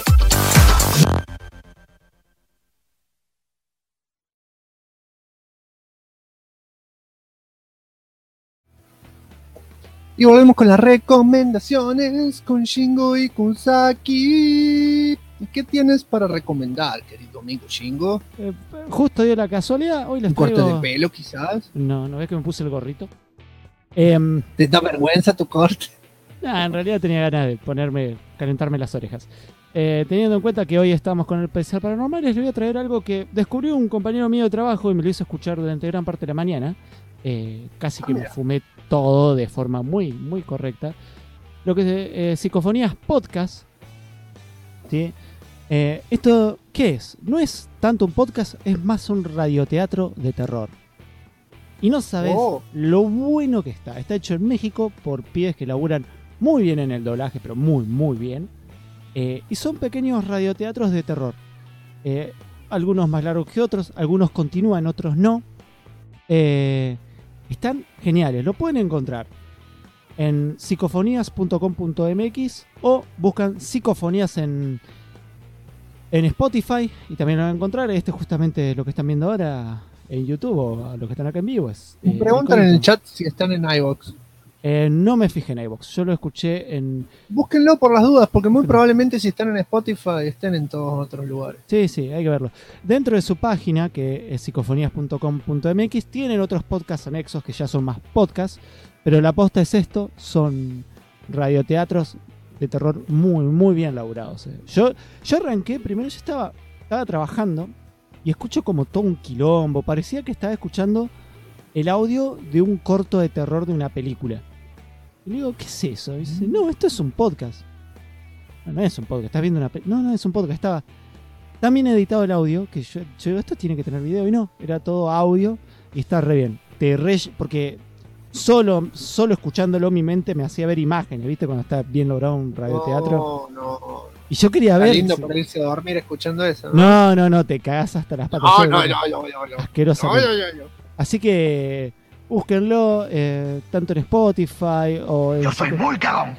Y volvemos con las recomendaciones con Shingo y con Saki. ¿Y qué tienes para recomendar, querido amigo Shingo? Justo dio la casualidad, hoy les ¿Un corte traigo... de pelo quizás? No ves que me puse el gorrito. ¿Te da vergüenza tu corte? En realidad tenía ganas de calentarme las orejas. Teniendo en cuenta que hoy estamos con el especial paranormal, les voy a traer algo que descubrió un compañero mío de trabajo y me lo hizo escuchar durante gran parte de la mañana. Casi que me fumé todo de forma muy, muy correcta. Lo que es Psicofonías Podcast. ¿Sí? ¿Esto qué es? No es tanto un podcast, es más un radioteatro de terror. Y no sabes lo bueno que está. Está hecho en México por pibes que laburan muy bien en el doblaje, pero muy, muy bien. Y son pequeños radioteatros de terror. Algunos más largos que otros, algunos continúan, otros no. Están geniales, lo pueden encontrar en psicofonías.com.mx o buscan Psicofonías en Spotify y también lo van a encontrar. Justamente lo que están viendo ahora en YouTube o lo que están acá en vivo. Me preguntan en el chat si están en iVoox. No me fijé en iVoox, yo lo escuché en... Búsquenlo por las dudas, porque muy probablemente si están en Spotify estén en todos otros lugares. Sí, hay que verlo. Dentro de su página, que es psicofonías.com.mx, tienen otros podcasts anexos que ya son más podcasts, pero la posta es esto, son radioteatros de terror muy, muy bien laburados. Yo arranqué, primero yo estaba trabajando y escucho como todo un quilombo. Parecía que estaba escuchando el audio de un corto de terror de una película. Y le digo, ¿qué es eso? Y dice, no, esto es un podcast. No es un podcast, estás viendo una película. No, es un podcast. Estaba tan bien editado el audio que yo digo, esto tiene que tener video. Y no, era todo audio y está re bien. Porque solo escuchándolo mi mente me hacía ver imágenes, ¿viste? Cuando está bien logrado un radioteatro. No. Y yo quería Está ver. lindo para irse a dormir escuchando eso, ¿no? No, te cagás hasta las patas. No. Asquerosamente. No. Así que búsquenlo tanto en Spotify o en Yo soy muy cagón.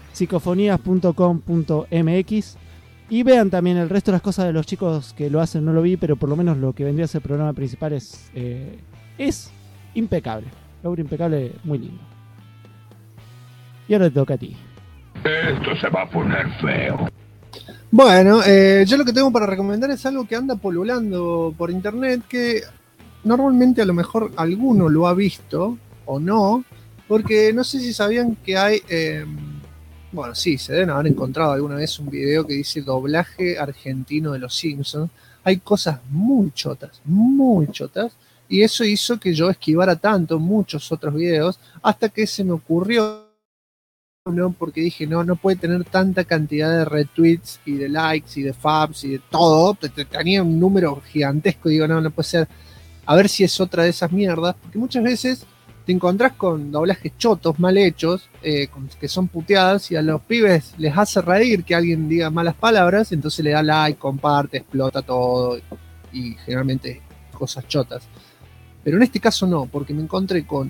psicofonías.com.mx y vean también el resto de las cosas de los chicos que lo hacen. No lo vi, pero por lo menos lo que vendría a ser el programa principal es impecable. Logro impecable, muy lindo. Y ahora te toca a ti. Esto se va a poner feo. Bueno, yo lo que tengo para recomendar es algo que anda polulando por internet, que normalmente a lo mejor alguno lo ha visto o no, porque no sé si sabían que hay, bueno, sí, se deben haber encontrado alguna vez un video que dice doblaje argentino de Los Simpsons. Hay cosas muy chotas, y eso hizo que yo esquivara tanto muchos otros videos, hasta que se me ocurrió, ¿no? Porque dije, no puede tener tanta cantidad de retweets y de likes y de faps y de todo. Tenía un número gigantesco, digo, no puede ser. A ver si es otra de esas mierdas, porque muchas veces te encontrás con doblajes chotos, mal hechos, que son puteadas, y a los pibes les hace reír que alguien diga malas palabras, entonces le da like, comparte, explota todo, y generalmente cosas chotas. Pero en este caso no, porque me encontré con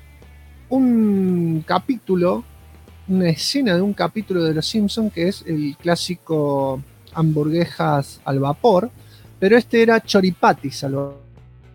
un capítulo, una escena de un capítulo de Los Simpsons, que es el clásico hamburguesas al vapor, pero este era choripatis al vapor.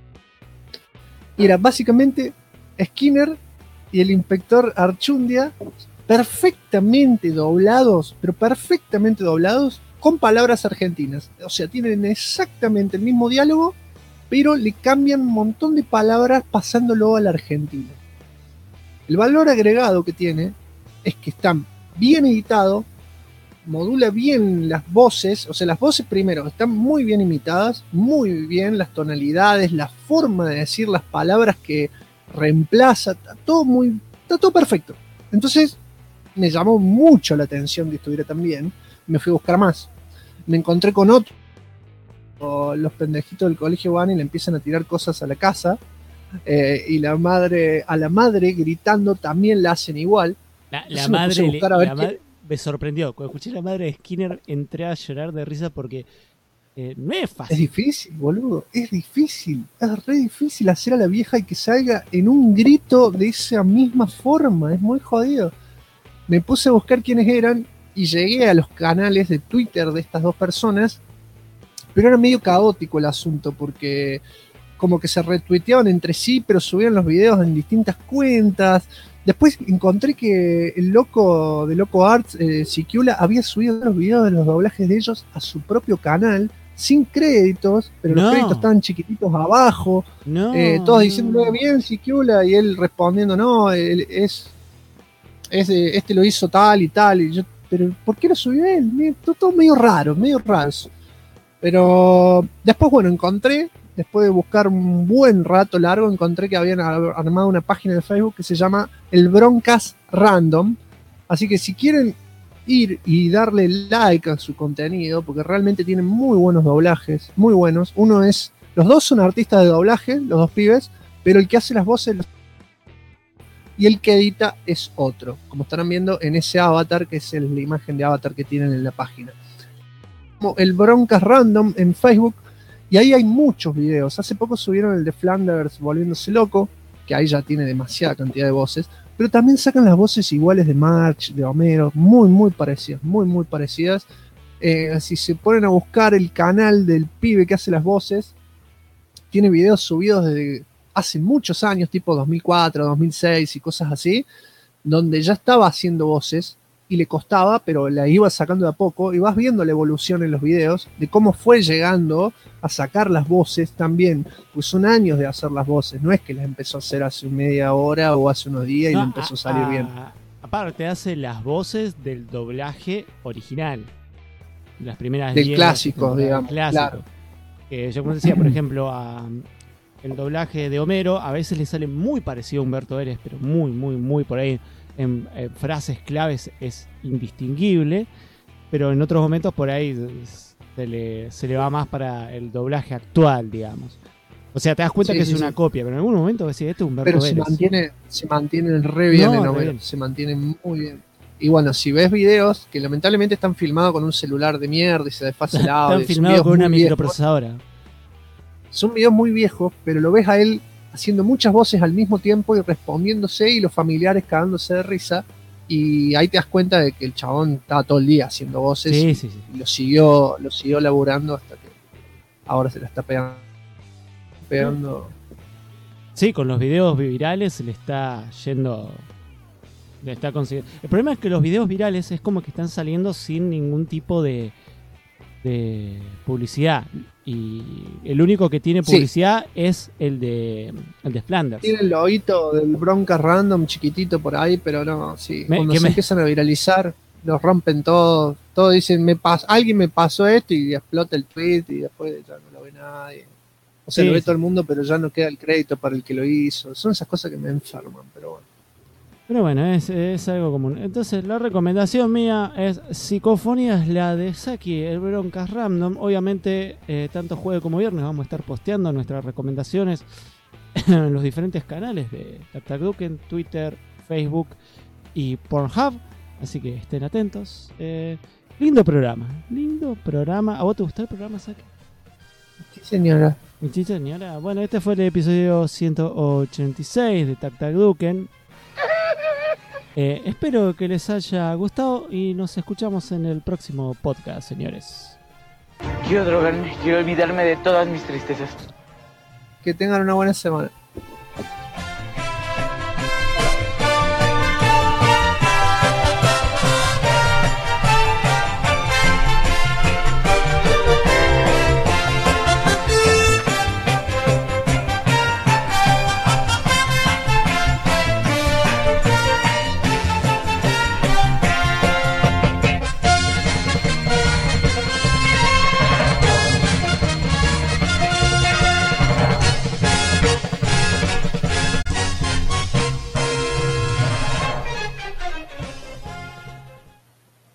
Y era básicamente Skinner y el inspector Archundia perfectamente doblados, pero perfectamente doblados con palabras argentinas. O sea, tienen exactamente el mismo diálogo, pero le cambian un montón de palabras pasándolo al argentino. El valor agregado que tiene es que están bien editados, modula bien las voces, o sea, las voces primero están muy bien imitadas, muy bien las tonalidades, la forma de decir las palabras que reemplaza, está todo perfecto. Entonces me llamó mucho la atención que estuviera tan bien, me fui a buscar más. Me encontré con otro, los pendejitos del colegio van y le empiezan a tirar cosas a la casa, y a la madre gritando también la hacen igual. La madre me sorprendió. Cuando escuché la madre de Skinner entré a llorar de risa porque no es fácil. Es difícil, boludo. Es re difícil hacer a la vieja y que salga en un grito de esa misma forma. Es muy jodido. Me puse a buscar quiénes eran y llegué a los canales de Twitter de estas dos personas, pero era medio caótico el asunto porque como que se retuiteaban entre sí, pero subían los videos en distintas cuentas. Después encontré que el loco de Loco Arts, Siquiula, había subido los videos de los doblajes de ellos a su propio canal, sin créditos, pero los créditos estaban chiquititos abajo, todos diciendo bien Siquiula, y él respondiendo, no, este lo hizo tal y tal, y yo, pero ¿por qué lo subió él? Todo medio raro. Pero después, bueno, después de buscar un buen rato largo, encontré que habían armado una página de Facebook que se llama El Broncas Random. Así que si quieren ir y darle like a su contenido, porque realmente tienen muy buenos doblajes, muy buenos. Los dos son artistas de doblaje, los dos pibes, pero el que hace las voces y el que edita es otro, como estarán viendo en ese avatar, que es la imagen de avatar que tienen en la página. Como El Broncas Random en Facebook. Y ahí hay muchos videos. Hace poco subieron el de Flanders volviéndose loco, que ahí ya tiene demasiada cantidad de voces, pero también sacan las voces iguales de Marge, de Homero, muy parecidas. Si se ponen a buscar el canal del pibe que hace las voces, tiene videos subidos desde hace muchos años, tipo 2004, 2006 y cosas así, donde ya estaba haciendo voces y le costaba, pero la iba sacando de a poco, y vas viendo la evolución en los videos de cómo fue llegando a sacar las voces también, pues son años de hacer las voces, no es que las empezó a hacer hace media hora o hace unos días y le empezó a salir bien. Aparte hace las voces del doblaje original. Las primeras del 10 clásico, digamos. Clásico. Claro. Yo como decía, por ejemplo, el doblaje de Homero a veces le sale muy parecido a Humberto Vélez, pero muy por ahí en frases claves es indistinguible, pero en otros momentos por ahí se le va más para el doblaje actual, digamos. O sea, te das cuenta que es una copia, pero en algún momento decís, esto es Humberto pero Vélez. se mantiene re bien en Homero, se mantiene muy bien. Y bueno, si ves videos que lamentablemente están filmados con un celular de mierda y se desfasa el audio. Están filmados con una microprocesadora. Son videos muy viejos, pero lo ves a él haciendo muchas voces al mismo tiempo y respondiéndose y los familiares cagándose de risa. Y ahí te das cuenta de que el chabón estaba todo el día haciendo voces y lo siguió laburando hasta que ahora se la está pegando. Sí, con los videos virales se le está yendo. Le está consiguiendo. El problema es que los videos virales es como que están saliendo sin ningún tipo de publicidad. Y el único que tiene publicidad es el de Flanders. Tiene el loguito del Bronca Random chiquitito por ahí, pero no, cuando se empiezan a viralizar, los rompen todos. Todos dicen, alguien me pasó esto y explota el tweet y después ya no lo ve nadie. O sea, lo ve todo el mundo, pero ya no queda el crédito para el que lo hizo. Son esas cosas que me enferman, pero bueno. Pero bueno, es algo común. Entonces, la recomendación mía es Psicofonías, la de Saki, el Broncas Random. Obviamente, tanto jueves como viernes vamos a estar posteando nuestras recomendaciones en los diferentes canales de TacTacDuken, Twitter, Facebook y Pornhub. Así que estén atentos. Lindo programa. ¿A vos te gustó el programa, Saki? Sí, señora. Sí, señora. Bueno, este fue el episodio 186 de TacTacDuken. Espero que les haya gustado y nos escuchamos en el próximo podcast, señores. Quiero drogarme, quiero olvidarme de todas mis tristezas. Que tengan una buena semana.